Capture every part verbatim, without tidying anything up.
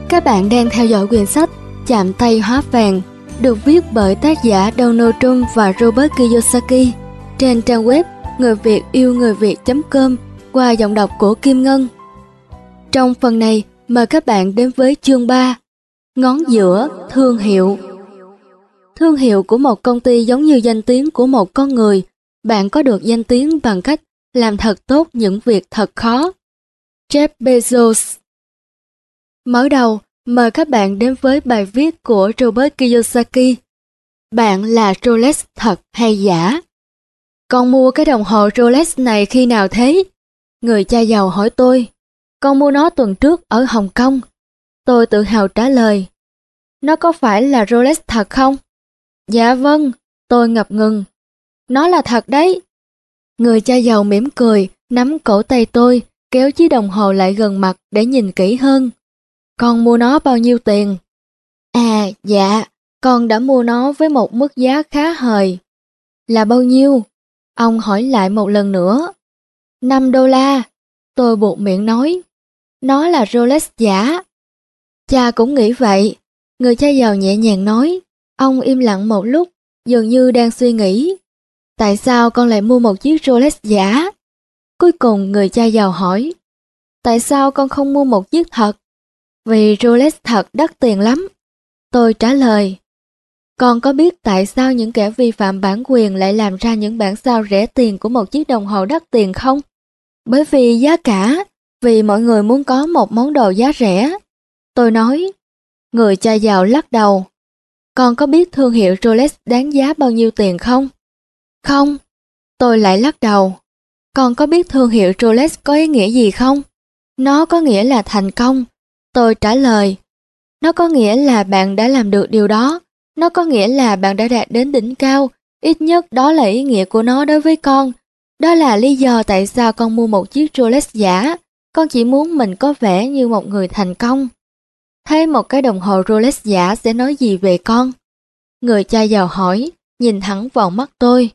Các bạn đang theo dõi quyển sách Chạm tay hóa vàng được viết bởi tác giả Donald Trump và Robert Kiyosaki trên trang web người việt yêu người việt chấm com qua giọng đọc của Kim Ngân. Trong phần này, mời các bạn đến với chương ba, ngón giữa thương hiệu. Thương hiệu của một công ty giống như danh tiếng của một con người. Bạn có được danh tiếng bằng cách làm thật tốt những việc thật khó. Jeff Bezos. Mở đầu, mời các bạn đến với bài viết của Robert Kiyosaki. Bạn là Rolex thật hay giả? Con mua cái đồng hồ Rolex này khi nào thế? Người cha giàu hỏi tôi. Con mua nó tuần trước ở Hồng Kông. Tôi tự hào trả lời. Nó có phải là Rolex thật không? Dạ vâng, tôi ngập ngừng. Nó là thật đấy. Người cha giàu mỉm cười, nắm cổ tay tôi, kéo chiếc đồng hồ lại gần mặt để nhìn kỹ hơn. Con mua nó bao nhiêu tiền? À, dạ, con đã mua nó với một mức giá khá hời. Là bao nhiêu? Ông hỏi lại một lần nữa. năm đô la. Tôi buột miệng nói. Nó là Rolex giả. Cha cũng nghĩ vậy. Người cha giàu nhẹ nhàng nói. Ông im lặng một lúc, dường như đang suy nghĩ. Tại sao con lại mua một chiếc Rolex giả? Cuối cùng người cha giàu hỏi. Tại sao con không mua một chiếc thật? Vì Rolex thật đắt tiền lắm. Tôi trả lời. Con có biết tại sao những kẻ vi phạm bản quyền lại làm ra những bản sao rẻ tiền của một chiếc đồng hồ đắt tiền không? Bởi vì giá cả, vì mọi người muốn có một món đồ giá rẻ. Tôi nói. Người cha giàu lắc đầu. Con có biết thương hiệu Rolex đáng giá bao nhiêu tiền không? Không. Tôi lại lắc đầu. Con có biết thương hiệu Rolex có ý nghĩa gì không? Nó có nghĩa là thành công. Tôi trả lời. Nó có nghĩa là bạn đã làm được điều đó. Nó có nghĩa là bạn đã đạt đến đỉnh cao. Ít nhất đó là ý nghĩa của nó đối với con. Đó là lý do tại sao con mua một chiếc Rolex giả. Con chỉ muốn mình có vẻ như một người thành công. Thế một cái đồng hồ Rolex giả sẽ nói gì về con? Người cha giàu hỏi, nhìn thẳng vào mắt tôi.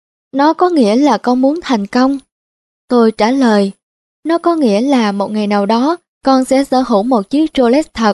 Nó có nghĩa là con muốn thành công. Tôi trả lời. Nó có nghĩa là một ngày nào đó con sẽ sở hữu một chiếc Rolex thật.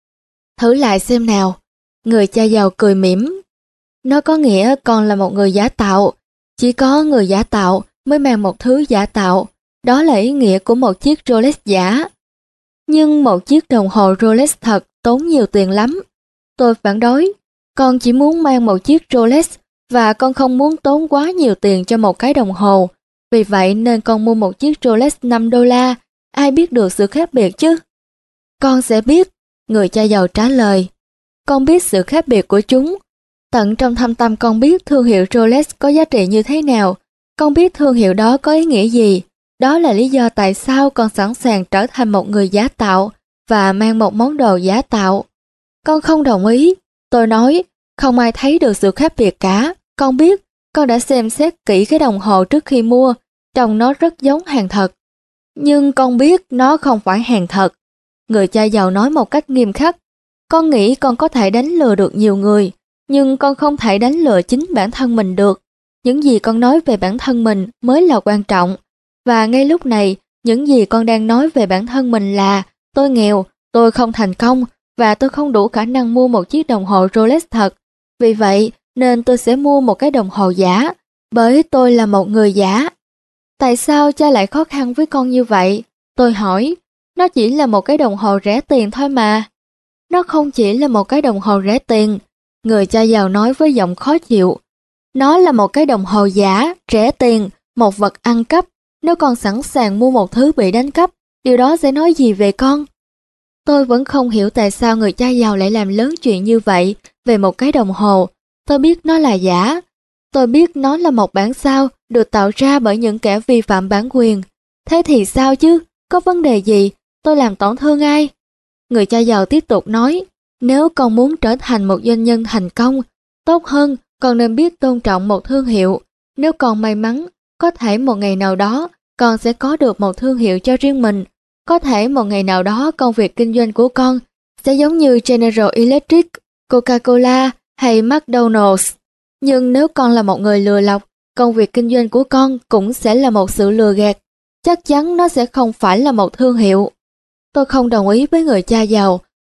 Thử lại xem nào. Người cha giàu cười mỉm. Nó có nghĩa con là một người giả tạo. Chỉ có người giả tạo mới mang một thứ giả tạo. Đó là ý nghĩa của một chiếc Rolex giả. Nhưng một chiếc đồng hồ Rolex thật tốn nhiều tiền lắm. Tôi phản đối. Con chỉ muốn mang một chiếc Rolex và con không muốn tốn quá nhiều tiền cho một cái đồng hồ. Vì vậy nên con mua một chiếc Rolex năm đô la. Ai biết được sự khác biệt chứ? Con sẽ biết. Người cha giàu trả lời. Con biết sự khác biệt của chúng. Tận trong thâm tâm con biết thương hiệu Rolex có giá trị như thế nào. Con biết thương hiệu đó có ý nghĩa gì. Đó là lý do tại sao con sẵn sàng trở thành một người giả tạo và mang một món đồ giả tạo. Con không đồng ý. Tôi nói, không ai thấy được sự khác biệt cả. Con biết, con đã xem xét kỹ cái đồng hồ trước khi mua. Trông nó rất giống hàng thật. Nhưng con biết nó không phải hàng thật. Người cha giàu nói một cách nghiêm khắc. Con nghĩ con có thể đánh lừa được nhiều người, nhưng con không thể đánh lừa chính bản thân mình được. Những gì con nói về bản thân mình mới là quan trọng. Và ngay lúc này, những gì con đang nói về bản thân mình là tôi nghèo, tôi không thành công và tôi không đủ khả năng mua một chiếc đồng hồ Rolex thật. Vì vậy nên tôi sẽ mua một cái đồng hồ giả, bởi tôi là một người giả. Tại sao cha lại khó khăn với con như vậy? Tôi hỏi, nó chỉ là một cái đồng hồ rẻ tiền thôi mà. Nó không chỉ là một cái đồng hồ rẻ tiền. Người cha giàu nói với giọng khó chịu. Nó là một cái đồng hồ giả, rẻ tiền, một vật ăn cắp. Nếu con sẵn sàng mua một thứ bị đánh cắp, điều đó sẽ nói gì về con? Tôi vẫn không hiểu tại sao người cha giàu lại làm lớn chuyện như vậy về một cái đồng hồ. Tôi biết nó là giả. Tôi biết nó là một bản sao được tạo ra bởi những kẻ vi phạm bản quyền. Thế thì sao chứ? Có vấn đề gì? Tôi làm tổn thương ai? Người cha giàu tiếp tục nói, nếu con muốn trở thành một doanh nhân thành công, tốt hơn con nên biết tôn trọng một thương hiệu. Nếu con may mắn, có thể một ngày nào đó con sẽ có được một thương hiệu cho riêng mình. Có thể một ngày nào đó công việc kinh doanh của con sẽ giống như General Electric, Coca-Cola hay McDonald's. Nhưng nếu con là một người lừa lọc, công việc kinh doanh của con cũng sẽ là một sự lừa gạt. Chắc chắn nó sẽ không phải là một thương hiệu. Tôi không đồng ý với người cha giàu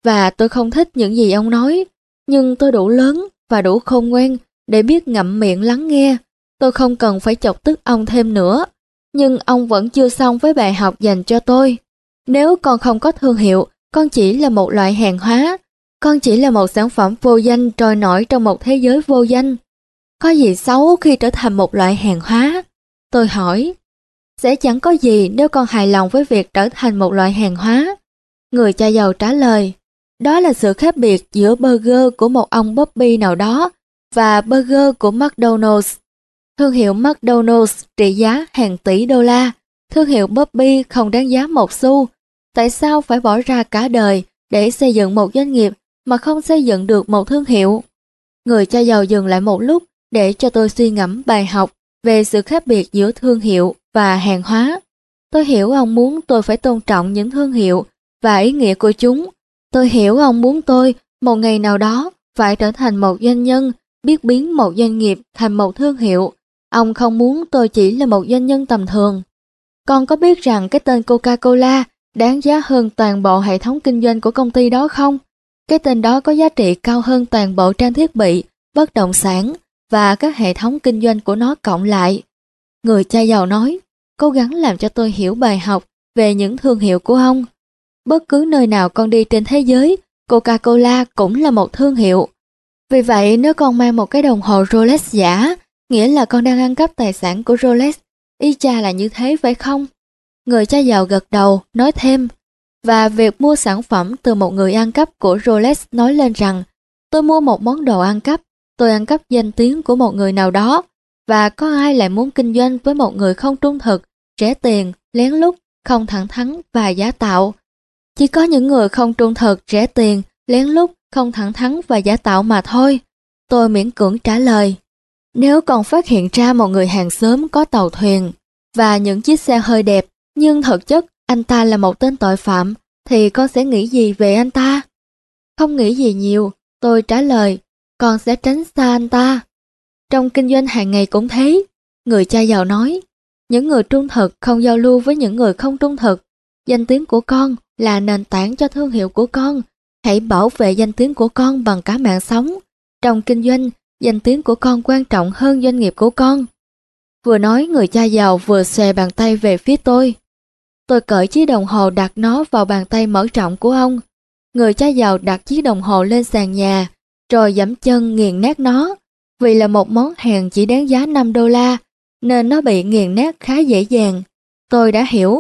và tôi không thích những gì ông nói, nhưng tôi đủ lớn và đủ khôn ngoan để biết ngậm miệng lắng nghe. Tôi không cần phải chọc tức ông thêm nữa, nhưng ông vẫn chưa xong với bài học dành cho tôi. Nếu con không có thương hiệu, con chỉ là một loại hàng hóa, con chỉ là một sản phẩm vô danh trôi nổi trong một thế giới vô danh. Có gì xấu khi trở thành một loại hàng hóa? Tôi hỏi. Sẽ chẳng có gì nếu con hài lòng với việc trở thành một loại hàng hóa. Người cha giàu trả lời. Đó là sự khác biệt giữa burger của một ông Bobby nào đó và burger của McDonald's. Thương hiệu McDonald's trị giá hàng tỷ đô la. Thương hiệu Bobby không đáng giá một xu. Tại sao phải bỏ ra cả đời để xây dựng một doanh nghiệp mà không xây dựng được một thương hiệu? Người cha giàu dừng lại một lúc để cho tôi suy ngẫm bài học về sự khác biệt giữa thương hiệu và hàng hóa. Tôi hiểu ông muốn tôi phải tôn trọng những thương hiệu và ý nghĩa của chúng. Tôi hiểu ông muốn tôi một ngày nào đó phải trở thành một doanh nhân, biết biến một doanh nghiệp thành một thương hiệu. Ông không muốn tôi chỉ là một doanh nhân tầm thường. Con có biết rằng cái tên Coca-Cola đáng giá hơn toàn bộ hệ thống kinh doanh của công ty đó không? Cái tên đó có giá trị cao hơn toàn bộ trang thiết bị, bất động sản và các hệ thống kinh doanh của nó cộng lại. Người cha giàu nói, cố gắng làm cho tôi hiểu bài học về những thương hiệu của ông. Bất cứ nơi nào con đi trên thế giới, Coca-Cola cũng là một thương hiệu. Vì vậy nếu con mang một cái đồng hồ Rolex giả, nghĩa là con đang ăn cắp tài sản của Rolex. Y cha là như thế phải không? Người cha giàu gật đầu, nói thêm. Và việc mua sản phẩm từ một người ăn cắp của Rolex nói lên rằng, tôi mua một món đồ ăn cắp, tôi ăn cắp danh tiếng của một người nào đó, và có ai lại muốn kinh doanh với một người không trung thực, rẻ tiền, lén lút, không thẳng thắn và giả tạo? Chỉ có những người không trung thực, rẻ tiền, lén lút, không thẳng thắn và giả tạo mà thôi. Tôi miễn cưỡng trả lời. Nếu còn phát hiện ra một người hàng xóm có tàu thuyền và những chiếc xe hơi đẹp, nhưng thực chất anh ta là một tên tội phạm, thì con sẽ nghĩ gì về anh ta? Không nghĩ gì nhiều, tôi trả lời, con sẽ tránh xa anh ta. Trong kinh doanh hàng ngày cũng thế, người cha giàu nói, những người trung thực không giao lưu với những người không trung thực. Danh tiếng của con là nền tảng cho thương hiệu của con, hãy bảo vệ danh tiếng của con bằng cả mạng sống. Trong kinh doanh, danh tiếng của con quan trọng hơn doanh nghiệp của con. Vừa nói người cha giàu vừa xòe bàn tay về phía tôi. Tôi cởi chiếc đồng hồ đặt nó vào bàn tay mở rộng của ông. Người cha giàu đặt chiếc đồng hồ lên sàn nhà, rồi giẫm chân nghiền nát nó. Vì là một món hàng chỉ đáng giá năm đô la, nên nó bị nghiền nát khá dễ dàng. Tôi đã hiểu.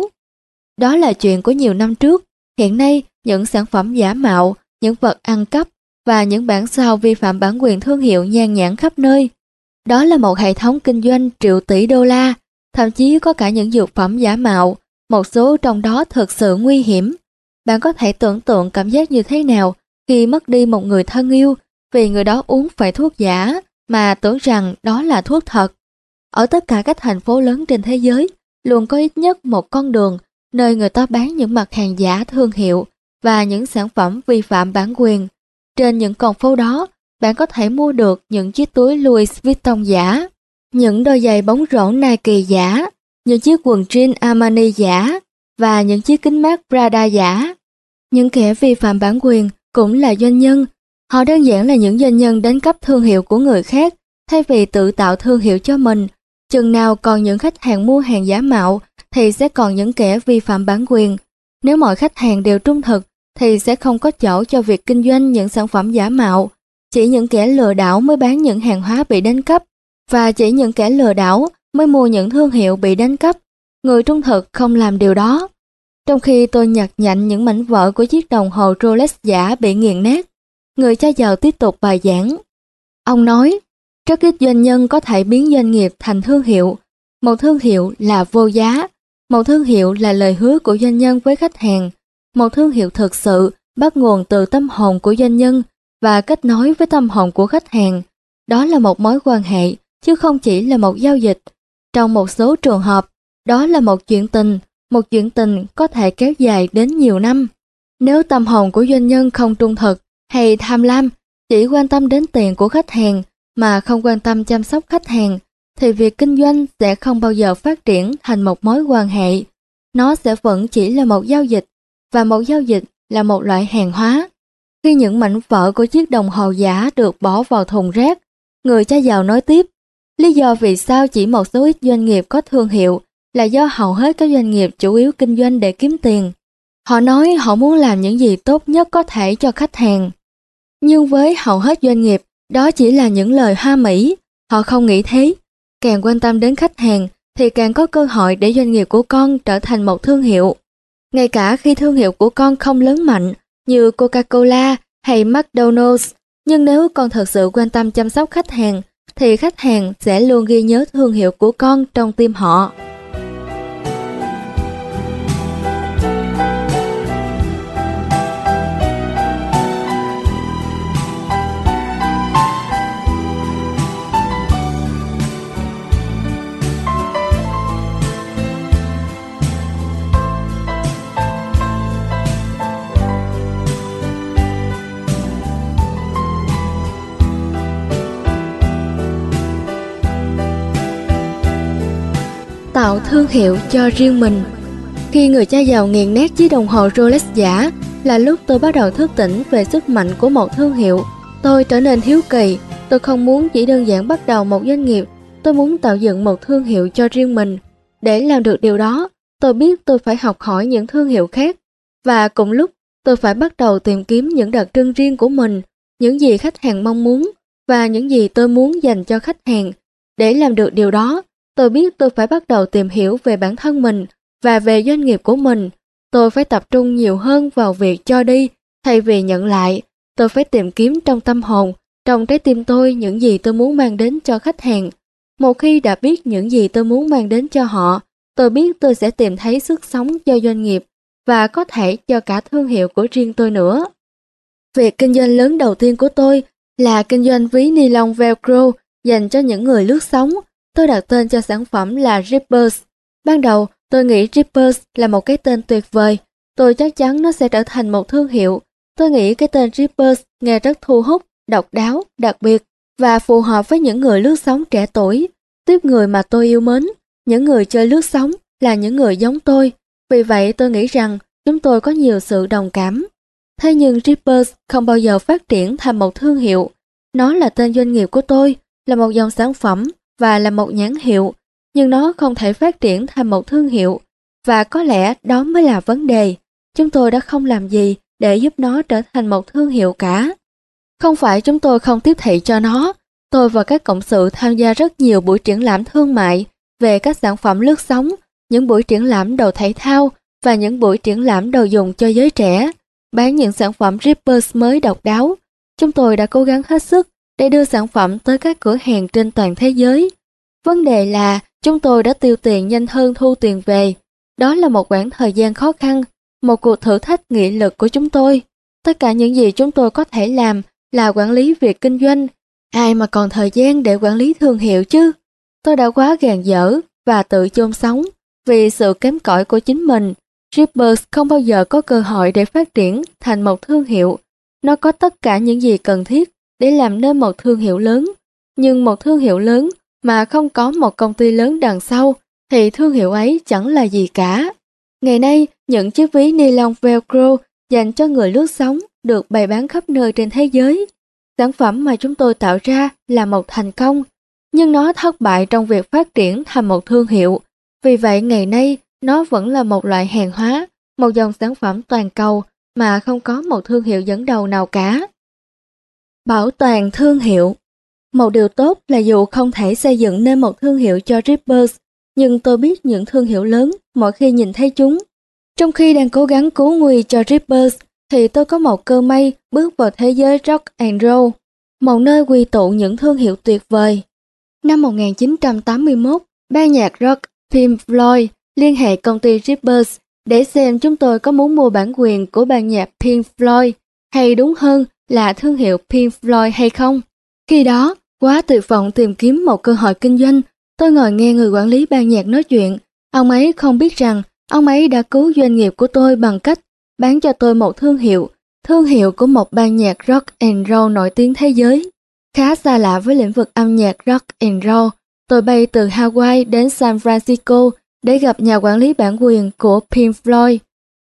Đó là chuyện của nhiều năm trước. Hiện nay, những sản phẩm giả mạo, những vật ăn cắp và những bản sao vi phạm bản quyền thương hiệu nhan nhản khắp nơi. Đó là một hệ thống kinh doanh triệu tỷ đô la, thậm chí có cả những dược phẩm giả mạo, một số trong đó thực sự nguy hiểm. Bạn có thể tưởng tượng cảm giác như thế nào khi mất đi một người thân yêu vì người đó uống phải thuốc giả mà tưởng rằng đó là thuốc thật. Ở tất cả các thành phố lớn trên thế giới, luôn có ít nhất một con đường nơi người ta bán những mặt hàng giả thương hiệu và những sản phẩm vi phạm bản quyền. Trên những con phố đó, bạn có thể mua được những chiếc túi Louis Vuitton giả, những đôi giày bóng rổ Nike giả, những chiếc quần jean Armani giả và những chiếc kính mát Prada giả. Những kẻ vi phạm bản quyền cũng là doanh nhân. Họ đơn giản là những doanh nhân đánh cắp thương hiệu của người khác thay vì tự tạo thương hiệu cho mình. Chừng nào còn những khách hàng mua hàng giả mạo thì sẽ còn những kẻ vi phạm bản quyền. Nếu mọi khách hàng đều trung thực thì sẽ không có chỗ cho việc kinh doanh những sản phẩm giả mạo. Chỉ những kẻ lừa đảo mới bán những hàng hóa bị đánh cắp, và chỉ những kẻ lừa đảo mới mua những thương hiệu bị đánh cắp. Người trung thực không làm điều đó. Trong khi tôi nhặt nhạnh những mảnh vỡ của chiếc đồng hồ Rolex giả bị nghiền nát, người cha giàu tiếp tục bài giảng. Ông nói, rất ít doanh nhân có thể biến doanh nghiệp thành thương hiệu. Một thương hiệu là vô giá. Một thương hiệu là lời hứa của doanh nhân với khách hàng. Một thương hiệu thực sự bắt nguồn từ tâm hồn của doanh nhân và kết nối với tâm hồn của khách hàng. Đó là một mối quan hệ, chứ không chỉ là một giao dịch. Trong một số trường hợp, đó là một chuyện tình. Một chuyện tình có thể kéo dài đến nhiều năm. Nếu tâm hồn của doanh nhân không trung thực hay tham lam, chỉ quan tâm đến tiền của khách hàng mà không quan tâm chăm sóc khách hàng, thì việc kinh doanh sẽ không bao giờ phát triển thành một mối quan hệ. Nó sẽ vẫn chỉ là một giao dịch, và một giao dịch là một loại hàng hóa. Khi những mảnh vỡ của chiếc đồng hồ giả được bỏ vào thùng rác, người cha giàu nói tiếp, lý do vì sao chỉ một số ít doanh nghiệp có thương hiệu là do hầu hết các doanh nghiệp chủ yếu kinh doanh để kiếm tiền. Họ nói họ muốn làm những gì tốt nhất có thể cho khách hàng. Nhưng với hầu hết doanh nghiệp, đó chỉ là những lời hoa mỹ. Họ không nghĩ thế. Càng quan tâm đến khách hàng thì càng có cơ hội để doanh nghiệp của con trở thành một thương hiệu. Ngay cả khi thương hiệu của con không lớn mạnh như Coca-Cola hay McDonald's, nhưng nếu con thật sự quan tâm chăm sóc khách hàng, thì khách hàng sẽ luôn ghi nhớ thương hiệu của con trong tim họ. Tạo thương hiệu cho riêng mình. Khi người cha giàu nghiền nát chiếc đồng hồ Rolex giả là lúc tôi bắt đầu thức tỉnh về sức mạnh của một thương hiệu. Tôi trở nên hiếu kỳ. Tôi không muốn chỉ đơn giản bắt đầu một doanh nghiệp. Tôi muốn tạo dựng một thương hiệu cho riêng mình. Để làm được điều đó, tôi biết tôi phải học hỏi những thương hiệu khác. Và cùng lúc, tôi phải bắt đầu tìm kiếm những đặc trưng riêng của mình, những gì khách hàng mong muốn và những gì tôi muốn dành cho khách hàng. Để làm được điều đó, tôi biết tôi phải bắt đầu tìm hiểu về bản thân mình và về doanh nghiệp của mình. Tôi phải tập trung nhiều hơn vào việc cho đi thay vì nhận lại. Tôi phải tìm kiếm trong tâm hồn, trong trái tim tôi những gì tôi muốn mang đến cho khách hàng. Một khi đã biết những gì tôi muốn mang đến cho họ, tôi biết tôi sẽ tìm thấy sức sống cho doanh nghiệp và có thể cho cả thương hiệu của riêng tôi nữa. Việc kinh doanh lớn đầu tiên của tôi là kinh doanh ví ni lông Velcro dành cho những người lướt sóng. Tôi đặt tên cho sản phẩm là Rippers. Ban đầu, tôi nghĩ Rippers là một cái tên tuyệt vời. Tôi chắc chắn nó sẽ trở thành một thương hiệu. Tôi nghĩ cái tên Rippers nghe rất thu hút, độc đáo, đặc biệt và phù hợp với những người lướt sóng trẻ tuổi, tiếp người mà tôi yêu mến. Những người chơi lướt sóng là những người giống tôi. Vì vậy tôi nghĩ rằng chúng tôi có nhiều sự đồng cảm. Thế nhưng Rippers không bao giờ phát triển thành một thương hiệu. Nó là tên doanh nghiệp của tôi, là một dòng sản phẩm và là một nhãn hiệu, nhưng nó không thể phát triển thành một thương hiệu. Và có lẽ đó mới là vấn đề. Chúng tôi đã không làm gì để giúp nó trở thành một thương hiệu cả. Không phải chúng tôi không tiếp thị cho nó. Tôi và các cộng sự tham gia rất nhiều buổi triển lãm thương mại về các sản phẩm lướt sóng, những buổi triển lãm đồ thể thao và những buổi triển lãm đồ dùng cho giới trẻ, bán những sản phẩm Rippers mới độc đáo. Chúng tôi đã cố gắng hết sức để đưa sản phẩm tới các cửa hàng trên toàn thế giới. Vấn đề là chúng tôi đã tiêu tiền nhanh hơn thu tiền về. Đó là một quãng thời gian khó khăn, một cuộc thử thách nghị lực của chúng tôi. Tất cả những gì chúng tôi có thể làm là quản lý việc kinh doanh. Ai mà còn thời gian để quản lý thương hiệu chứ? Tôi đã quá gàn dở và tự chôn sống vì sự kém cỏi của chính mình. Rippers không bao giờ có cơ hội để phát triển thành một thương hiệu. Nó có tất cả những gì cần thiết để làm nên một thương hiệu lớn. Nhưng một thương hiệu lớn mà không có một công ty lớn đằng sau thì thương hiệu ấy chẳng là gì cả. Ngày nay, những chiếc ví ni lông Velcro dành cho người lướt sóng được bày bán khắp nơi trên thế giới. Sản phẩm mà chúng tôi tạo ra là một thành công, nhưng nó thất bại trong việc phát triển thành một thương hiệu. Vì vậy ngày nay, nó vẫn là một loại hàng hóa, một dòng sản phẩm toàn cầu mà không có một thương hiệu dẫn đầu nào cả. Bảo toàn thương hiệu. Một điều tốt là dù không thể xây dựng nên một thương hiệu cho Rippers, nhưng tôi biết những thương hiệu lớn mỗi khi nhìn thấy chúng. Trong khi đang cố gắng cứu nguy cho Rippers, thì tôi có một cơ may bước vào thế giới rock and roll, một nơi quy tụ những thương hiệu tuyệt vời. Năm một nghìn chín trăm tám mươi mốt, ban nhạc rock Pink Floyd liên hệ công ty Rippers để xem chúng tôi có muốn mua bản quyền của ban nhạc Pink Floyd, hay đúng hơn là thương hiệu Pink Floyd hay không. Khi đó, quá tuyệt vọng tìm kiếm một cơ hội kinh doanh, tôi ngồi nghe người quản lý ban nhạc nói chuyện. Ông ấy không biết rằng ông ấy đã cứu doanh nghiệp của tôi bằng cách bán cho tôi một thương hiệu, thương hiệu của một ban nhạc rock and roll nổi tiếng thế giới. Khá xa lạ với lĩnh vực âm nhạc rock and roll, tôi bay từ Hawaii đến San Francisco để gặp nhà quản lý bản quyền của Pink Floyd.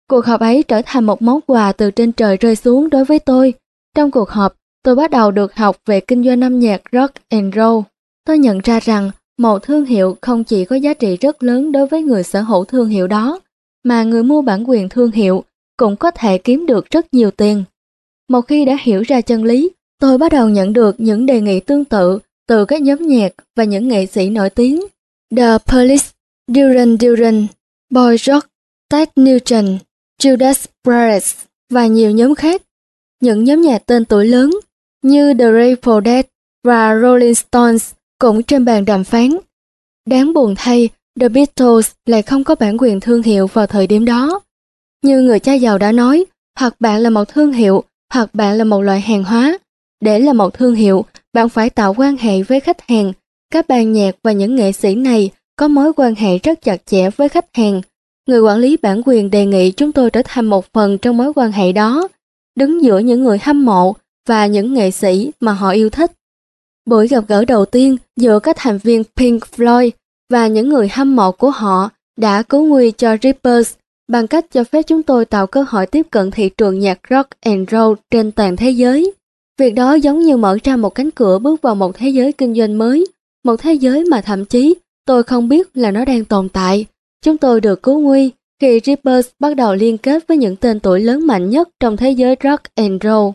Cuộc họp ấy trở thành một món quà từ trên trời rơi xuống đối với tôi. Trong cuộc họp, tôi bắt đầu được học về kinh doanh âm nhạc rock and roll. Tôi nhận ra rằng một thương hiệu không chỉ có giá trị rất lớn đối với người sở hữu thương hiệu đó, mà người mua bản quyền thương hiệu cũng có thể kiếm được rất nhiều tiền. Một khi đã hiểu ra chân lý, tôi bắt đầu nhận được những đề nghị tương tự từ các nhóm nhạc và những nghệ sĩ nổi tiếng. The Police, Duran Duran, Boy Rock, Ted Nugent, Judas Priest và nhiều nhóm khác. Những nhóm nhạc tên tuổi lớn như The Grateful Dead và Rolling Stones cũng trên bàn đàm phán. Đáng buồn thay, The Beatles lại không có bản quyền thương hiệu vào thời điểm đó. Như người cha giàu đã nói, hoặc bạn là một thương hiệu, hoặc bạn là một loại hàng hóa. Để là một thương hiệu, bạn phải tạo quan hệ với khách hàng. Các ban nhạc và những nghệ sĩ này có mối quan hệ rất chặt chẽ với khách hàng. Người quản lý bản quyền đề nghị chúng tôi trở thành một phần trong mối quan hệ đó, đứng giữa những người hâm mộ và những nghệ sĩ mà họ yêu thích. Buổi gặp gỡ đầu tiên giữa các thành viên Pink Floyd và những người hâm mộ của họ đã cứu nguy cho Reapers bằng cách cho phép chúng tôi tạo cơ hội tiếp cận thị trường nhạc rock and roll trên toàn thế giới. Việc đó giống như mở ra một cánh cửa bước vào một thế giới kinh doanh mới, một thế giới mà thậm chí tôi không biết là nó đang tồn tại. Chúng tôi được cứu nguy khi Reapers bắt đầu liên kết với những tên tuổi lớn mạnh nhất trong thế giới rock and roll.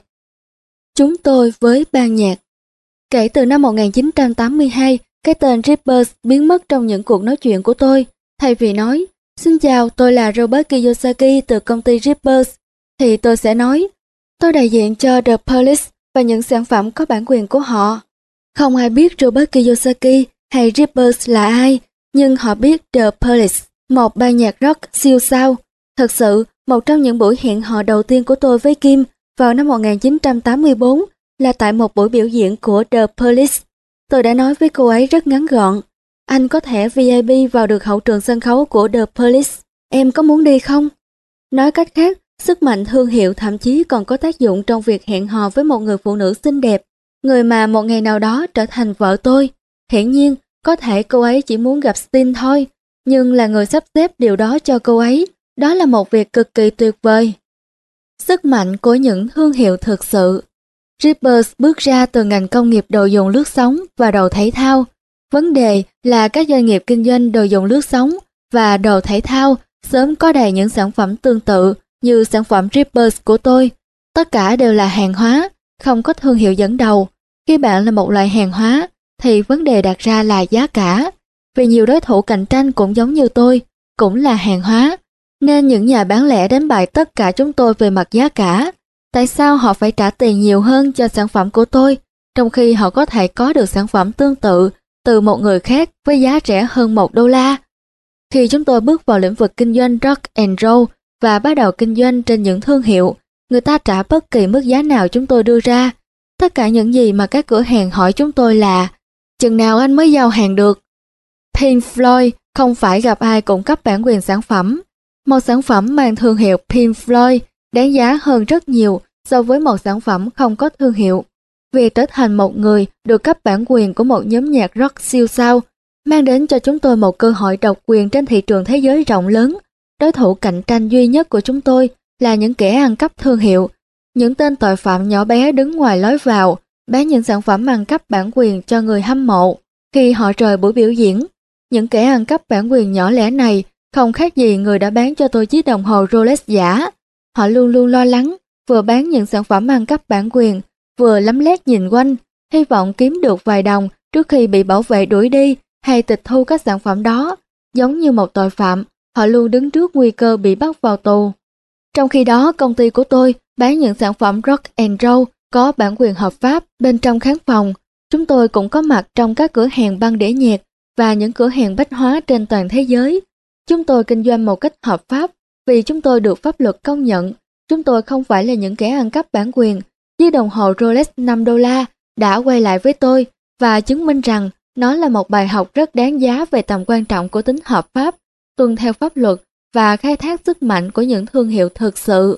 Chúng tôi với ban nhạc. Kể từ năm một nghìn chín trăm tám mươi hai, cái tên Reapers biến mất trong những cuộc nói chuyện của tôi. Thay vì nói, xin chào, tôi là Robert Kiyosaki từ công ty Reapers, thì tôi sẽ nói, tôi đại diện cho The Police và những sản phẩm có bản quyền của họ. Không ai biết Robert Kiyosaki hay Reapers là ai, nhưng họ biết The Police, một ban nhạc rock siêu sao. Thật sự, một trong những buổi hẹn hò đầu tiên của tôi với Kim vào năm một nghìn chín trăm tám mươi tư là tại một buổi biểu diễn của The Police. Tôi đã nói với cô ấy rất ngắn gọn, anh có thẻ vê i pê vào được hậu trường sân khấu của The Police, em có muốn đi không? Nói cách khác, sức mạnh thương hiệu thậm chí còn có tác dụng trong việc hẹn hò với một người phụ nữ xinh đẹp, người mà một ngày nào đó trở thành vợ tôi. Hiển nhiên, có thể cô ấy chỉ muốn gặp Sting thôi, nhưng là người sắp xếp điều đó cho cô ấy, đó là một việc cực kỳ tuyệt vời. Sức mạnh của những thương hiệu thực sự. Reapers bước ra từ ngành công nghiệp đồ dùng lướt sóng và đồ thể thao. Vấn đề là các doanh nghiệp kinh doanh đồ dùng lướt sóng và đồ thể thao sớm có đầy những sản phẩm tương tự như sản phẩm Reapers của tôi. Tất cả đều là hàng hóa, không có thương hiệu dẫn đầu. Khi bạn là một loại hàng hóa, thì vấn đề đặt ra là giá cả. Vì nhiều đối thủ cạnh tranh cũng giống như tôi, cũng là hàng hóa, nên những nhà bán lẻ đánh bại tất cả chúng tôi về mặt giá cả. Tại sao họ phải trả tiền nhiều hơn cho sản phẩm của tôi, trong khi họ có thể có được sản phẩm tương tự từ một người khác với giá rẻ hơn một đô la? Khi chúng tôi bước vào lĩnh vực kinh doanh rock and roll và bắt đầu kinh doanh trên những thương hiệu, người ta trả bất kỳ mức giá nào chúng tôi đưa ra. Tất cả những gì mà các cửa hàng hỏi chúng tôi là, chừng nào anh mới giao hàng được? Pink Floyd không phải gặp ai cung cấp bản quyền sản phẩm. Một sản phẩm mang thương hiệu Pink Floyd đáng giá hơn rất nhiều so với một sản phẩm không có thương hiệu. Việc trở thành một người được cấp bản quyền của một nhóm nhạc rock siêu sao mang đến cho chúng tôi một cơ hội độc quyền trên thị trường thế giới rộng lớn. Đối thủ cạnh tranh duy nhất của chúng tôi là những kẻ ăn cắp thương hiệu, những tên tội phạm nhỏ bé đứng ngoài lối vào, bán những sản phẩm ăn cắp bản quyền cho người hâm mộ. Khi họ rời buổi biểu diễn, những kẻ ăn cắp bản quyền nhỏ lẻ này không khác gì người đã bán cho tôi chiếc đồng hồ Rolex giả. Họ luôn luôn lo lắng, vừa bán những sản phẩm ăn cắp bản quyền, vừa lấm lét nhìn quanh, hy vọng kiếm được vài đồng trước khi bị bảo vệ đuổi đi hay tịch thu các sản phẩm đó. Giống như một tội phạm, họ luôn đứng trước nguy cơ bị bắt vào tù. Trong khi đó, công ty của tôi bán những sản phẩm rock and roll có bản quyền hợp pháp bên trong khán phòng. Chúng tôi cũng có mặt trong các cửa hàng băng đĩa nhạc và những cửa hàng bách hóa trên toàn thế giới. Chúng tôi kinh doanh một cách hợp pháp vì chúng tôi được pháp luật công nhận. Chúng tôi không phải là những kẻ ăn cắp bản quyền. Chiếc đồng hồ Rolex năm đô la đã quay lại với tôi và chứng minh rằng nó là một bài học rất đáng giá về tầm quan trọng của tính hợp pháp, tuân theo pháp luật và khai thác sức mạnh của những thương hiệu thực sự.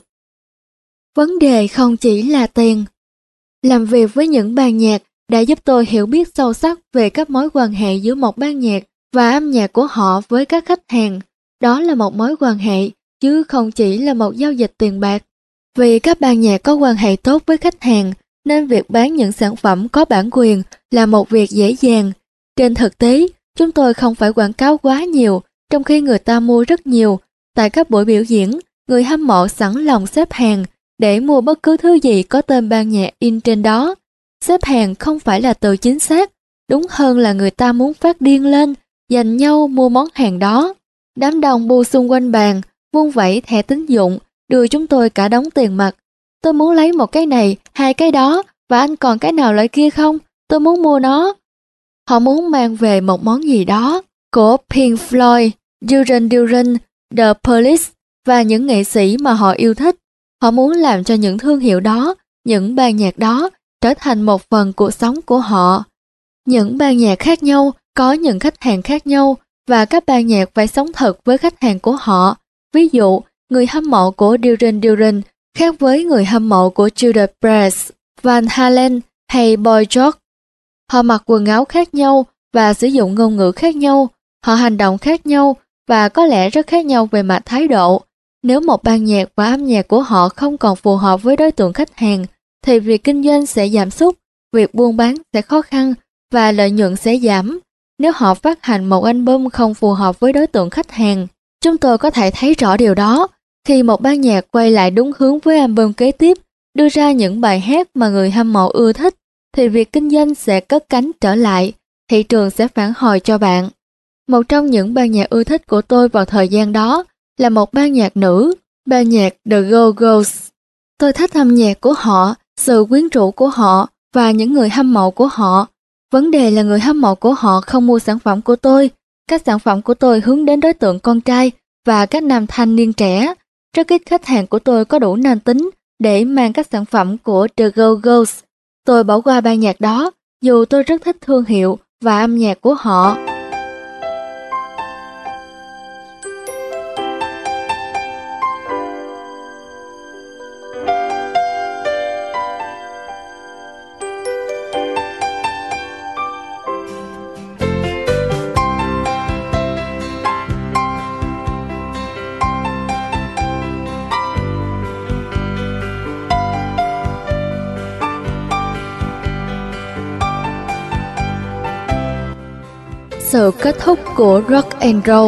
Vấn đề không chỉ là tiền. Làm việc với những ban nhạc đã giúp tôi hiểu biết sâu sắc về các mối quan hệ giữa một ban nhạc và âm nhạc của họ với các khách hàng. Đó là một mối quan hệ chứ không chỉ là một giao dịch tiền bạc. Vì các ban nhạc có quan hệ tốt với khách hàng, nên việc bán những sản phẩm có bản quyền là một việc dễ dàng. Trên thực tế, chúng tôi không phải quảng cáo quá nhiều, trong khi người ta mua rất nhiều. Tại các buổi biểu diễn, người hâm mộ sẵn lòng xếp hàng để mua bất cứ thứ gì có tên ban nhạc in trên đó. Xếp hàng không phải là từ chính xác, đúng hơn là người ta muốn phát điên lên, giành nhau mua món hàng đó. Đám đông bu xung quanh bàn, vung vẩy thẻ tín dụng, đưa chúng tôi cả đống tiền mặt. Tôi muốn lấy một cái này, hai cái đó, và anh còn cái nào loại kia không? Tôi muốn mua nó. Họ muốn mang về một món gì đó của Pink Floyd, Duran Duran, The Police và những nghệ sĩ mà họ yêu thích. Họ muốn làm cho những thương hiệu đó, những ban nhạc đó trở thành một phần cuộc sống của họ. Những ban nhạc khác nhau có những khách hàng khác nhau và các ban nhạc phải sống thật với khách hàng của họ. Ví dụ, người hâm mộ của Duran Duran khác với người hâm mộ của Judas Priest, Van Halen hay Boy George. Họ mặc quần áo khác nhau và sử dụng ngôn ngữ khác nhau, họ hành động khác nhau và có lẽ rất khác nhau về mặt thái độ. Nếu một ban nhạc và âm nhạc của họ không còn phù hợp với đối tượng khách hàng, thì việc kinh doanh sẽ giảm sút, việc buôn bán sẽ khó khăn và lợi nhuận sẽ giảm. Nếu họ phát hành một album không phù hợp với đối tượng khách hàng, chúng tôi có thể thấy rõ điều đó. Khi một ban nhạc quay lại đúng hướng với album kế tiếp, đưa ra những bài hát mà người hâm mộ ưa thích, thì việc kinh doanh sẽ cất cánh trở lại, thị trường sẽ phản hồi cho bạn. Một trong những ban nhạc ưa thích của tôi vào thời gian đó là một ban nhạc nữ, ban nhạc The Go-Go's. Tôi thích âm nhạc của họ, sự quyến rũ của họ và những người hâm mộ của họ. Vấn đề là người hâm mộ của họ không mua sản phẩm của tôi. Các sản phẩm của tôi hướng đến đối tượng con trai và các nam thanh niên trẻ. Rất ít khách hàng của tôi có đủ nam tính để mang các sản phẩm của The Go-Go's. Tôi bỏ qua ban nhạc đó, dù tôi rất thích thương hiệu và âm nhạc của họ. Sự kết thúc của rock and roll.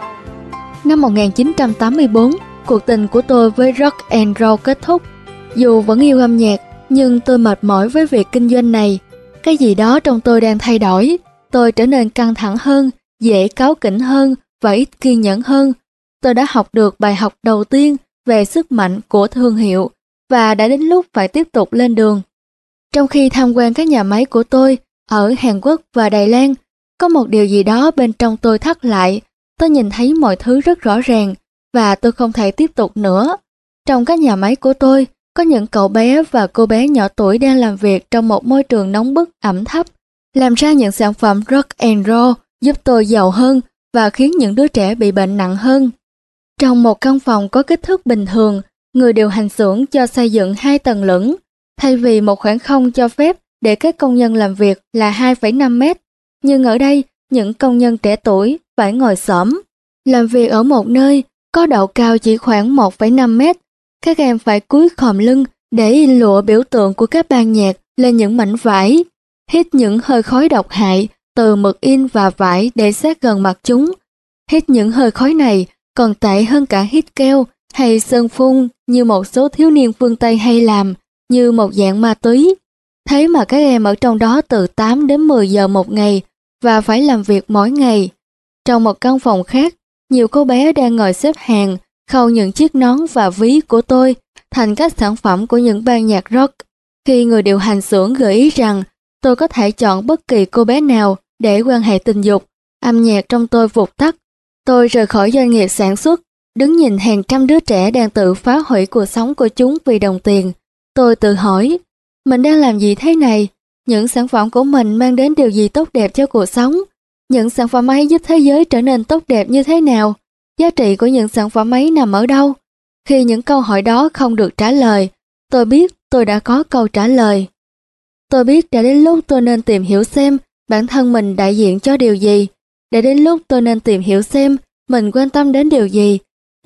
Năm một nghìn chín trăm tám mươi tư, cuộc tình của tôi với rock and roll kết thúc. Dù vẫn yêu âm nhạc, nhưng tôi mệt mỏi với việc kinh doanh này. Cái gì đó trong tôi đang thay đổi. Tôi trở nên căng thẳng hơn, dễ cáu kỉnh hơn và ít kiên nhẫn hơn. Tôi đã học được bài học đầu tiên về sức mạnh của thương hiệu và đã đến lúc phải tiếp tục lên đường. Trong khi tham quan các nhà máy của tôi ở Hàn Quốc và Đài Loan, có một điều gì đó bên trong tôi thắt lại. Tôi nhìn thấy mọi thứ rất rõ ràng và tôi không thể tiếp tục nữa. Trong các nhà máy của tôi, có những cậu bé và cô bé nhỏ tuổi đang làm việc trong một môi trường nóng bức, ẩm thấp, làm ra những sản phẩm rock and roll giúp tôi giàu hơn và khiến những đứa trẻ bị bệnh nặng hơn. Trong một căn phòng có kích thước bình thường, người điều hành xưởng cho xây dựng hai tầng lửng, thay vì một khoảng không cho phép để các công nhân làm việc là hai phẩy năm mét. Nhưng ở đây, những công nhân trẻ tuổi phải ngồi xổm, làm việc ở một nơi có độ cao chỉ khoảng một phẩy năm mét. Các em phải cúi khom lưng để in lụa biểu tượng của các ban nhạc lên những mảnh vải, hít những hơi khói độc hại từ mực in và vải để sát gần mặt chúng. Hít những hơi khói này còn tệ hơn cả hít keo hay sơn phun như một số thiếu niên phương Tây hay làm, như một dạng ma túy. Thế mà các em ở trong đó từ tám đến mười giờ một ngày và phải làm việc mỗi ngày. Trong một căn phòng khác, nhiều cô bé đang ngồi xếp hàng khâu những chiếc nón và ví của tôi thành các sản phẩm của những ban nhạc rock. Khi người điều hành xưởng gợi ý rằng tôi có thể chọn bất kỳ cô bé nào để quan hệ tình dục, âm nhạc trong tôi vụt tắt. Tôi rời khỏi doanh nghiệp sản xuất, đứng nhìn hàng trăm đứa trẻ đang tự phá hủy cuộc sống của chúng vì đồng tiền. Tôi tự hỏi, mình đang làm gì thế này? Những sản phẩm của mình mang đến điều gì tốt đẹp cho cuộc sống? Những sản phẩm ấy giúp thế giới trở nên tốt đẹp như thế nào? Giá trị của những sản phẩm ấy nằm ở đâu? Khi những câu hỏi đó không được trả lời, tôi biết tôi đã có câu trả lời. Tôi biết đã đến lúc tôi nên tìm hiểu xem bản thân mình đại diện cho điều gì. Đã đến lúc tôi nên tìm hiểu xem mình quan tâm đến điều gì.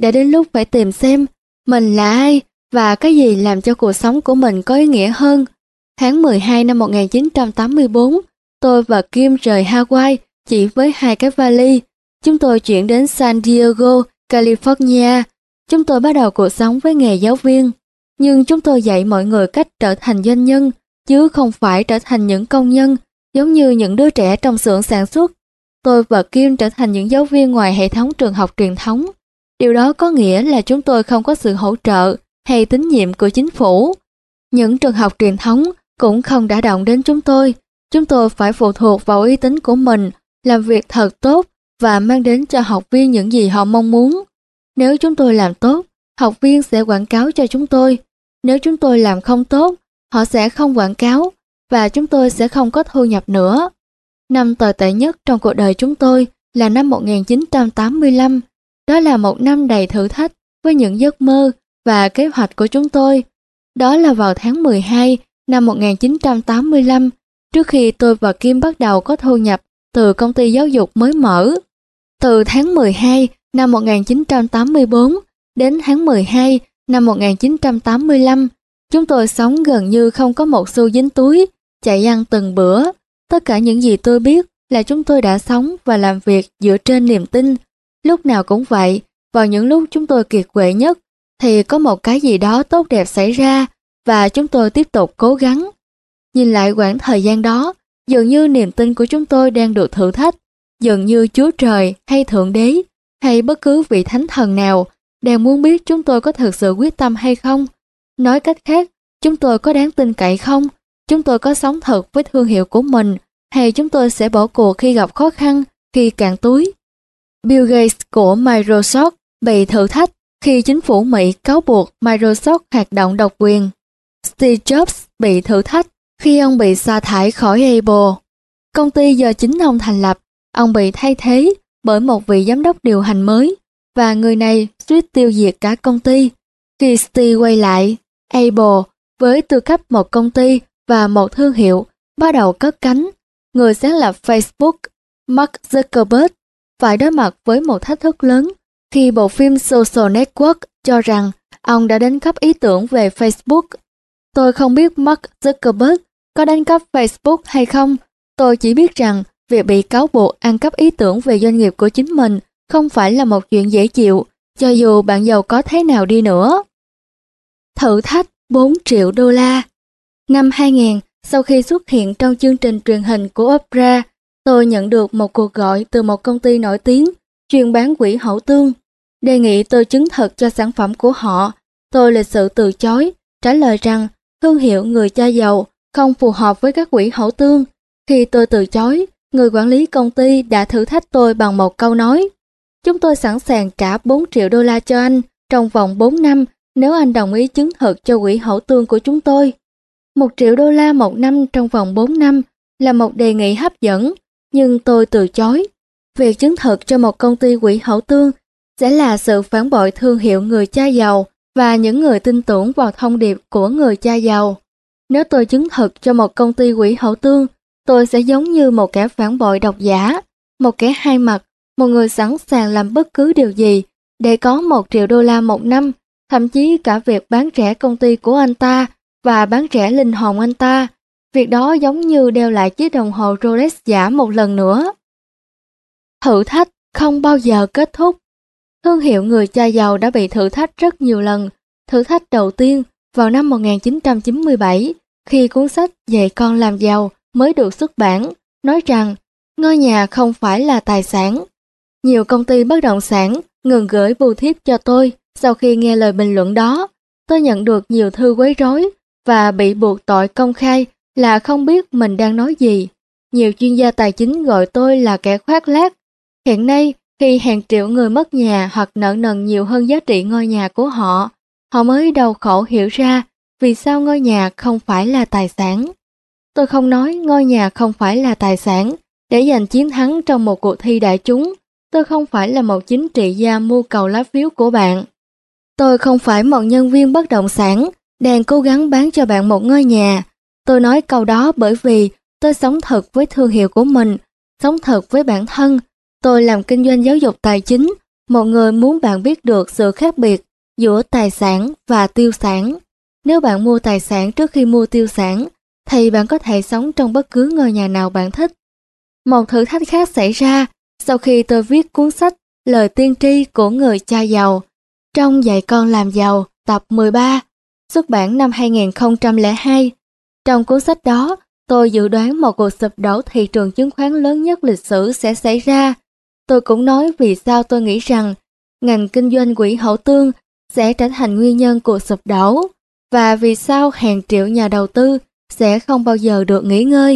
đã đến lúc phải tìm xem mình là ai và cái gì làm cho cuộc sống của mình có ý nghĩa hơn. Tháng mười hai năm một nghìn chín trăm tám mươi tư, tôi và Kim rời Hawaii chỉ với hai cái vali. Chúng tôi chuyển đến San Diego, California. Chúng tôi bắt đầu cuộc sống với nghề giáo viên. Nhưng chúng tôi dạy mọi người cách trở thành doanh nhân, chứ không phải trở thành những công nhân, giống như những đứa trẻ trong xưởng sản xuất. Tôi và Kim trở thành những giáo viên ngoài hệ thống trường học truyền thống. Điều đó có nghĩa là chúng tôi không có sự hỗ trợ hay tín nhiệm của chính phủ. Những trường học truyền thống cũng không đả động đến chúng tôi. Chúng tôi phải phụ thuộc vào uy tín của mình, làm việc thật tốt và mang đến cho học viên những gì họ mong muốn. Nếu chúng tôi làm tốt, học viên sẽ quảng cáo cho chúng tôi. Nếu chúng tôi làm không tốt, họ sẽ không quảng cáo và chúng tôi sẽ không có thu nhập nữa. Năm tồi tệ nhất trong cuộc đời chúng tôi là năm một nghìn chín trăm tám mươi lăm. Đó là một năm đầy thử thách với những giấc mơ và kế hoạch của chúng tôi. Đó là vào tháng mười hai năm một nghìn chín trăm tám mươi lăm, trước khi tôi và Kim bắt đầu có thu nhập từ công ty giáo dục mới mở. Từ tháng mười hai năm một nghìn chín trăm tám mươi tư đến tháng mười hai năm một nghìn chín trăm tám mươi lăm, chúng tôi sống gần như không có một xu dính túi, chạy ăn từng bữa. Tất cả những gì tôi biết là chúng tôi đã sống và làm việc dựa trên niềm tin. Lúc nào cũng vậy, vào những lúc chúng tôi kiệt quệ nhất, thì có một cái gì đó tốt đẹp xảy ra và chúng tôi tiếp tục cố gắng. Nhìn lại quãng thời gian đó, dường như niềm tin của chúng tôi đang được thử thách, dường như Chúa Trời hay Thượng Đế hay bất cứ vị thánh thần nào đang muốn biết chúng tôi có thực sự quyết tâm hay không. Nói cách khác, chúng tôi có đáng tin cậy không? Chúng tôi có sống thật với thương hiệu của mình hay chúng tôi sẽ bỏ cuộc khi gặp khó khăn, khi cạn túi? Bill Gates của Microsoft bị thử thách khi chính phủ Mỹ cáo buộc Microsoft hoạt động độc quyền. Steve Jobs bị thử thách khi ông bị sa thải khỏi Apple. Công ty do chính ông thành lập, ông bị thay thế bởi một vị giám đốc điều hành mới và người này suýt tiêu diệt cả công ty. Khi Steve quay lại, Apple với tư cách một công ty và một thương hiệu bắt đầu cất cánh. Người sáng lập Facebook, Mark Zuckerberg, phải đối mặt với một thách thức lớn khi bộ phim Social Network cho rằng ông đã đánh cắp ý tưởng về Facebook. Tôi không biết Mark Zuckerberg có đánh cắp Facebook hay không. Tôi chỉ biết rằng việc bị cáo buộc ăn cắp ý tưởng về doanh nghiệp của chính mình không phải là một chuyện dễ chịu, cho dù bạn giàu có thế nào đi nữa. Thử thách bốn triệu đô la. Năm hai nghìn, sau khi xuất hiện trong chương trình truyền hình của Oprah, tôi nhận được một cuộc gọi từ một công ty nổi tiếng chuyên bán quỹ hậu tương, đề nghị tôi chứng thực cho sản phẩm của họ. Tôi lịch sự từ chối, trả lời rằng thương hiệu người cha giàu không phù hợp với các quỹ hậu tương. Khi tôi từ chối, người quản lý công ty đã thử thách tôi bằng một câu nói: chúng tôi sẵn sàng trả bốn triệu đô la cho anh trong vòng bốn năm nếu anh đồng ý chứng thực cho quỹ hậu tương của chúng tôi. Một triệu đô la một năm trong vòng bốn năm là một đề nghị hấp dẫn, nhưng tôi từ chối. Việc chứng thực cho một công ty quỹ hậu tương sẽ là sự phản bội thương hiệu người cha giàu và những người tin tưởng vào thông điệp của người cha giàu. Nếu tôi chứng thực cho một công ty quỹ hậu tương, tôi sẽ giống như một kẻ phản bội độc giả, một kẻ hai mặt, một người sẵn sàng làm bất cứ điều gì để có một triệu đô la một năm, thậm chí cả việc bán rẻ công ty của anh ta và bán rẻ linh hồn anh ta. Việc đó giống như đeo lại chiếc đồng hồ Rolex giả một lần nữa. Thử thách không bao giờ kết thúc. Thương hiệu người cha giàu đã bị thử thách rất nhiều lần. Thử thách đầu tiên vào năm một nghìn chín trăm chín mươi bảy, khi cuốn sách Dạy con làm giàu mới được xuất bản, nói rằng ngôi nhà không phải là tài sản. Nhiều công ty bất động sản ngừng gửi bưu thiếp cho tôi sau khi nghe lời bình luận đó. Tôi nhận được nhiều thư quấy rối và bị buộc tội công khai là không biết mình đang nói gì. Nhiều chuyên gia tài chính gọi tôi là kẻ khoác lác. Hiện nay, khi hàng triệu người mất nhà hoặc nợ nần nhiều hơn giá trị ngôi nhà của họ, họ mới đau khổ hiểu ra vì sao ngôi nhà không phải là tài sản. Tôi không nói ngôi nhà không phải là tài sản để giành chiến thắng trong một cuộc thi đại chúng. Tôi không phải là một chính trị gia mưu cầu lá phiếu của bạn. Tôi không phải một nhân viên bất động sản đang cố gắng bán cho bạn một ngôi nhà. Tôi nói câu đó bởi vì tôi sống thật với thương hiệu của mình, sống thật với bản thân. Tôi làm kinh doanh giáo dục tài chính, Một người muốn bạn biết được sự khác biệt giữa tài sản và tiêu sản. Nếu bạn mua tài sản trước khi mua tiêu sản, thì bạn có thể sống trong bất cứ ngôi nhà nào bạn thích. Một thử thách khác xảy ra sau khi tôi viết cuốn sách Lời tiên tri của người cha giàu trong Dạy con làm giàu tập mười ba, xuất bản năm hai nghìn không trăm lẻ hai. Trong cuốn sách đó, tôi dự đoán một cuộc sụp đổ thị trường chứng khoán lớn nhất lịch sử sẽ xảy ra. Tôi cũng nói vì sao tôi nghĩ rằng ngành kinh doanh quỹ hậu tương sẽ trở thành nguyên nhân cuộc sụp đổ và vì sao hàng triệu nhà đầu tư sẽ không bao giờ được nghỉ ngơi.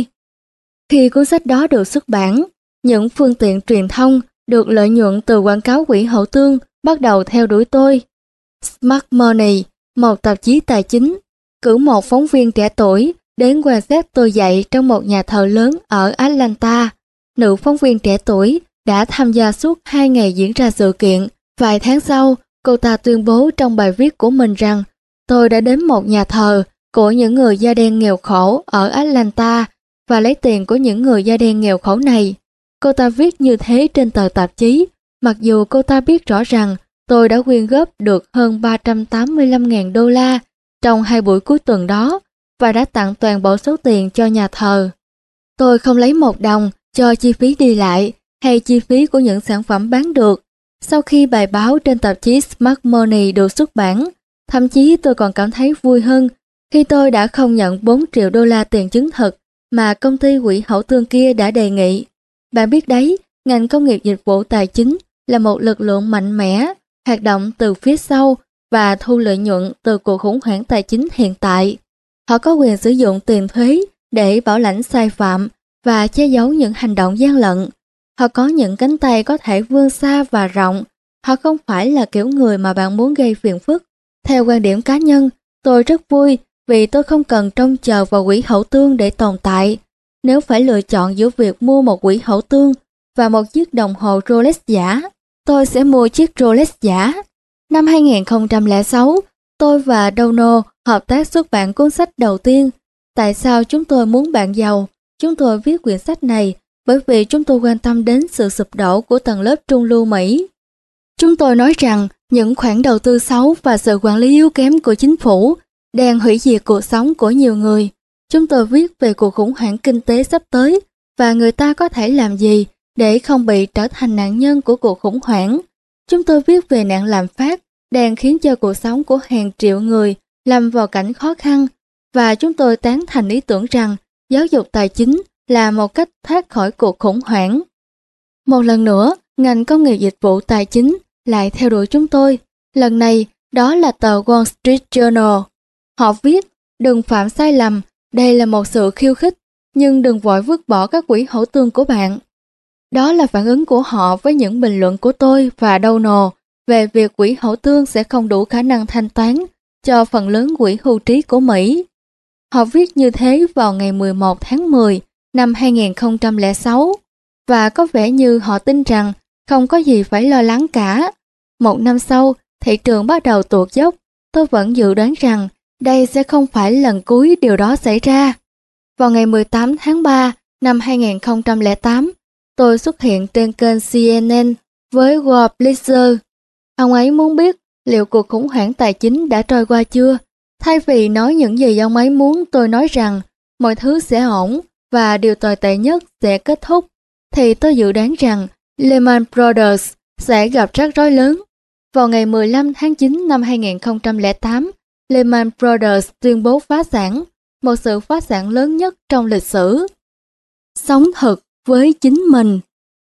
Khi cuốn sách đó được xuất bản, những phương tiện truyền thông được lợi nhuận từ quảng cáo quỹ hậu tương bắt đầu theo đuổi tôi. Smart Money, một tạp chí tài chính, cử một phóng viên trẻ tuổi đến quan sát tôi dạy trong một nhà thờ lớn ở Atlanta. Nữ phóng viên trẻ tuổi đã tham gia suốt hai ngày diễn ra sự kiện. Vài tháng sau, cô ta tuyên bố trong bài viết của mình rằng tôi đã đến một nhà thờ của những người da đen nghèo khổ ở Atlanta và lấy tiền của những người da đen nghèo khổ này. Cô ta viết như thế trên tờ tạp chí, mặc dù cô ta biết rõ rằng tôi đã quyên góp được hơn ba trăm tám mươi lăm nghìn đô la trong hai buổi cuối tuần đó và đã tặng toàn bộ số tiền cho nhà thờ. Tôi không lấy một đồng cho chi phí đi lại hay chi phí của những sản phẩm bán được. Sau khi bài báo trên tạp chí Smart Money được xuất bản, thậm chí tôi còn cảm thấy vui hơn khi tôi đã không nhận bốn triệu đô la tiền chứng thực mà công ty quỹ hậu tương kia đã đề nghị. Bạn biết đấy, ngành công nghiệp dịch vụ tài chính là một lực lượng mạnh mẽ, hoạt động từ phía sau và thu lợi nhuận từ cuộc khủng hoảng tài chính hiện tại. Họ có quyền sử dụng tiền thuế để bảo lãnh sai phạm và che giấu những hành động gian lận. Họ có những cánh tay có thể vươn xa và rộng. Họ không phải là kiểu người mà bạn muốn gây phiền phức. Theo quan điểm cá nhân, tôi rất vui vì tôi không cần trông chờ vào quỹ hậu tương để tồn tại. Nếu phải lựa chọn giữa việc mua một quỹ hậu tương và một chiếc đồng hồ Rolex giả, tôi sẽ mua chiếc Rolex giả. Năm hai nghìn không trăm lẻ sáu, tôi và Donald hợp tác xuất bản cuốn sách đầu tiên. Tại sao chúng tôi muốn bạn giàu? Chúng tôi viết quyển sách này bởi vì chúng tôi quan tâm đến sự sụp đổ của tầng lớp trung lưu Mỹ. Chúng tôi nói rằng những khoản đầu tư xấu và sự quản lý yếu kém của chính phủ đang hủy diệt cuộc sống của nhiều người. Chúng tôi viết về cuộc khủng hoảng kinh tế sắp tới và người ta có thể làm gì để không bị trở thành nạn nhân của cuộc khủng hoảng. Chúng tôi viết về nạn lạm phát đang khiến cho cuộc sống của hàng triệu người lâm vào cảnh khó khăn và chúng tôi tán thành ý tưởng rằng giáo dục tài chính là một cách thoát khỏi cuộc khủng hoảng. Một lần nữa, ngành công nghiệp dịch vụ tài chính lại theo đuổi chúng tôi. Lần này, đó là tờ Wall Street Journal. Họ viết, đừng phạm sai lầm, đây là một sự khiêu khích, nhưng đừng vội vứt bỏ các quỹ hậu tương của bạn. Đó là phản ứng của họ với những bình luận của tôi và Donald về việc quỹ hậu tương sẽ không đủ khả năng thanh toán cho phần lớn quỹ hưu trí của Mỹ. Họ viết như thế vào ngày mười một tháng mười năm hai nghìn không trăm lẻ sáu và có vẻ như họ tin rằng không có gì phải lo lắng cả. Một năm sau, thị trường bắt đầu tuột dốc. Tôi vẫn dự đoán rằng đây sẽ không phải lần cuối điều đó xảy ra. Vào ngày mười tám tháng ba năm hai nghìn không trăm lẻ tám, tôi xuất hiện trên kênh C N N với Walt Blitzer. Ông ấy muốn biết liệu cuộc khủng hoảng tài chính đã trôi qua chưa. Thay vì nói những gì ông ấy muốn tôi nói rằng mọi thứ sẽ ổn và điều tồi tệ nhất sẽ kết thúc, thì tôi dự đoán rằng Lehman Brothers sẽ gặp rắc rối lớn. Vào ngày mười lăm tháng chín năm hai nghìn không trăm lẻ tám, Lehman Brothers tuyên bố phá sản, một sự phá sản lớn nhất trong lịch sử. Sống thật với chính mình.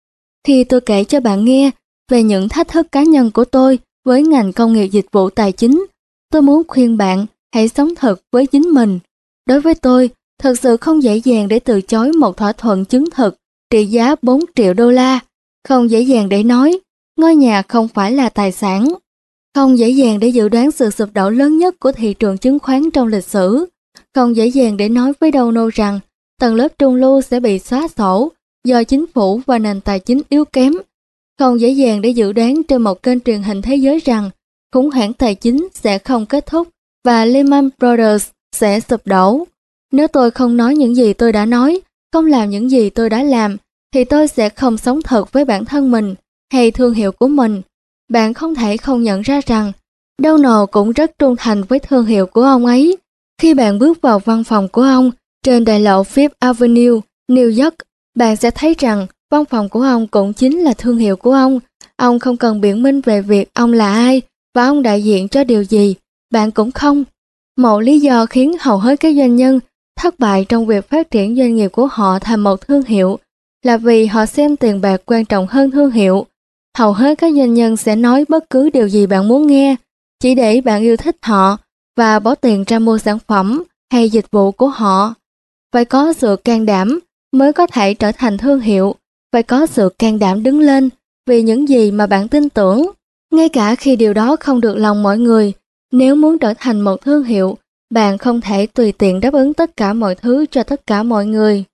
Khi tôi kể cho bạn nghe về những thách thức cá nhân của tôi với ngành công nghiệp dịch vụ tài chính, tôi muốn khuyên bạn hãy sống thật với chính mình. Đối với tôi, thật sự không dễ dàng để từ chối một thỏa thuận chứng thực trị giá bốn triệu đô la. Không dễ dàng để nói, ngôi nhà không phải là tài sản. Không dễ dàng để dự đoán sự sụp đổ lớn nhất của thị trường chứng khoán trong lịch sử. Không dễ dàng để nói với Donald rằng tầng lớp trung lưu sẽ bị xóa sổ do chính phủ và nền tài chính yếu kém. Không dễ dàng để dự đoán trên một kênh truyền hình thế giới rằng khủng hoảng tài chính sẽ không kết thúc và Lehman Brothers sẽ sụp đổ. Nếu tôi không nói những gì tôi đã nói, không làm những gì tôi đã làm, thì tôi sẽ không sống thật với bản thân mình hay thương hiệu của mình. bạn không thể không nhận ra rằng Donald cũng rất trung thành với thương hiệu của ông ấy. Khi bạn bước vào văn phòng của ông trên đại lộ Fifth Avenue, New York, bạn sẽ thấy rằng văn phòng của ông cũng chính là thương hiệu của ông. Ông không cần biện minh về việc ông là ai và ông đại diện cho điều gì, bạn cũng không. Một lý do khiến hầu hết các doanh nhân thất bại trong việc phát triển doanh nghiệp của họ thành một thương hiệu là vì họ xem tiền bạc quan trọng hơn thương hiệu. Hầu hết các doanh nhân sẽ nói bất cứ điều gì bạn muốn nghe, chỉ để bạn yêu thích họ và bỏ tiền ra mua sản phẩm hay dịch vụ của họ. Phải có sự can đảm mới có thể trở thành thương hiệu, phải có sự can đảm đứng lên vì những gì mà bạn tin tưởng, ngay cả khi điều đó không được lòng mọi người. Nếu muốn trở thành một thương hiệu, bạn không thể tùy tiện đáp ứng tất cả mọi thứ cho tất cả mọi người.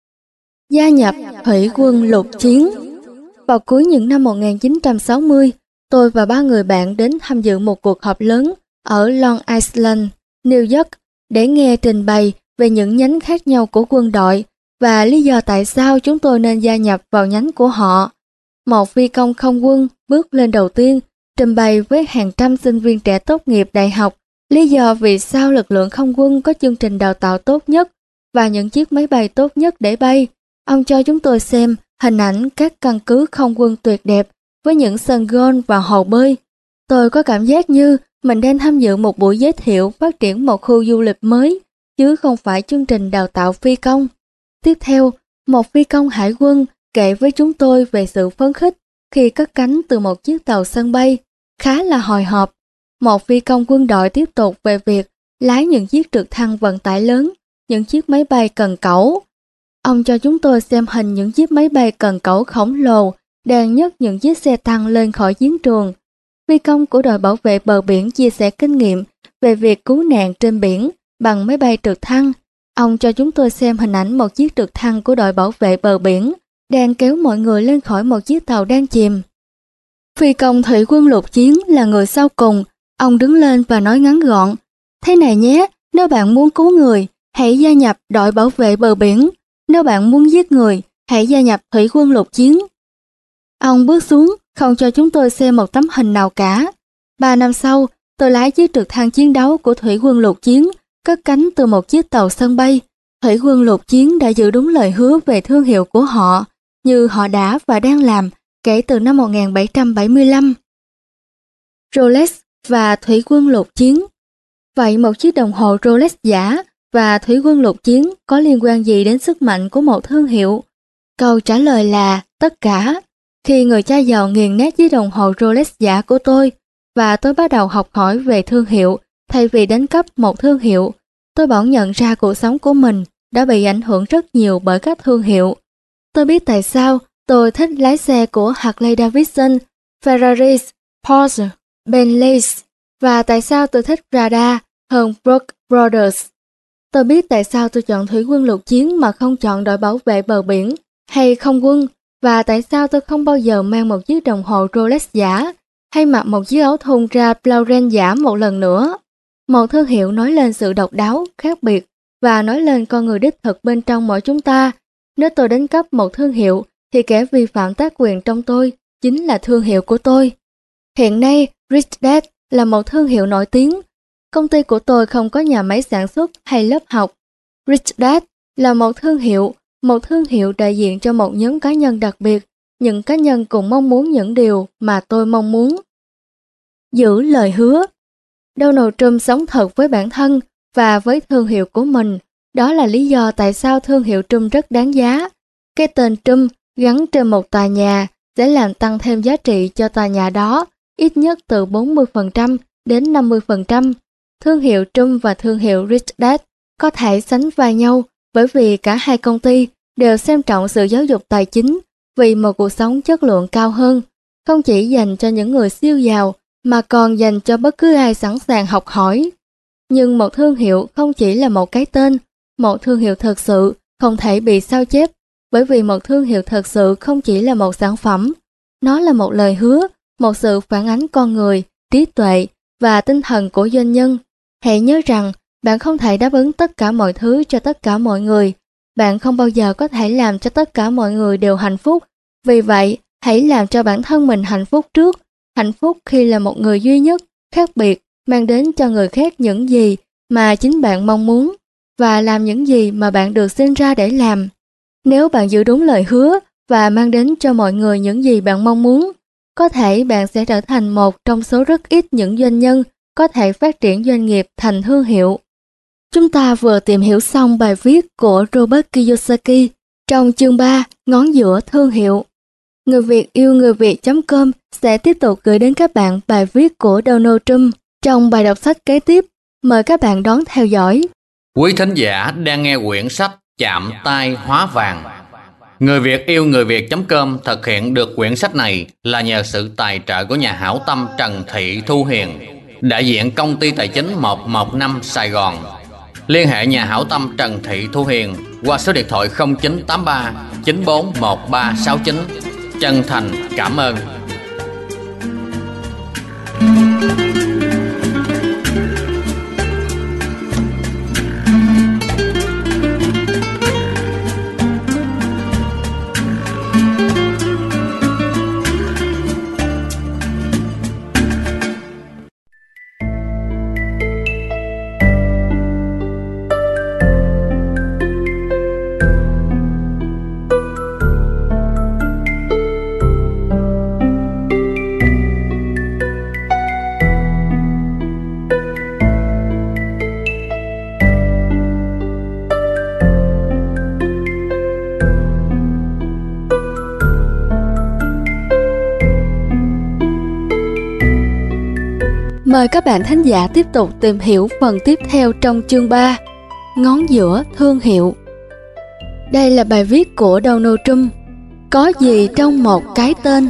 Gia nhập Thủy quân lục chiến. Vào cuối những năm một nghìn chín trăm sáu mươi, tôi và ba người bạn đến tham dự một cuộc họp lớn ở Long Island, New York để nghe trình bày về những nhánh khác nhau của quân đội và lý do tại sao chúng tôi nên gia nhập vào nhánh của họ. Một phi công không quân bước lên đầu tiên, trình bày với hàng trăm sinh viên trẻ tốt nghiệp đại học lý do vì sao lực lượng không quân có chương trình đào tạo tốt nhất và những chiếc máy bay tốt nhất để bay. Ông cho chúng tôi xem hình ảnh các căn cứ không quân tuyệt đẹp với những sân golf và hồ bơi. Tôi có cảm giác như mình đang tham dự một buổi giới thiệu phát triển một khu du lịch mới, chứ không phải chương trình đào tạo phi công. Tiếp theo, một phi công hải quân kể với chúng tôi về sự phấn khích khi cất cánh từ một chiếc tàu sân bay, khá là hồi hộp. Một phi công quân đội tiếp tục về việc lái những chiếc trực thăng vận tải lớn, những chiếc máy bay cần cẩu. Ông cho chúng tôi xem hình những chiếc máy bay cần cẩu khổng lồ đang nhấc những chiếc xe tăng lên khỏi chiến trường. Phi công của đội bảo vệ bờ biển chia sẻ kinh nghiệm về việc cứu nạn trên biển bằng máy bay trực thăng. Ông cho chúng tôi xem hình ảnh một chiếc trực thăng của đội bảo vệ bờ biển đang kéo mọi người lên khỏi một chiếc tàu đang chìm. Phi công thủy quân lục chiến là người sau cùng. Ông đứng lên và nói ngắn gọn: "Thế này nhé, nếu bạn muốn cứu người, hãy gia nhập đội bảo vệ bờ biển. Nếu bạn muốn giết người, hãy gia nhập thủy quân lục chiến." Ông bước xuống, không cho chúng tôi xem một tấm hình nào cả. Ba năm sau, tôi lái chiếc trực thăng chiến đấu của thủy quân lục chiến, cất cánh từ một chiếc tàu sân bay. Thủy quân lục chiến đã giữ đúng lời hứa về thương hiệu của họ, như họ đã và đang làm kể từ năm một nghìn bảy trăm bảy mươi lăm. Rolex và thủy quân lục chiến. Vậy một chiếc đồng hồ Rolex giả và thủy quân lục chiến có liên quan gì đến sức mạnh của một thương hiệu? Câu trả lời là tất cả. Khi người cha giàu nghiền nát chiếc đồng hồ Rolex giả của tôi và tôi bắt đầu học hỏi về thương hiệu thay vì đánh cắp một thương hiệu, tôi bỗng nhận ra cuộc sống của mình đã bị ảnh hưởng rất nhiều bởi các thương hiệu. Tôi biết tại sao tôi thích lái xe của Harley Davidson, Ferrari, Porsche, Bentley và tại sao tôi thích Prada hơn Brooks Brothers. Tôi biết tại sao tôi chọn thủy quân lục chiến mà không chọn đội bảo vệ bờ biển hay không quân, và tại sao tôi không bao giờ mang một chiếc đồng hồ Rolex giả hay mặc một chiếc áo thun Ralph Lauren giả một lần nữa. Một thương hiệu nói lên sự độc đáo, khác biệt và nói lên con người đích thực bên trong mỗi chúng ta. Nếu tôi đánh cắp một thương hiệu thì kẻ vi phạm tác quyền trong tôi chính là thương hiệu của tôi. Hiện nay, Rich Dad là một thương hiệu nổi tiếng. Công ty của tôi không có nhà máy sản xuất hay lớp học. Rich Dad là một thương hiệu, một thương hiệu đại diện cho một nhóm cá nhân đặc biệt. Những cá nhân cùng mong muốn những điều mà tôi mong muốn. Giữ lời hứa. Donald Trump sống thật với bản thân và với thương hiệu của mình. Đó là lý do tại sao thương hiệu Trump rất đáng giá. Cái tên Trump gắn trên một tòa nhà sẽ làm tăng thêm giá trị cho tòa nhà đó, ít nhất từ bốn mươi phần trăm đến năm mươi phần trăm. Thương hiệu Trump và thương hiệu Rich Dad có thể sánh vai nhau bởi vì cả hai công ty đều xem trọng sự giáo dục tài chính vì một cuộc sống chất lượng cao hơn, không chỉ dành cho những người siêu giàu mà còn dành cho bất cứ ai sẵn sàng học hỏi. Nhưng một thương hiệu không chỉ là một cái tên, một thương hiệu thật sự không thể bị sao chép, bởi vì một thương hiệu thật sự không chỉ là một sản phẩm, nó là một lời hứa, một sự phản ánh con người, trí tuệ và tinh thần của doanh nhân. Hãy nhớ rằng bạn không thể đáp ứng tất cả mọi thứ cho tất cả mọi người. Bạn không bao giờ có thể làm cho tất cả mọi người đều hạnh phúc. Vì vậy, hãy làm cho bản thân mình hạnh phúc trước, Hạnh phúc khi là một người duy nhất, khác biệt, mang đến cho người khác những gì mà chính bạn mong muốn và làm những gì mà bạn được sinh ra để làm. Nếu bạn giữ đúng lời hứa và mang đến cho mọi người những gì bạn mong muốn, có thể bạn sẽ trở thành một trong số rất ít những doanh nhân có thể phát triển doanh nghiệp thành thương hiệu. Chúng ta vừa tìm hiểu xong bài viết của Robert Kiyosaki trong chương ba Ngón giữa thương hiệu. Người Việt yêu người Việt chấm com sẽ tiếp tục gửi đến các bạn bài viết của Donald Trump trong bài đọc sách kế tiếp. Mời các bạn đón theo dõi. Quý thính giả đang nghe quyển sách Chạm tay hóa vàng. Người Việt yêu người Việt chấm com thực hiện được quyển sách này là nhờ sự tài trợ của nhà hảo tâm Trần Thị Thu Hiền, đại diện công ty tài chính một một năm Sài Gòn. Liên hệ nhà hảo tâm Trần Thị Thu Hiền qua số điện thoại không chín tám ba chín bốn một ba sáu chín. Chân thành cảm ơn. Mời các bạn thính giả tiếp tục tìm hiểu phần tiếp theo trong chương ba, Ngón giữa thương hiệu. Đây là bài viết của Donald Trump. Có gì trong một cái tên?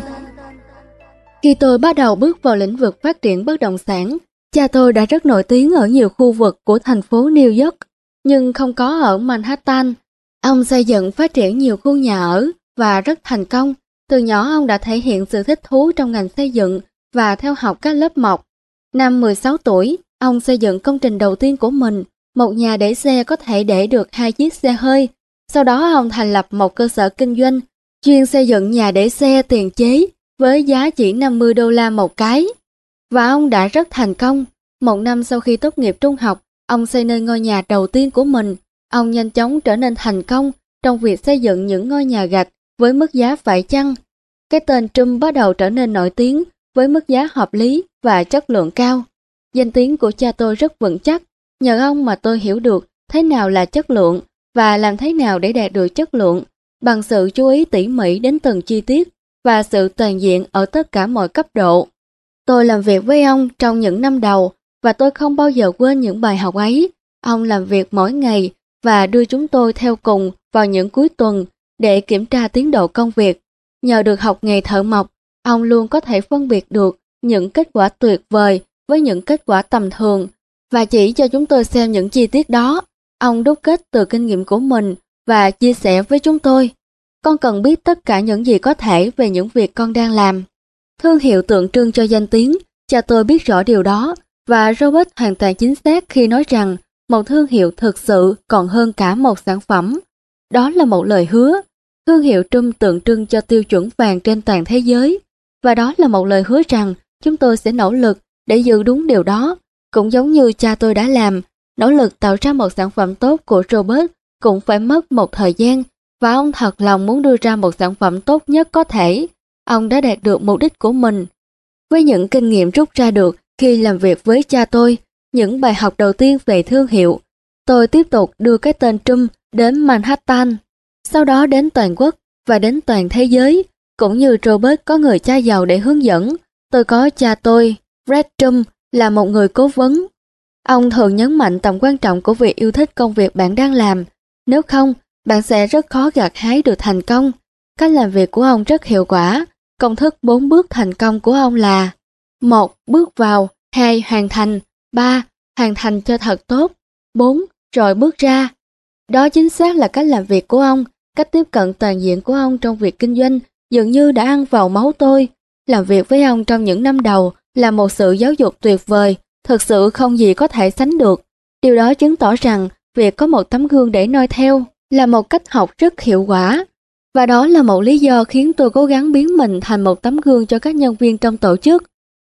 Khi tôi bắt đầu bước vào lĩnh vực phát triển bất động sản, cha tôi đã rất nổi tiếng ở nhiều khu vực của thành phố New York, nhưng không có ở Manhattan. Ông xây dựng phát triển nhiều khu nhà ở và rất thành công. Từ nhỏ ông đã thể hiện sự thích thú trong ngành xây dựng và theo học các lớp mộc. Năm mười sáu tuổi, ông xây dựng công trình đầu tiên của mình, một nhà để xe có thể để được hai chiếc xe hơi. Sau đó ông thành lập một cơ sở kinh doanh, chuyên xây dựng nhà để xe tiền chế với giá chỉ năm mươi đô la một cái. Và ông đã rất thành công. Một năm sau khi tốt nghiệp trung học, ông xây nên ngôi nhà đầu tiên của mình. Ông nhanh chóng trở nên thành công trong việc xây dựng những ngôi nhà gạch với mức giá phải chăng. Cái tên Trump bắt đầu trở nên nổi tiếng với mức giá hợp lý và chất lượng cao. Danh tiếng của cha tôi rất vững chắc, nhờ ông mà tôi hiểu được thế nào là chất lượng và làm thế nào để đạt được chất lượng bằng sự chú ý tỉ mỉ đến từng chi tiết và sự toàn diện ở tất cả mọi cấp độ. Tôi làm việc với ông trong những năm đầu và tôi không bao giờ quên những bài học ấy. Ông làm việc mỗi ngày và đưa chúng tôi theo cùng vào những cuối tuần để kiểm tra tiến độ công việc. Nhờ được học nghề thợ mộc, ông luôn có thể phân biệt được những kết quả tuyệt vời với những kết quả tầm thường và chỉ cho chúng tôi xem những chi tiết đó. Ông đúc kết từ kinh nghiệm của mình và chia sẻ với chúng tôi. Con cần biết tất cả những gì có thể về những việc con đang làm. Thương hiệu tượng trưng cho danh tiếng, cha tôi biết rõ điều đó và Robert hoàn toàn chính xác khi nói rằng một thương hiệu thực sự còn hơn cả một sản phẩm. Đó là một lời hứa. Thương hiệu Trump tượng trưng cho tiêu chuẩn vàng trên toàn thế giới. Và đó là một lời hứa rằng chúng tôi sẽ nỗ lực để giữ đúng điều đó. Cũng giống như cha tôi đã làm, nỗ lực tạo ra một sản phẩm tốt của Robert cũng phải mất một thời gian và ông thật lòng muốn đưa ra một sản phẩm tốt nhất có thể. Ông đã đạt được mục đích của mình. Với những kinh nghiệm rút ra được khi làm việc với cha tôi, những bài học đầu tiên về thương hiệu, tôi tiếp tục đưa cái tên Trump đến Manhattan, sau đó đến toàn quốc và đến toàn thế giới. Cũng như Robert có người cha giàu để hướng dẫn, tôi có cha tôi, Fred Trump, là một người cố vấn. Ông thường nhấn mạnh tầm quan trọng của việc yêu thích công việc bạn đang làm. Nếu không, bạn sẽ rất khó gặt hái được thành công. Cách làm việc của ông rất hiệu quả. Công thức bốn bước thành công của ông là: một. Bước vào. Hai. Hoàn thành. Ba. Hoàn thành cho thật tốt. Bốn. Rồi bước ra. Đó chính xác là cách làm việc của ông. Cách tiếp cận toàn diện của ông trong việc kinh doanh dường như đã ăn vào máu tôi. Làm việc với ông trong những năm đầu là một sự giáo dục tuyệt vời, thực sự không gì có thể sánh được. Điều đó chứng tỏ rằng việc có một tấm gương để noi theo là một cách học rất hiệu quả. Và đó là một lý do khiến tôi cố gắng biến mình thành một tấm gương cho các nhân viên trong tổ chức.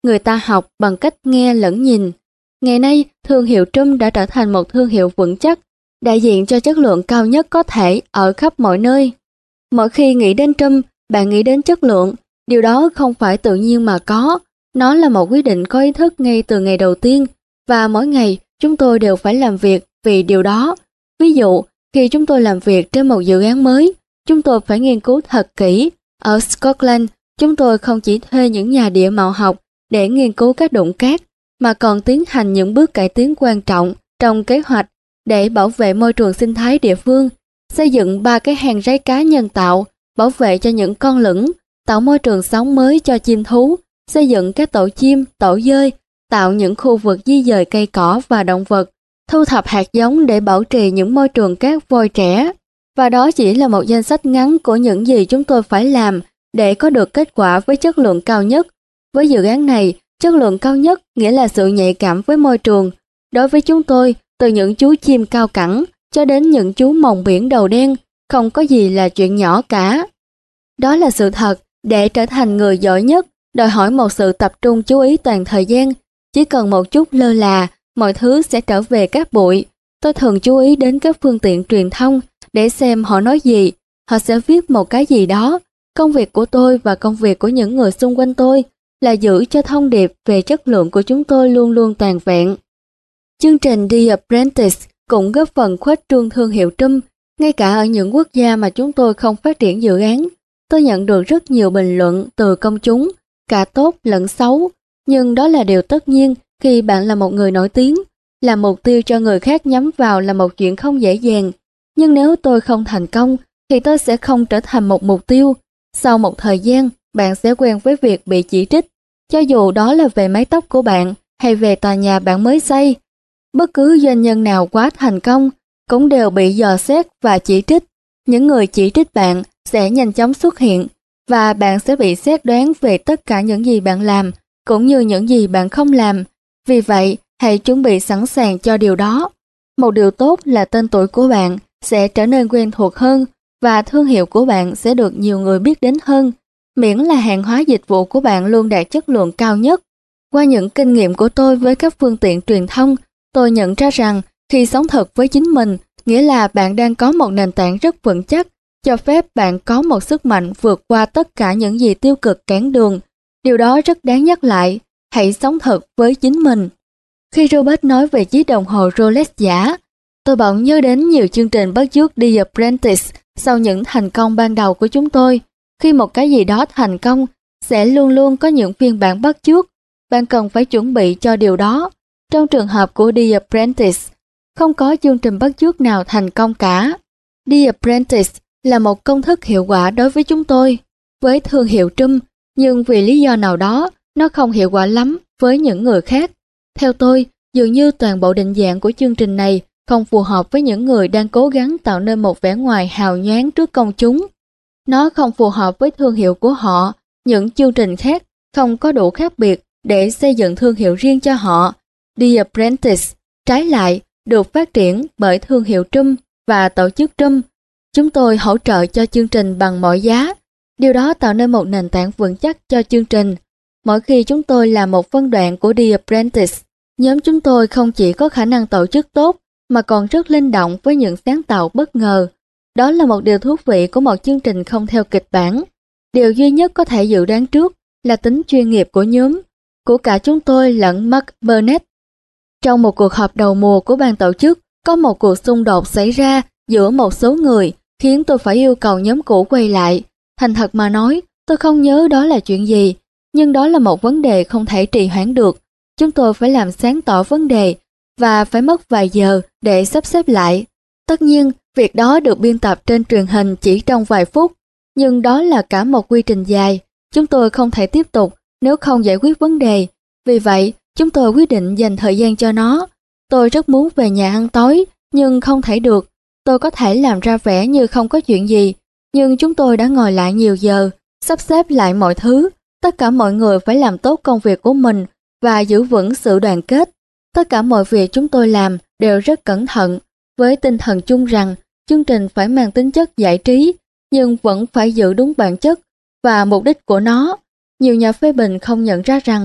người ta học bằng cách nghe lẫn nhìn. Ngày nay, thương hiệu Trump đã trở thành một thương hiệu vững chắc, đại diện cho chất lượng cao nhất có thể ở khắp mọi nơi. Mỗi khi nghĩ đến Trump, bạn nghĩ đến chất lượng. Điều đó không phải tự nhiên mà có, nó là một quyết định có ý thức ngay từ ngày đầu tiên, và mỗi ngày chúng tôi đều phải làm việc vì điều đó. Ví dụ, khi chúng tôi làm việc trên một dự án mới, chúng tôi phải nghiên cứu thật kỹ. Ở Scotland, chúng tôi không chỉ thuê những nhà địa mạo học để nghiên cứu các đụng cát, mà còn tiến hành những bước cải tiến quan trọng trong kế hoạch để bảo vệ môi trường sinh thái địa phương, xây dựng ba cái hang rái cá nhân tạo, bảo vệ cho những con lửng, tạo môi trường sống mới cho chim thú, xây dựng các tổ chim, tổ dơi, tạo những khu vực di dời cây cỏ và động vật, thu thập hạt giống để bảo trì những môi trường cát vôi trẻ. Và đó chỉ là một danh sách ngắn của những gì chúng tôi phải làm để có được kết quả với chất lượng cao nhất. Với dự án này, chất lượng cao nhất nghĩa là sự nhạy cảm với môi trường. Đối với chúng tôi, từ những chú chim cao cẳng cho đến những chú mòng biển đầu đen, không có gì là chuyện nhỏ cả. Đó là sự thật, để trở thành người giỏi nhất, đòi hỏi một sự tập trung chú ý toàn thời gian. Chỉ cần một chút lơ là, mọi thứ sẽ trở về cát bụi. Tôi thường chú ý đến các phương tiện truyền thông để xem họ nói gì. Họ sẽ viết một cái gì đó. Công việc của tôi và công việc của những người xung quanh tôi là giữ cho thông điệp về chất lượng của chúng tôi luôn luôn toàn vẹn. Chương trình The Apprentice cũng góp phần khuếch trương thương hiệu Trump, ngay cả ở những quốc gia mà chúng tôi không phát triển dự án. Tôi nhận được rất nhiều bình luận từ công chúng, cả tốt lẫn xấu, nhưng đó là điều tất nhiên khi bạn là một người nổi tiếng. Làm mục tiêu cho người khác nhắm vào là một chuyện không dễ dàng, nhưng nếu tôi không thành công thì tôi sẽ không trở thành một mục tiêu. Sau một thời gian, bạn sẽ quen với việc bị chỉ trích, cho dù đó là về mái tóc của bạn hay về tòa nhà bạn mới xây. Bất cứ doanh nhân nào quá thành công cũng đều bị dò xét và chỉ trích. Những người chỉ trích bạn sẽ nhanh chóng xuất hiện, và bạn sẽ bị xét đoán về tất cả những gì bạn làm, cũng như những gì bạn không làm. Vì vậy, hãy chuẩn bị sẵn sàng cho điều đó. Một điều tốt là tên tuổi của bạn sẽ trở nên quen thuộc hơn, và thương hiệu của bạn sẽ được nhiều người biết đến hơn, miễn là hàng hóa dịch vụ của bạn luôn đạt chất lượng cao nhất. Qua những kinh nghiệm của tôi với các phương tiện truyền thông, tôi nhận ra rằng khi sống thật với chính mình, nghĩa là bạn đang có một nền tảng rất vững chắc, cho phép bạn có một sức mạnh vượt qua tất cả những gì tiêu cực cản đường. Điều đó rất đáng nhắc lại, hãy sống thật với chính mình. Khi Robert nói về chiếc đồng hồ Rolex giả, tôi bỗng nhớ đến nhiều chương trình bắt chước The Apprentice sau những thành công ban đầu của chúng tôi. Khi một cái gì đó thành công, sẽ luôn luôn có những phiên bản bắt chước. Bạn cần phải chuẩn bị cho điều đó. Trong trường hợp của The Apprentice, không có chương trình bắt chước nào thành công cả. The Apprentice là một công thức hiệu quả đối với chúng tôi, với thương hiệu Trump, nhưng vì lý do nào đó, nó không hiệu quả lắm với những người khác. Theo tôi, dường như toàn bộ định dạng của chương trình này không phù hợp với những người đang cố gắng tạo nên một vẻ ngoài hào nhoáng trước công chúng. Nó không phù hợp với thương hiệu của họ. Những chương trình khác không có đủ khác biệt để xây dựng thương hiệu riêng cho họ. The Apprentice, trái lại, được phát triển bởi thương hiệu Trump và tổ chức Trump. Chúng tôi hỗ trợ cho chương trình bằng mọi giá. Điều đó tạo nên một nền tảng vững chắc cho chương trình. Mỗi khi chúng tôi làm một phân đoạn của The Apprentice, nhóm chúng tôi không chỉ có khả năng tổ chức tốt, mà còn rất linh động với những sáng tạo bất ngờ. Đó là một điều thú vị của một chương trình không theo kịch bản. Điều duy nhất có thể dự đoán trước là tính chuyên nghiệp của nhóm, của cả chúng tôi lẫn Mark Burnett. Trong một cuộc họp đầu mùa của ban tổ chức, có một cuộc xung đột xảy ra giữa một số người, khiến tôi phải yêu cầu nhóm cũ quay lại. Thành thật mà nói, tôi không nhớ đó là chuyện gì, nhưng đó là một vấn đề không thể trì hoãn được. Chúng tôi phải làm sáng tỏ vấn đề, và phải mất vài giờ để sắp xếp lại. Tất nhiên, việc đó được biên tập trên truyền hình chỉ trong vài phút, nhưng đó là cả một quy trình dài. Chúng tôi không thể tiếp tục nếu không giải quyết vấn đề. Vì vậy, chúng tôi quyết định dành thời gian cho nó. Tôi rất muốn về nhà ăn tối, nhưng không thể được. Tôi có thể làm ra vẻ như không có chuyện gì, nhưng chúng tôi đã ngồi lại nhiều giờ, sắp xếp lại mọi thứ. Tất cả mọi người phải làm tốt công việc của mình và giữ vững sự đoàn kết. Tất cả mọi việc chúng tôi làm đều rất cẩn thận, với tinh thần chung rằng chương trình phải mang tính chất giải trí, nhưng vẫn phải giữ đúng bản chất và mục đích của nó. Nhiều nhà phê bình không nhận ra rằng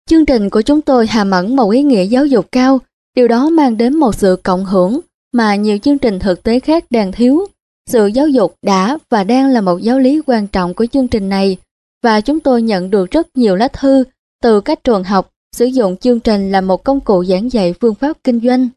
Chương trình của chúng tôi hàm ẩn một ý nghĩa giáo dục cao, điều đó mang đến một sự cộng hưởng mà nhiều chương trình thực tế khác đang thiếu. Sự giáo dục đã và đang là một giáo lý quan trọng của chương trình này, và chúng tôi nhận được rất nhiều lá thư từ các trường học sử dụng chương trình làm một công cụ giảng dạy phương pháp kinh doanh.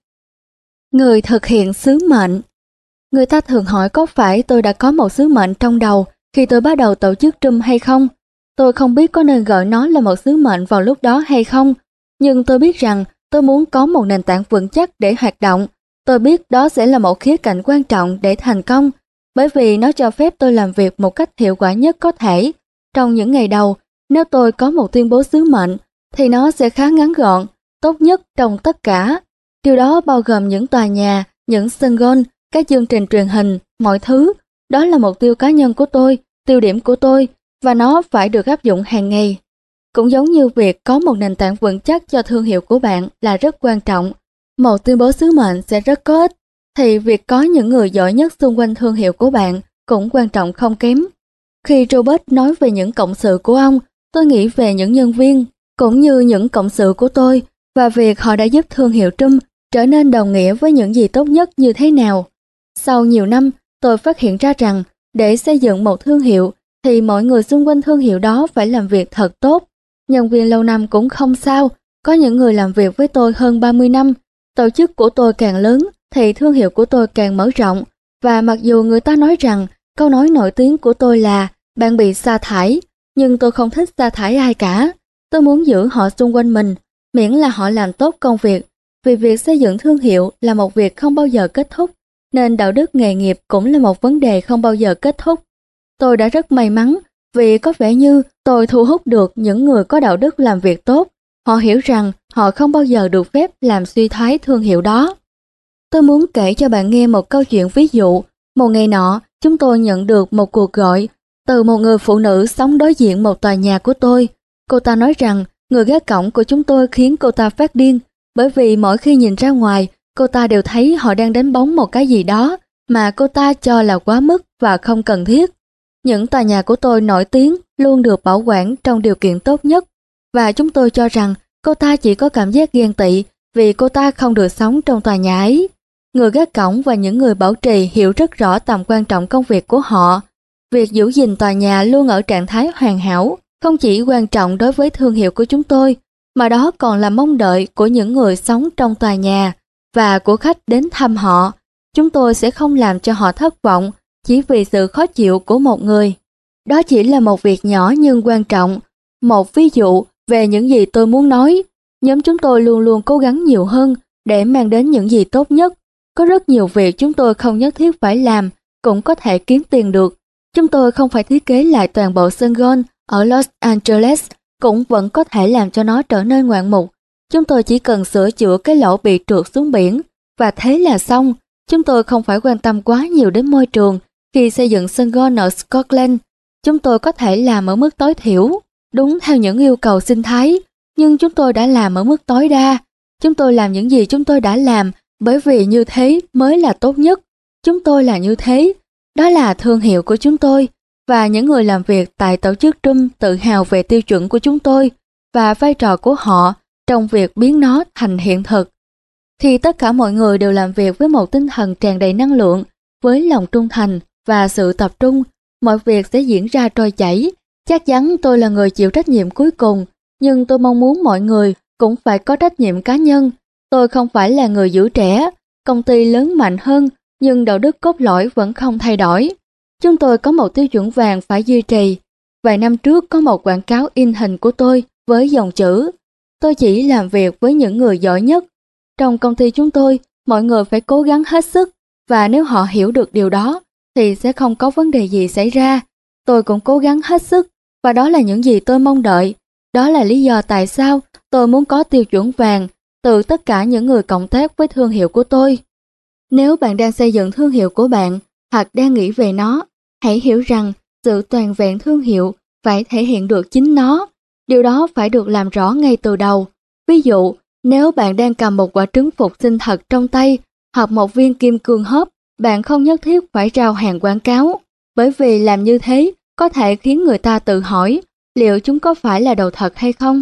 Người thực hiện sứ mệnh. Người ta thường hỏi có phải tôi đã có một sứ mệnh trong đầu khi tôi bắt đầu tổ chức Trùm hay không? Tôi không biết có nên gọi nó là một sứ mệnh vào lúc đó hay không, nhưng tôi biết rằng tôi muốn có một nền tảng vững chắc để hoạt động. Tôi biết đó sẽ là một khía cạnh quan trọng để thành công, bởi vì nó cho phép tôi làm việc một cách hiệu quả nhất có thể. Trong những ngày đầu, nếu tôi có một tuyên bố sứ mệnh, thì nó sẽ khá ngắn gọn, tốt nhất trong tất cả. Điều đó bao gồm những tòa nhà, những sân golf, các chương trình truyền hình, mọi thứ. Đó là mục tiêu cá nhân của tôi, tiêu điểm của tôi, và nó phải được áp dụng hàng ngày. Cũng giống như việc có một nền tảng vững chắc cho thương hiệu của bạn là rất quan trọng. Một tuyên bố sứ mệnh sẽ rất có ích, thì việc có những người giỏi nhất xung quanh thương hiệu của bạn cũng quan trọng không kém. Khi Robert nói về những cộng sự của ông, tôi nghĩ về những nhân viên, cũng như những cộng sự của tôi, và việc họ đã giúp thương hiệu Trùm trở nên đồng nghĩa với những gì tốt nhất như thế nào. Sau nhiều năm, tôi phát hiện ra rằng để xây dựng một thương hiệu, thì mọi người xung quanh thương hiệu đó phải làm việc thật tốt. Nhân viên lâu năm cũng không sao, có những người làm việc với tôi hơn ba mươi năm. Tổ chức của tôi càng lớn, thì thương hiệu của tôi càng mở rộng. Và mặc dù người ta nói rằng câu nói nổi tiếng của tôi là bạn bị sa thải, nhưng tôi không thích sa thải ai cả. Tôi muốn giữ họ xung quanh mình, miễn là họ làm tốt công việc. Vì việc xây dựng thương hiệu là một việc không bao giờ kết thúc, nên đạo đức nghề nghiệp cũng là một vấn đề không bao giờ kết thúc. Tôi đã rất may mắn vì có vẻ như tôi thu hút được những người có đạo đức làm việc tốt. Họ hiểu rằng họ không bao giờ được phép làm suy thoái thương hiệu đó. Tôi muốn kể cho bạn nghe một câu chuyện ví dụ. Một ngày nọ, chúng tôi nhận được một cuộc gọi từ một người phụ nữ sống đối diện một tòa nhà của tôi. Cô ta nói rằng người gác cổng của chúng tôi khiến cô ta phát điên, bởi vì mỗi khi nhìn ra ngoài, cô ta đều thấy họ đang đánh bóng một cái gì đó mà cô ta cho là quá mức và không cần thiết. Những tòa nhà của tôi nổi tiếng luôn được bảo quản trong điều kiện tốt nhất, và chúng tôi cho rằng cô ta chỉ có cảm giác ghen tị vì cô ta không được sống trong tòa nhà ấy. Người gác cổng và những người bảo trì hiểu rất rõ tầm quan trọng công việc của họ. Việc giữ gìn tòa nhà luôn ở trạng thái hoàn hảo không chỉ quan trọng đối với thương hiệu của chúng tôi, mà đó còn là mong đợi của những người sống trong tòa nhà và của khách đến thăm họ. Chúng tôi sẽ không làm cho họ thất vọng chỉ vì sự khó chịu của một người. Đó chỉ là một việc nhỏ nhưng quan trọng. Một ví dụ về những gì tôi muốn nói. Nhóm chúng tôi luôn luôn cố gắng nhiều hơn để mang đến những gì tốt nhất. Có rất nhiều việc chúng tôi không nhất thiết phải làm, cũng có thể kiếm tiền được. Chúng tôi không phải thiết kế lại toàn bộ sân golf ở Los Angeles, cũng vẫn có thể làm cho nó trở nên ngoạn mục. Chúng tôi chỉ cần sửa chữa cái lỗ bị trượt xuống biển, và thế là xong. Chúng tôi không phải quan tâm quá nhiều đến môi trường khi xây dựng sân golf ở Scotland. Chúng tôi có thể làm ở mức tối thiểu, đúng theo những yêu cầu sinh thái, nhưng chúng tôi đã làm ở mức tối đa. Chúng tôi làm những gì chúng tôi đã làm, bởi vì như thế mới là tốt nhất. Chúng tôi là như thế, đó là thương hiệu của chúng tôi, và những người làm việc tại tổ chức Trùm tự hào về tiêu chuẩn của chúng tôi và vai trò của họ trong việc biến nó thành hiện thực. Khi tất cả mọi người đều làm việc với một tinh thần tràn đầy năng lượng, với lòng trung thành và sự tập trung, mọi việc sẽ diễn ra trôi chảy. Chắc chắn tôi là người chịu trách nhiệm cuối cùng, nhưng tôi mong muốn mọi người cũng phải có trách nhiệm cá nhân. Tôi không phải là người giữ trẻ, công ty lớn mạnh hơn, nhưng đạo đức cốt lõi vẫn không thay đổi. Chúng tôi có một tiêu chuẩn vàng phải duy trì. Vài năm trước có một quảng cáo in hình của tôi với dòng chữ: tôi chỉ làm việc với những người giỏi nhất. Trong công ty chúng tôi, mọi người phải cố gắng hết sức, và nếu họ hiểu được điều đó, thì sẽ không có vấn đề gì xảy ra. Tôi cũng cố gắng hết sức, và đó là những gì tôi mong đợi. Đó là lý do tại sao tôi muốn có tiêu chuẩn vàng từ tất cả những người cộng tác với thương hiệu của tôi. Nếu bạn đang xây dựng thương hiệu của bạn, hoặc đang nghĩ về nó, hãy hiểu rằng sự toàn vẹn thương hiệu phải thể hiện được chính nó. Điều đó phải được làm rõ ngay từ đầu. Ví dụ, nếu bạn đang cầm một quả trứng phục sinh thật trong tay, hoặc một viên kim cương hớp, bạn không nhất thiết phải rao hàng quảng cáo, bởi vì làm như thế có thể khiến người ta tự hỏi liệu chúng có phải là đồ thật hay không.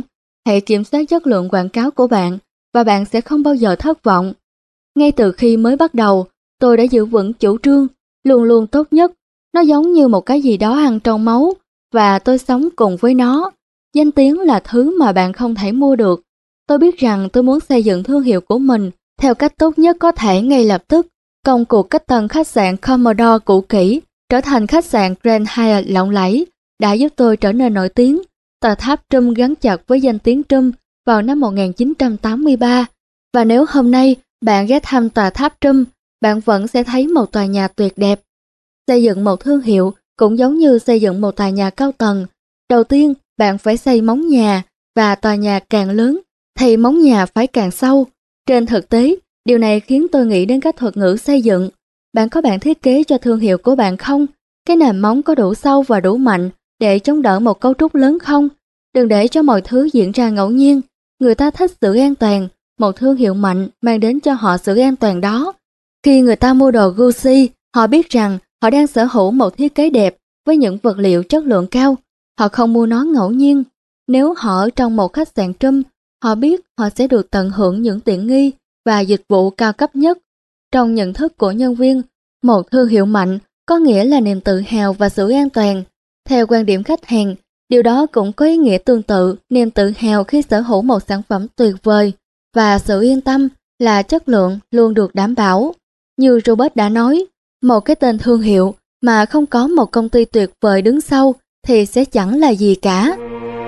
hãy kiểm soát chất lượng quảng cáo của bạn và bạn sẽ không bao giờ thất vọng. Ngay từ khi mới bắt đầu, tôi đã giữ vững chủ trương, luôn luôn tốt nhất. Nó giống như một cái gì đó ăn trong máu và tôi sống cùng với nó. Danh tiếng là thứ mà bạn không thể mua được. Tôi biết rằng tôi muốn xây dựng thương hiệu của mình theo cách tốt nhất có thể ngay lập tức. Công cuộc cách tân khách sạn Commodore cũ kỹ trở thành khách sạn Grand Hyatt lộng lẫy đã giúp tôi trở nên nổi tiếng. Tòa tháp Trump gắn chặt với danh tiếng Trump vào năm một nghìn chín trăm tám mươi ba. Và nếu hôm nay bạn ghé thăm tòa tháp Trump, bạn vẫn sẽ thấy một tòa nhà tuyệt đẹp. Xây dựng một thương hiệu cũng giống như xây dựng một tòa nhà cao tầng. Đầu tiên, bạn phải xây móng nhà, và tòa nhà càng lớn thì móng nhà phải càng sâu. Trên thực tế, điều này khiến tôi nghĩ đến các thuật ngữ xây dựng. Bạn có bản thiết kế cho thương hiệu của bạn không? Cái nền móng có đủ sâu và đủ mạnh để chống đỡ một cấu trúc lớn không? Đừng để cho mọi thứ diễn ra ngẫu nhiên. Người ta thích sự an toàn, một thương hiệu mạnh mang đến cho họ sự an toàn đó. Khi người ta mua đồ Gucci, họ biết rằng họ đang sở hữu một thiết kế đẹp với những vật liệu chất lượng cao. Họ không mua nó ngẫu nhiên. Nếu họ ở trong một khách sạn Trump, họ biết họ sẽ được tận hưởng những tiện nghi và dịch vụ cao cấp nhất. Trong nhận thức của nhân viên, một thương hiệu mạnh có nghĩa là niềm tự hào và sự an toàn. Theo quan điểm khách hàng, điều đó cũng có ý nghĩa tương tự, niềm tự hào khi sở hữu một sản phẩm tuyệt vời và sự yên tâm là chất lượng luôn được đảm bảo. Như Robert đã nói, một cái tên thương hiệu mà không có một công ty tuyệt vời đứng sau thì sẽ chẳng là gì cả.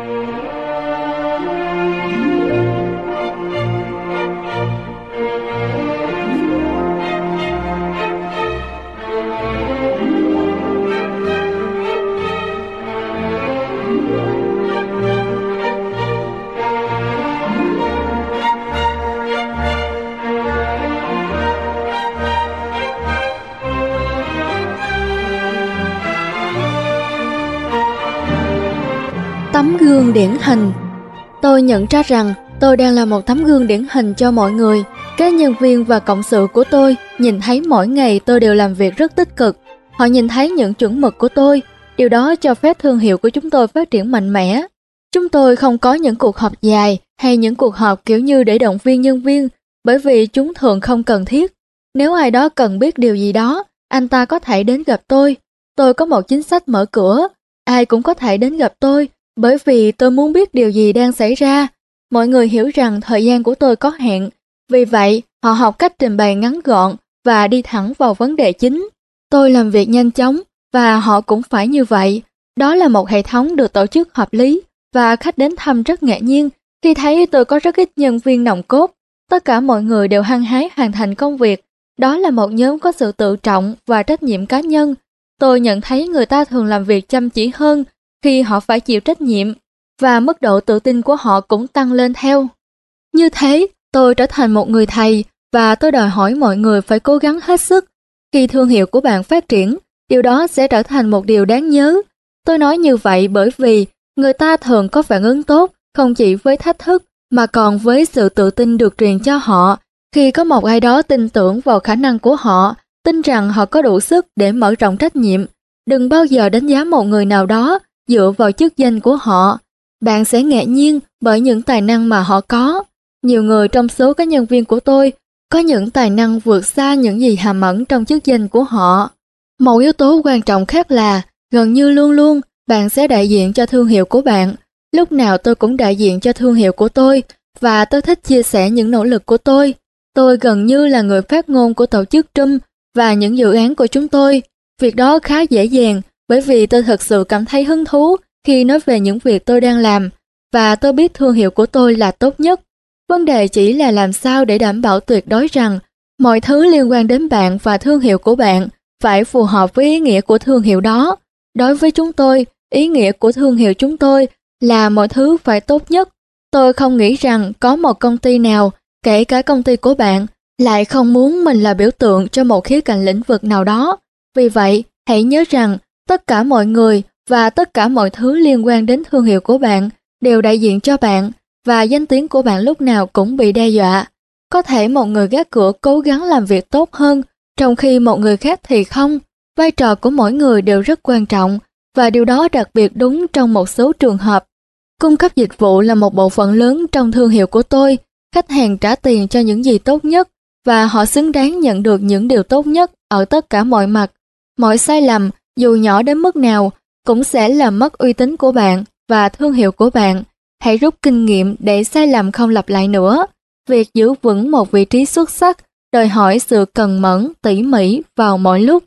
Tấm gương điển hình. Tôi nhận ra rằng tôi đang là một tấm gương điển hình cho mọi người. Các nhân viên và cộng sự của tôi nhìn thấy mỗi ngày tôi đều làm việc rất tích cực. Họ nhìn thấy những chuẩn mực của tôi. Điều đó cho phép thương hiệu của chúng tôi phát triển mạnh mẽ. Chúng tôi không có những cuộc họp dài hay những cuộc họp kiểu như để động viên nhân viên, bởi vì chúng thường không cần thiết. Nếu ai đó cần biết điều gì đó, anh ta có thể đến gặp tôi. Tôi có một chính sách mở cửa. Ai cũng có thể đến gặp tôi, bởi vì tôi muốn biết điều gì đang xảy ra. Mọi người hiểu rằng thời gian của tôi có hạn, vì vậy họ học cách trình bày ngắn gọn và đi thẳng vào vấn đề chính. Tôi làm việc nhanh chóng và họ cũng phải như vậy. Đó là một hệ thống được tổ chức hợp lý và khách đến thăm rất ngạc nhiên khi thấy tôi có rất ít nhân viên nòng cốt. Tất cả mọi người đều hăng hái hoàn thành công việc. Đó là một nhóm có sự tự trọng và trách nhiệm cá nhân. Tôi nhận thấy người ta thường làm việc chăm chỉ hơn khi họ phải chịu trách nhiệm, và mức độ tự tin của họ cũng tăng lên theo. Như thế, tôi trở thành một người thầy và tôi đòi hỏi mọi người phải cố gắng hết sức. Khi thương hiệu của bạn phát triển, điều đó sẽ trở thành một điều đáng nhớ. Tôi nói như vậy bởi vì người ta thường có phản ứng tốt, không chỉ với thách thức mà còn với sự tự tin được truyền cho họ. Khi có một ai đó tin tưởng vào khả năng của họ, tin rằng họ có đủ sức để mở rộng trách nhiệm, đừng bao giờ đánh giá một người nào đó dựa vào chức danh của họ. Bạn sẽ ngạc nhiên bởi những tài năng mà họ có. Nhiều người trong số các nhân viên của tôi có những tài năng vượt xa những gì hàm ẩn trong chức danh của họ. Một yếu tố quan trọng khác là gần như luôn luôn bạn sẽ đại diện cho thương hiệu của bạn. Lúc nào tôi cũng đại diện cho thương hiệu của tôi và tôi thích chia sẻ những nỗ lực của tôi. Tôi gần như là người phát ngôn của tổ chức Trump và những dự án của chúng tôi. Việc đó khá dễ dàng bởi vì tôi thực sự cảm thấy hứng thú khi nói về những việc tôi đang làm và tôi biết thương hiệu của tôi là tốt nhất. Vấn đề chỉ là làm sao để đảm bảo tuyệt đối rằng mọi thứ liên quan đến bạn và thương hiệu của bạn phải phù hợp với ý nghĩa của thương hiệu đó. Đối với chúng tôi, ý nghĩa của thương hiệu chúng tôi là mọi thứ phải tốt nhất. Tôi không nghĩ rằng có một công ty nào, kể cả công ty của bạn, lại không muốn mình là biểu tượng cho một khía cạnh lĩnh vực nào đó. Vì vậy, hãy nhớ rằng tất cả mọi người và tất cả mọi thứ liên quan đến thương hiệu của bạn đều đại diện cho bạn, và danh tiếng của bạn lúc nào cũng bị đe dọa. Có thể một người gác cửa cố gắng làm việc tốt hơn, trong khi một người khác thì không. Vai trò của mỗi người đều rất quan trọng, và điều đó đặc biệt đúng trong một số trường hợp. Cung cấp dịch vụ là một bộ phận lớn trong thương hiệu của tôi. Khách hàng trả tiền cho những gì tốt nhất và họ xứng đáng nhận được những điều tốt nhất ở tất cả mọi mặt. Mọi sai lầm, dù nhỏ đến mức nào, cũng sẽ làm mất uy tín của bạn và thương hiệu của bạn. Hãy rút kinh nghiệm để sai lầm không lặp lại nữa. Việc giữ vững một vị trí xuất sắc đòi hỏi sự cần mẫn, tỉ mỉ vào mọi lúc.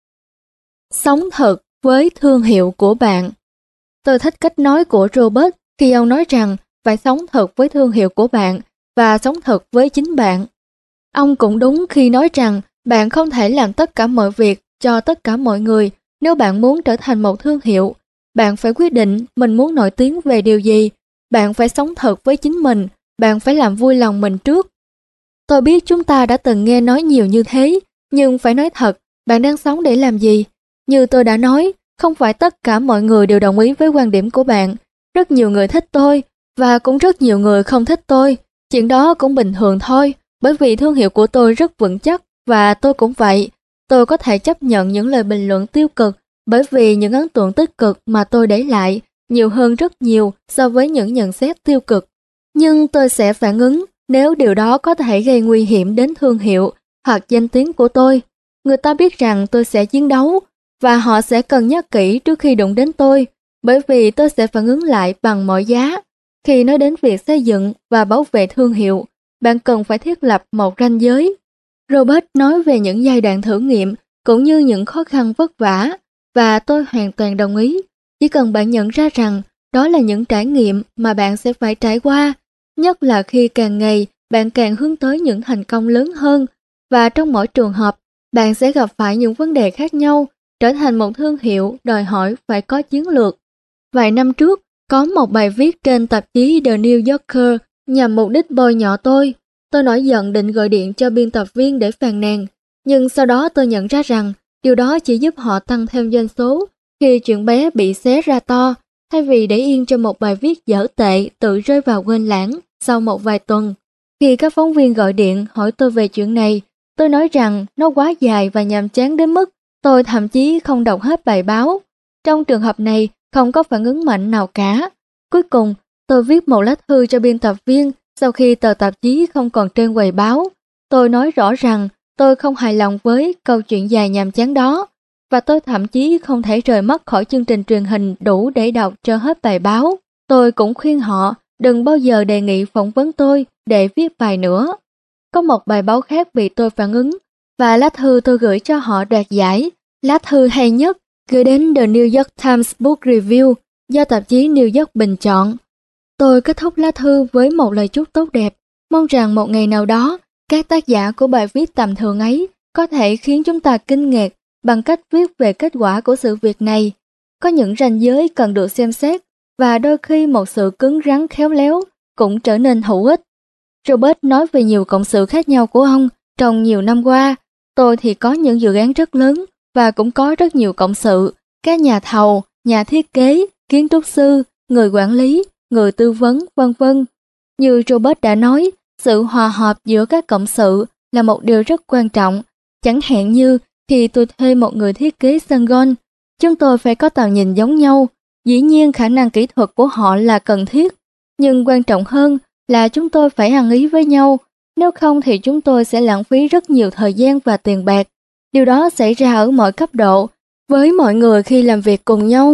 Sống thật với thương hiệu của bạn. Tôi thích cách nói của Robert khi ông nói rằng phải sống thật với thương hiệu của bạn và sống thật với chính bạn. Ông cũng đúng khi nói rằng bạn không thể làm tất cả mọi việc cho tất cả mọi người nếu bạn muốn trở thành một thương hiệu. Bạn phải quyết định mình muốn nổi tiếng về điều gì. Bạn phải sống thật với chính mình. Bạn phải làm vui lòng mình trước. Tôi biết chúng ta đã từng nghe nói nhiều như thế, nhưng phải nói thật, bạn đang sống để làm gì? Như tôi đã nói, không phải tất cả mọi người đều đồng ý với quan điểm của bạn. Rất nhiều người thích tôi, và cũng rất nhiều người không thích tôi. Chuyện đó cũng bình thường thôi, bởi vì thương hiệu của tôi rất vững chắc, và tôi cũng vậy. Tôi có thể chấp nhận những lời bình luận tiêu cực, bởi vì những ấn tượng tích cực mà tôi để lại nhiều hơn rất nhiều so với những nhận xét tiêu cực. Nhưng tôi sẽ phản ứng nếu điều đó có thể gây nguy hiểm đến thương hiệu hoặc danh tiếng của tôi. Người ta biết rằng tôi sẽ chiến đấu, và họ sẽ cân nhắc kỹ trước khi đụng đến tôi, bởi vì tôi sẽ phản ứng lại bằng mọi giá. Khi nói đến việc xây dựng và bảo vệ thương hiệu, bạn cần phải thiết lập một ranh giới. Robert nói về những giai đoạn thử nghiệm cũng như những khó khăn vất vả, và tôi hoàn toàn đồng ý. Chỉ cần bạn nhận ra rằng đó là những trải nghiệm mà bạn sẽ phải trải qua, nhất là khi càng ngày bạn càng hướng tới những thành công lớn hơn, và trong mỗi trường hợp, bạn sẽ gặp phải những vấn đề khác nhau. Trở thành một thương hiệu đòi hỏi phải có chiến lược. Vài năm trước, có một bài viết trên tạp chí The New Yorker nhằm mục đích bôi nhọ tôi. Tôi nổi giận định gọi điện cho biên tập viên để phàn nàn, nhưng sau đó tôi nhận ra rằng điều đó chỉ giúp họ tăng thêm doanh số khi chuyện bé bị xé ra to, thay vì để yên cho một bài viết dở tệ tự rơi vào quên lãng sau một vài tuần. Khi các phóng viên gọi điện hỏi tôi về chuyện này, tôi nói rằng nó quá dài và nhàm chán đến mức tôi thậm chí không đọc hết bài báo. Trong trường hợp này, không có phản ứng mạnh nào cả. Cuối cùng, tôi viết một lá thư cho biên tập viên sau khi tờ tạp chí không còn trên quầy báo. Tôi nói rõ rằng tôi không hài lòng với câu chuyện dài nhàm chán đó, và tôi thậm chí không thể rời mắt khỏi chương trình truyền hình đủ để đọc cho hết bài báo. Tôi cũng khuyên họ đừng bao giờ đề nghị phỏng vấn tôi để viết bài nữa. Có một bài báo khác bị tôi phản ứng, và lá thư tôi gửi cho họ đoạt giải, lá thư hay nhất, gửi đến The New York Times Book Review do tạp chí New York bình chọn. Tôi kết thúc lá thư với một lời chúc tốt đẹp, mong rằng một ngày nào đó, các tác giả của bài viết tầm thường ấy có thể khiến chúng ta kinh ngạc bằng cách viết về kết quả của sự việc này. Có những ranh giới cần được xem xét, và đôi khi một sự cứng rắn khéo léo cũng trở nên hữu ích. Robert nói về nhiều cộng sự khác nhau của ông trong nhiều năm qua. Tôi thì có những dự án rất lớn và cũng có rất nhiều cộng sự, các nhà thầu, nhà thiết kế, kiến trúc sư, người quản lý, người tư vấn, vân vân. Như Robert đã nói, sự hòa hợp giữa các cộng sự là một điều rất quan trọng. Chẳng hạn như khi tôi thuê một người thiết kế sân golf, chúng tôi phải có tầm nhìn giống nhau. Dĩ nhiên khả năng kỹ thuật của họ là cần thiết, nhưng quan trọng hơn là chúng tôi phải ăn ý với nhau. Nếu không thì chúng tôi sẽ lãng phí rất nhiều thời gian và tiền bạc. Điều đó xảy ra ở mọi cấp độ, với mọi người khi làm việc cùng nhau.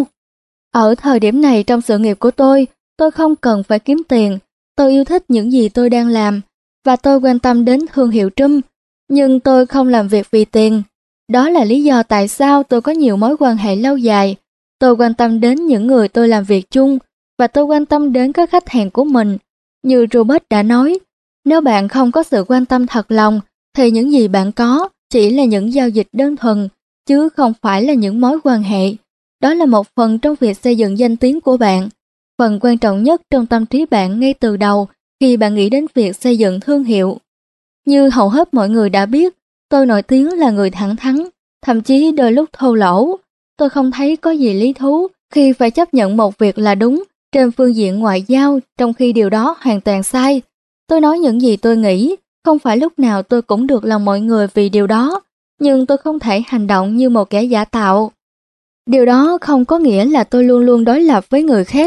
Ở thời điểm này trong sự nghiệp của tôi, tôi không cần phải kiếm tiền. Tôi yêu thích những gì tôi đang làm, và tôi quan tâm đến thương hiệu Trump. Nhưng tôi không làm việc vì tiền. Đó là lý do tại sao tôi có nhiều mối quan hệ lâu dài. Tôi quan tâm đến những người tôi làm việc chung, và tôi quan tâm đến các khách hàng của mình. Như Robert đã nói, nếu bạn không có sự quan tâm thật lòng, thì những gì bạn có chỉ là những giao dịch đơn thuần, chứ không phải là những mối quan hệ. Đó là một phần trong việc xây dựng danh tiếng của bạn. Phần quan trọng nhất trong tâm trí bạn ngay từ đầu khi bạn nghĩ đến việc xây dựng thương hiệu. Như hầu hết mọi người đã biết, tôi nổi tiếng là người thẳng thắn, thậm chí đôi lúc thô lỗ. Tôi không thấy có gì lý thú khi phải chấp nhận một việc là đúng trên phương diện ngoại giao, trong khi điều đó hoàn toàn sai. Tôi nói những gì tôi nghĩ, không phải lúc nào tôi cũng được lòng mọi người vì điều đó, nhưng tôi không thể hành động như một kẻ giả tạo. Điều đó không có nghĩa là tôi luôn luôn đối lập với người khác.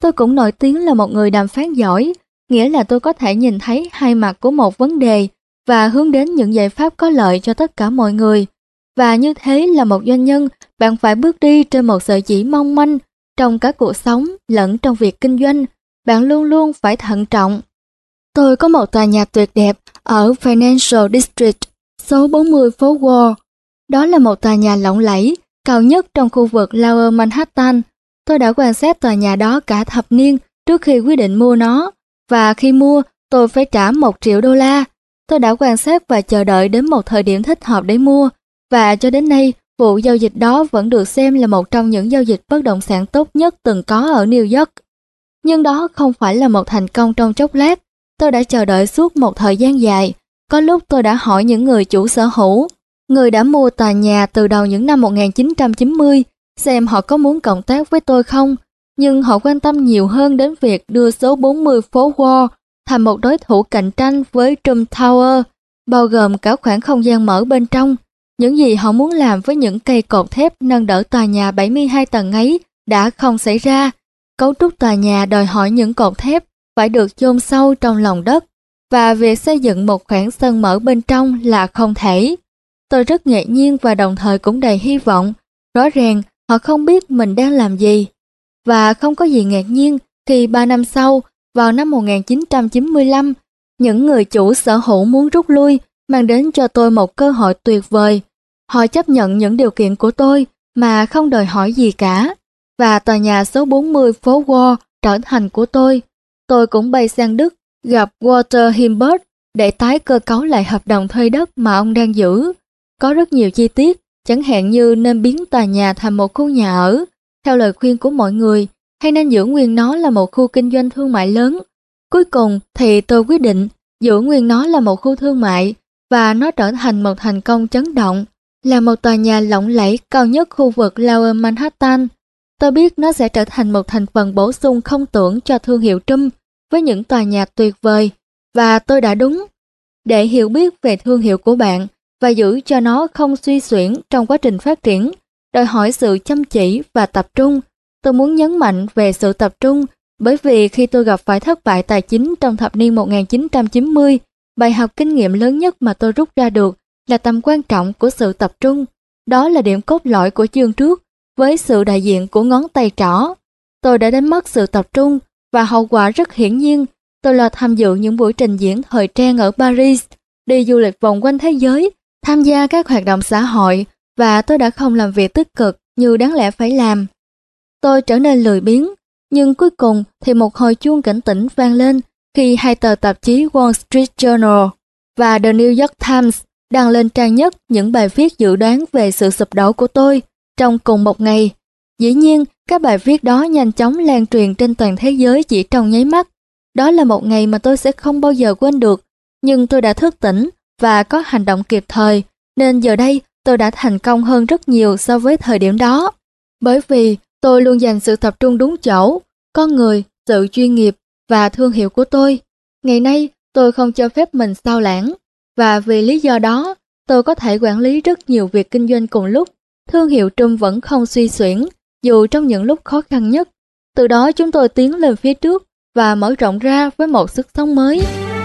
Tôi cũng nổi tiếng là một người đàm phán giỏi, nghĩa là tôi có thể nhìn thấy hai mặt của một vấn đề và hướng đến những giải pháp có lợi cho tất cả mọi người. Và như thế là một doanh nhân, bạn phải bước đi trên một sợi chỉ mong manh trong cả cuộc sống lẫn trong việc kinh doanh. Bạn luôn luôn phải thận trọng. Tôi có một tòa nhà tuyệt đẹp ở Financial District, số bốn mươi phố Wall. Đó là một tòa nhà lộng lẫy, cao nhất trong khu vực Lower Manhattan. Tôi đã quan sát tòa nhà đó cả thập niên trước khi quyết định mua nó, và khi mua, tôi phải trả một triệu đô la. Tôi đã quan sát và chờ đợi đến một thời điểm thích hợp để mua, và cho đến nay, vụ giao dịch đó vẫn được xem là một trong những giao dịch bất động sản tốt nhất từng có ở New York. Nhưng đó không phải là một thành công trong chốc lát. Tôi đã chờ đợi suốt một thời gian dài. Có lúc tôi đã hỏi những người chủ sở hữu, người đã mua tòa nhà từ đầu những năm một nghìn chín trăm chín mươi, xem họ có muốn cộng tác với tôi không. Nhưng họ quan tâm nhiều hơn đến việc đưa số bốn mươi phố Wall thành một đối thủ cạnh tranh với Trump Tower, bao gồm cả khoảng không gian mở bên trong. Những gì họ muốn làm với những cây cột thép nâng đỡ tòa nhà bảy mươi hai tầng ấy đã không xảy ra. Cấu trúc tòa nhà đòi hỏi những cột thép phải được chôn sâu trong lòng đất, và việc xây dựng một khoảng sân mở bên trong là không thể. Tôi rất ngạc nhiên và đồng thời cũng đầy hy vọng. Rõ ràng họ không biết mình đang làm gì. Và không có gì ngạc nhiên khi ba năm sau, vào năm một nghìn chín trăm chín mươi lăm, những người chủ sở hữu muốn rút lui, mang đến cho tôi một cơ hội tuyệt vời. Họ chấp nhận những điều kiện của tôi mà không đòi hỏi gì cả, và tòa nhà số bốn mươi phố Wall trở thành của tôi. Tôi cũng bay sang Đức gặp Walter Hilbert để tái cơ cấu lại hợp đồng thuê đất mà ông đang giữ. Có rất nhiều chi tiết, chẳng hạn như nên biến tòa nhà thành một khu nhà ở, theo lời khuyên của mọi người, hay nên giữ nguyên nó là một khu kinh doanh thương mại lớn. Cuối cùng thì tôi quyết định giữ nguyên nó là một khu thương mại, và nó trở thành một thành công chấn động, là một tòa nhà lộng lẫy cao nhất khu vực Lower Manhattan. Tôi biết nó sẽ trở thành một thành phần bổ sung không tưởng cho thương hiệu Trump với những tòa nhà tuyệt vời, và tôi đã đúng. Để hiểu biết về thương hiệu của bạn và giữ cho nó không suy xuyển trong quá trình phát triển, đòi hỏi sự chăm chỉ và tập trung. Tôi muốn nhấn mạnh về sự tập trung, bởi vì khi tôi gặp phải thất bại tài chính trong thập niên một nghìn chín trăm chín mươi, bài học kinh nghiệm lớn nhất mà tôi rút ra được là tầm quan trọng của sự tập trung. Đó là điểm cốt lõi của chương trước, với sự đại diện của ngón tay trỏ. Tôi đã đánh mất sự tập trung, và hậu quả rất hiển nhiên. Tôi là tham dự những buổi trình diễn thời trang ở Paris, đi du lịch vòng quanh thế giới, tham gia các hoạt động xã hội, và tôi đã không làm việc tích cực như đáng lẽ phải làm. Tôi trở nên lười biếng, nhưng cuối cùng thì một hồi chuông cảnh tỉnh vang lên khi hai tờ tạp chí Wall Street Journal và The New York Times đăng lên trang nhất những bài viết dự đoán về sự sụp đổ của tôi trong cùng một ngày. Dĩ nhiên, các bài viết đó nhanh chóng lan truyền trên toàn thế giới chỉ trong nháy mắt. Đó là một ngày mà tôi sẽ không bao giờ quên được, nhưng tôi đã thức tỉnh và có hành động kịp thời, nên giờ đây tôi đã thành công hơn rất nhiều so với thời điểm đó. Bởi vì tôi luôn dành sự tập trung đúng chỗ, con người, sự chuyên nghiệp và thương hiệu của tôi. Ngày nay, tôi không cho phép mình sao lãng, và vì lý do đó, tôi có thể quản lý rất nhiều việc kinh doanh cùng lúc. Thương hiệu Trump vẫn không suy xuyển, dù trong những lúc khó khăn nhất. Từ đó chúng tôi tiến lên phía trước và mở rộng ra với một sức sống mới.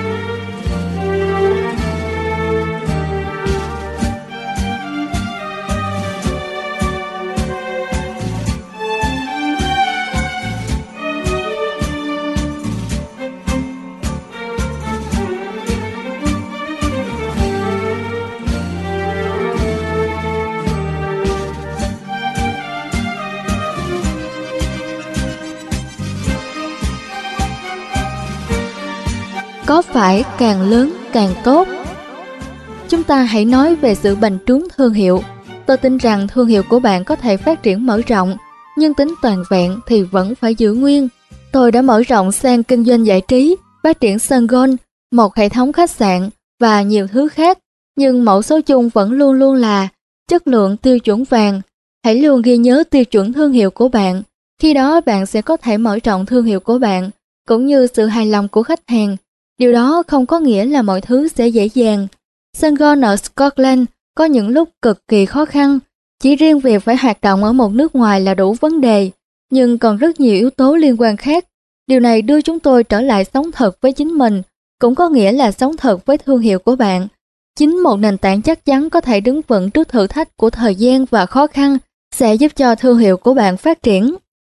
Có phải càng lớn càng tốt? Chúng ta hãy nói về sự bành trướng thương hiệu. Tôi tin rằng thương hiệu của bạn có thể phát triển mở rộng, nhưng tính toàn vẹn thì vẫn phải giữ nguyên. Tôi đã mở rộng sang kinh doanh giải trí, phát triển sân golf, một hệ thống khách sạn và nhiều thứ khác, nhưng mẫu số chung vẫn luôn luôn là chất lượng tiêu chuẩn vàng. Hãy luôn ghi nhớ tiêu chuẩn thương hiệu của bạn. Khi đó bạn sẽ có thể mở rộng thương hiệu của bạn, cũng như sự hài lòng của khách hàng. Điều đó không có nghĩa là mọi thứ sẽ dễ dàng. Sân golf ở Scotland có những lúc cực kỳ khó khăn. Chỉ riêng việc phải hoạt động ở một nước ngoài là đủ vấn đề. nhưng còn rất nhiều yếu tố liên quan khác. Điều này đưa chúng tôi trở lại sống thật với chính mình, cũng có nghĩa là sống thật với thương hiệu của bạn. Chính một nền tảng chắc chắn có thể đứng vững trước thử thách của thời gian và khó khăn sẽ giúp cho thương hiệu của bạn phát triển.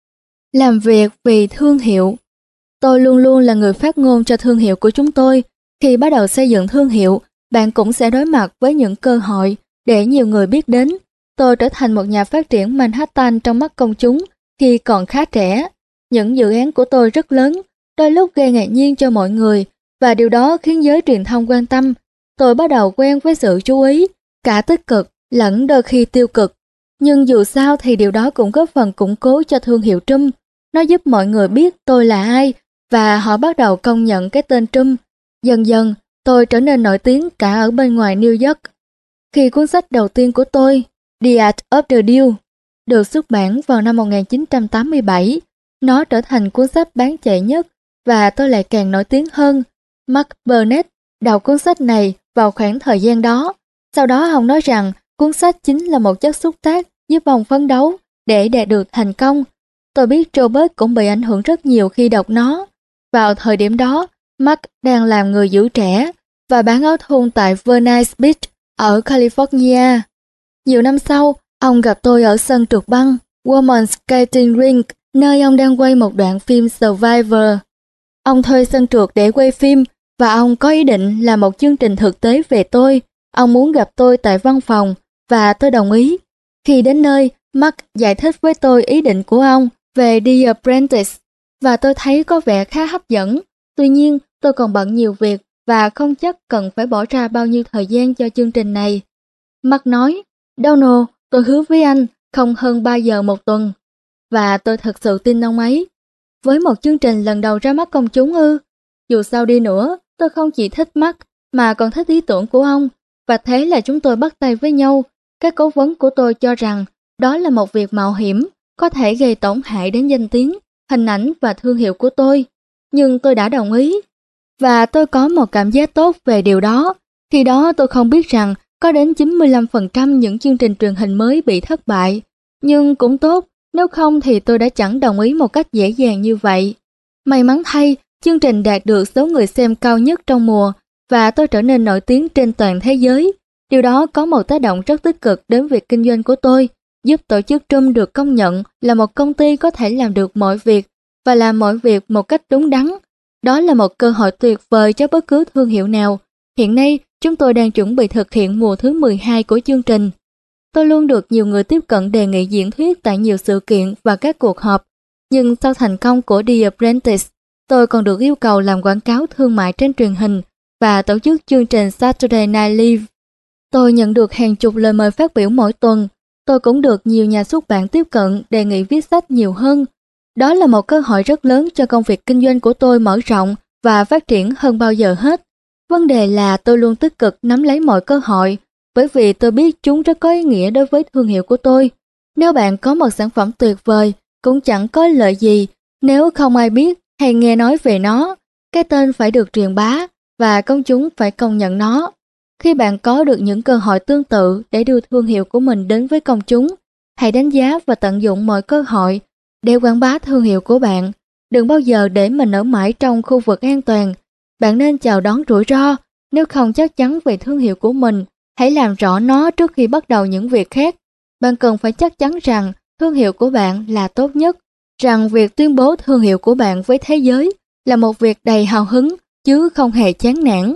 Làm việc vì thương hiệu. Tôi luôn luôn là người phát ngôn cho thương hiệu của chúng tôi. Khi bắt đầu xây dựng thương hiệu, bạn cũng sẽ đối mặt với những cơ hội để nhiều người biết đến. Tôi trở thành một nhà phát triển Manhattan trong mắt công chúng khi còn khá trẻ. Những dự án của tôi rất lớn, đôi lúc gây ngạc nhiên cho mọi người, và điều đó khiến giới truyền thông quan tâm. Tôi bắt đầu quen với sự chú ý, cả tích cực lẫn đôi khi tiêu cực. Nhưng dù sao thì điều đó cũng góp phần củng cố cho thương hiệu Trump. Nó giúp mọi người biết tôi là ai, và họ bắt đầu công nhận cái tên Trump. Dần dần, tôi trở nên nổi tiếng cả ở bên ngoài New York. Khi cuốn sách đầu tiên của tôi, The Art of the Deal, được xuất bản vào năm một nghìn chín trăm tám mươi bảy, nó trở thành cuốn sách bán chạy nhất và tôi lại càng nổi tiếng hơn. Mark Burnett đọc cuốn sách này vào khoảng thời gian đó. Sau đó ông nói rằng cuốn sách chính là một chất xúc tác giúp ông phấn đấu để đạt được thành công. Tôi biết Robert cũng bị ảnh hưởng rất nhiều khi đọc nó. Vào thời điểm đó, Mark đang làm người giữ trẻ và bán áo thun tại Venice Beach ở California. Nhiều năm sau, ông gặp tôi ở sân trượt băng Women's Skating Rink, nơi ông đang quay một đoạn phim Survivor. Ông thuê sân trượt để quay phim và ông có ý định làm một chương trình thực tế về tôi. Ông muốn gặp tôi tại văn phòng và tôi đồng ý. Khi đến nơi, Mark giải thích với tôi ý định của ông về The Apprentice và tôi thấy có vẻ khá hấp dẫn. Tuy nhiên, tôi còn bận nhiều việc và không chắc cần phải bỏ ra bao nhiêu thời gian cho chương trình này. Mark nói, Donald, tôi hứa với anh không hơn ba giờ một tuần. Và tôi thật sự tin ông ấy. Với một chương trình lần đầu ra mắt công chúng ư? Dù sao đi nữa, tôi không chỉ thích Mark mà còn thích ý tưởng của ông. Và thế là chúng tôi bắt tay với nhau. Các cố vấn của tôi cho rằng đó là một việc mạo hiểm, có thể gây tổn hại đến danh tiếng, hình ảnh và thương hiệu của tôi. Nhưng tôi đã đồng ý. Và tôi có một cảm giác tốt về điều đó. Khi đó tôi không biết rằng có đến chín mươi lăm phần trăm những chương trình truyền hình mới bị thất bại. Nhưng cũng tốt, nếu không thì tôi đã chẳng đồng ý một cách dễ dàng như vậy. May mắn thay, chương trình đạt được số người xem cao nhất trong mùa và tôi trở nên nổi tiếng trên toàn thế giới. Điều đó có một tác động rất tích cực đến việc kinh doanh của tôi, giúp tổ chức Trump được công nhận là một công ty có thể làm được mọi việc và làm mọi việc một cách đúng đắn. Đó là một cơ hội tuyệt vời cho bất cứ thương hiệu nào. Hiện nay, chúng tôi đang chuẩn bị thực hiện mùa thứ mười hai của chương trình. Tôi luôn được nhiều người tiếp cận đề nghị diễn thuyết tại nhiều sự kiện và các cuộc họp. Nhưng sau thành công của The Apprentice, tôi còn được yêu cầu làm quảng cáo thương mại trên truyền hình và tổ chức chương trình Saturday Night Live. Tôi nhận được hàng chục lời mời phát biểu mỗi tuần. Tôi cũng được nhiều nhà xuất bản tiếp cận đề nghị viết sách nhiều hơn. Đó là một cơ hội rất lớn cho công việc kinh doanh của tôi mở rộng và phát triển hơn bao giờ hết. Vấn đề là tôi luôn tích cực nắm lấy mọi cơ hội, bởi vì tôi biết chúng rất có ý nghĩa đối với thương hiệu của tôi. Nếu bạn có một sản phẩm tuyệt vời, cũng chẳng có lợi gì nếu không ai biết hay nghe nói về nó. Cái tên phải được truyền bá và công chúng phải công nhận nó. Khi bạn có được những cơ hội tương tự để đưa thương hiệu của mình đến với công chúng, hãy đánh giá và tận dụng mọi cơ hội để quảng bá thương hiệu của bạn. Đừng bao giờ để mình ở mãi trong khu vực an toàn. Bạn nên chào đón rủi ro. Nếu không chắc chắn về thương hiệu của mình, hãy làm rõ nó trước khi bắt đầu những việc khác. Bạn cần phải chắc chắn rằng thương hiệu của bạn là tốt nhất, rằng việc tuyên bố thương hiệu của bạn với thế giới là một việc đầy hào hứng chứ không hề chán nản.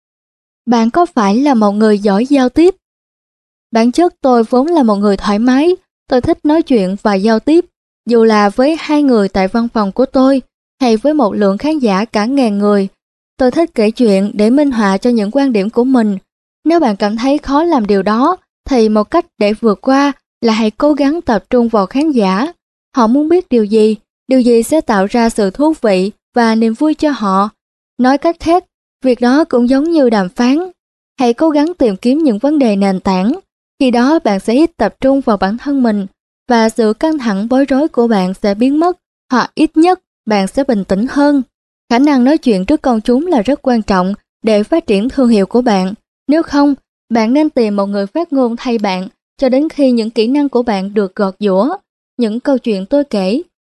Bạn có phải là một người giỏi giao tiếp? Bản chất tôi vốn là một người thoải mái, tôi thích nói chuyện và giao tiếp, dù là với hai người tại văn phòng của tôi hay với một lượng khán giả cả ngàn người. Tôi thích kể chuyện để minh họa cho những quan điểm của mình. Nếu bạn cảm thấy khó làm điều đó, thì một cách để vượt qua là hãy cố gắng tập trung vào khán giả. Họ muốn biết điều gì, điều gì sẽ tạo ra sự thú vị và niềm vui cho họ. Nói cách khác, việc đó cũng giống như đàm phán. Hãy cố gắng tìm kiếm những vấn đề nền tảng. Khi đó bạn sẽ ít tập trung vào bản thân mình và sự căng thẳng bối rối của bạn sẽ biến mất, hoặc ít nhất bạn sẽ bình tĩnh hơn. Khả năng nói chuyện trước công chúng là rất quan trọng để phát triển thương hiệu của bạn. Nếu không, bạn nên tìm một người phát ngôn thay bạn cho đến khi những kỹ năng của bạn được gọt giũa. Những câu chuyện tôi kể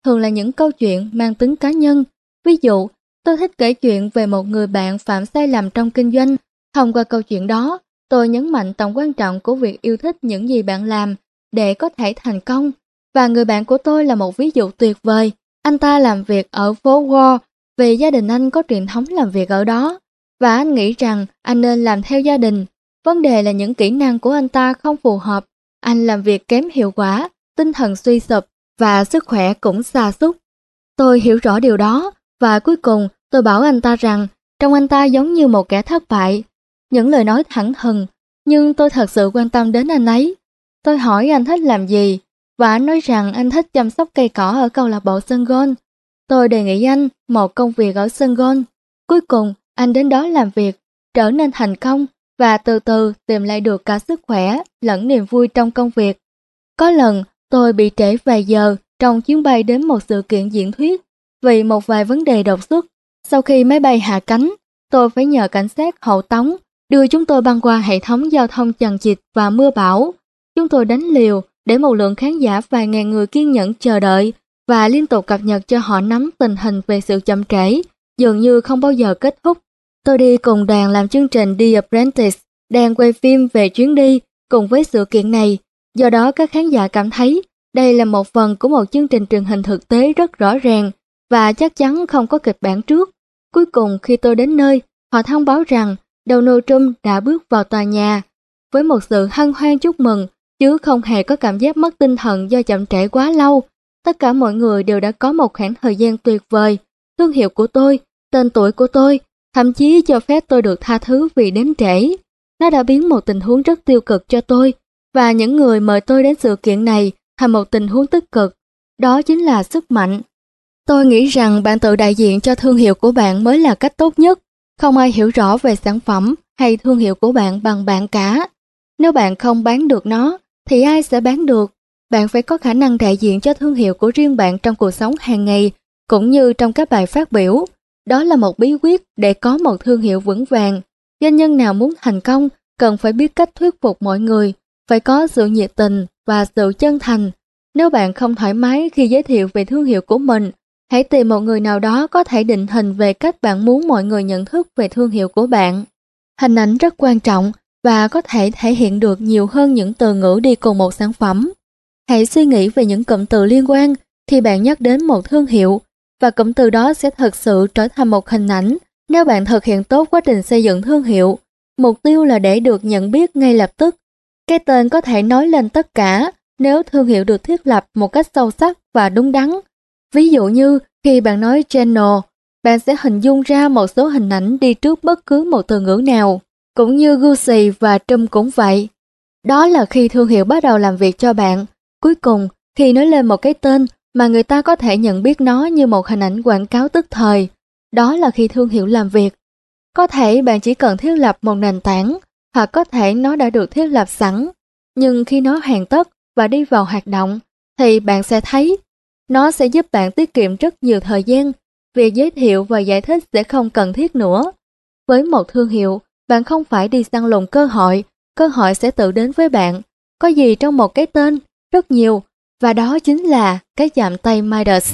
thường là những câu chuyện mang tính cá nhân. Ví dụ, tôi thích kể chuyện về một người bạn phạm sai lầm trong kinh doanh. Thông qua câu chuyện đó, tôi nhấn mạnh tầm quan trọng của việc yêu thích những gì bạn làm để có thể thành công. Và người bạn của tôi là một ví dụ tuyệt vời. Anh ta làm việc ở phố Wall vì gia đình anh có truyền thống làm việc ở đó. Và anh nghĩ rằng anh nên làm theo gia đình. Vấn đề là những kỹ năng của anh ta không phù hợp. Anh làm việc kém hiệu quả, tinh thần suy sụp và sức khỏe cũng sa sút. Tôi hiểu rõ điều đó và cuối cùng tôi bảo anh ta rằng trông anh ta giống như một kẻ thất bại. Những lời nói thẳng thừng, nhưng tôi thật sự quan tâm đến anh ấy. Tôi hỏi anh thích làm gì và anh nói rằng anh thích chăm sóc cây cỏ ở câu lạc bộ sân golf. Tôi đề nghị anh một công việc ở sân golf. Cuối cùng anh đến đó làm việc, trở nên thành công và từ từ tìm lại được cả sức khỏe lẫn niềm vui trong công việc. Có lần tôi bị trễ vài giờ trong chuyến bay đến một sự kiện diễn thuyết vì một vài vấn đề đột xuất. Sau khi máy bay hạ cánh, tôi phải nhờ cảnh sát hộ tống đưa chúng tôi băng qua hệ thống giao thông chằng chịt và mưa bão. Chúng tôi đánh liều để một lượng khán giả vài ngàn người kiên nhẫn chờ đợi và liên tục cập nhật cho họ nắm tình hình về sự chậm trễ, dường như không bao giờ kết thúc. Tôi đi cùng đoàn làm chương trình The Apprentice, đang quay phim về chuyến đi cùng với sự kiện này. Do đó các khán giả cảm thấy đây là một phần của một chương trình truyền hình thực tế rất rõ ràng và chắc chắn không có kịch bản trước. Cuối cùng khi tôi đến nơi, họ thông báo rằng Donald Trump đã bước vào tòa nhà với một sự hân hoan chúc mừng, chứ không hề có cảm giác mất tinh thần do chậm trễ quá lâu. Tất cả mọi người đều đã có một khoảng thời gian tuyệt vời. Thương hiệu của tôi, tên tuổi của tôi, thậm chí cho phép tôi được tha thứ vì đến trễ. Nó đã biến một tình huống rất tiêu cực cho tôi và những người mời tôi đến sự kiện này thành một tình huống tích cực. Đó chính là sức mạnh. Tôi nghĩ rằng bạn tự đại diện cho thương hiệu của bạn mới là cách tốt nhất. Không ai hiểu rõ về sản phẩm hay thương hiệu của bạn bằng bạn cả. Nếu bạn không bán được nó, thì ai sẽ bán được? Bạn phải có khả năng đại diện cho thương hiệu của riêng bạn trong cuộc sống hàng ngày, cũng như trong các bài phát biểu. Đó là một bí quyết để có một thương hiệu vững vàng. Doanh nhân nào muốn thành công cần phải biết cách thuyết phục mọi người, phải có sự nhiệt tình và sự chân thành. Nếu bạn không thoải mái khi giới thiệu về thương hiệu của mình, hãy tìm một người nào đó có thể định hình về cách bạn muốn mọi người nhận thức về thương hiệu của bạn. Hình ảnh rất quan trọng và có thể thể hiện được nhiều hơn những từ ngữ đi cùng một sản phẩm. Hãy suy nghĩ về những cụm từ liên quan khi bạn nhắc đến một thương hiệu, và cụm từ đó sẽ thực sự trở thành một hình ảnh nếu bạn thực hiện tốt quá trình xây dựng thương hiệu. Mục tiêu là để được nhận biết ngay lập tức. Cái tên có thể nói lên tất cả nếu thương hiệu được thiết lập một cách sâu sắc và đúng đắn. Ví dụ như khi bạn nói channel, bạn sẽ hình dung ra một số hình ảnh đi trước bất cứ một từ ngữ nào. Cũng như Gucci và Trump cũng vậy. Đó là khi thương hiệu bắt đầu làm việc cho bạn. Cuối cùng, khi nói lên một cái tên mà người ta có thể nhận biết nó như một hình ảnh quảng cáo tức thời, đó là khi thương hiệu làm việc. Có thể bạn chỉ cần thiết lập một nền tảng, hoặc có thể nó đã được thiết lập sẵn. Nhưng khi nó hoàn tất và đi vào hoạt động, thì bạn sẽ thấy nó sẽ giúp bạn tiết kiệm rất nhiều thời gian. Việc giới thiệu và giải thích sẽ không cần thiết nữa. Với một thương hiệu, bạn không phải đi săn lùng cơ hội, cơ hội sẽ tự đến với bạn. Có gì trong một cái tên? Rất nhiều, và đó chính là cái chạm tay Midas.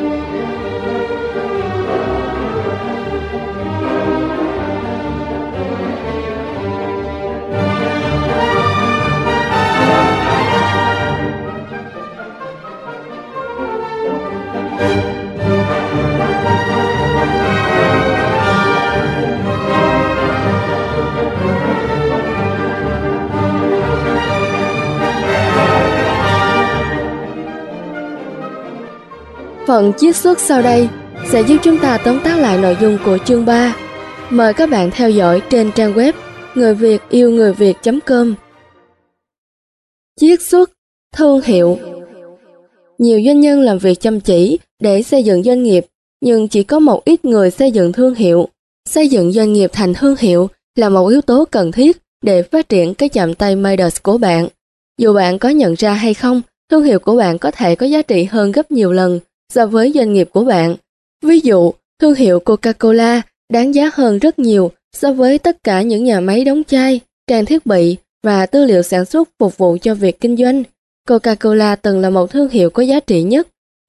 Phần chiết xuất sau đây sẽ giúp chúng ta tóm tắt lại nội dung của chương ba. Mời các bạn theo dõi trên trang web người việt yêu người việt chấm com. Chiết xuất thương hiệu. Nhiều doanh nhân làm việc chăm chỉ để xây dựng doanh nghiệp, nhưng chỉ có một ít người xây dựng thương hiệu. Xây dựng doanh nghiệp thành thương hiệu là một yếu tố cần thiết để phát triển cái chạm tay Midas của bạn. Dù bạn có nhận ra hay không, thương hiệu của bạn có thể có giá trị hơn gấp nhiều lần so với doanh nghiệp của bạn. Ví dụ, thương hiệu Coca-Cola đáng giá hơn rất nhiều so với tất cả những nhà máy đóng chai, trang thiết bị và tư liệu sản xuất phục vụ cho việc kinh doanh. Coca-Cola từng là một thương hiệu có giá trị nhất,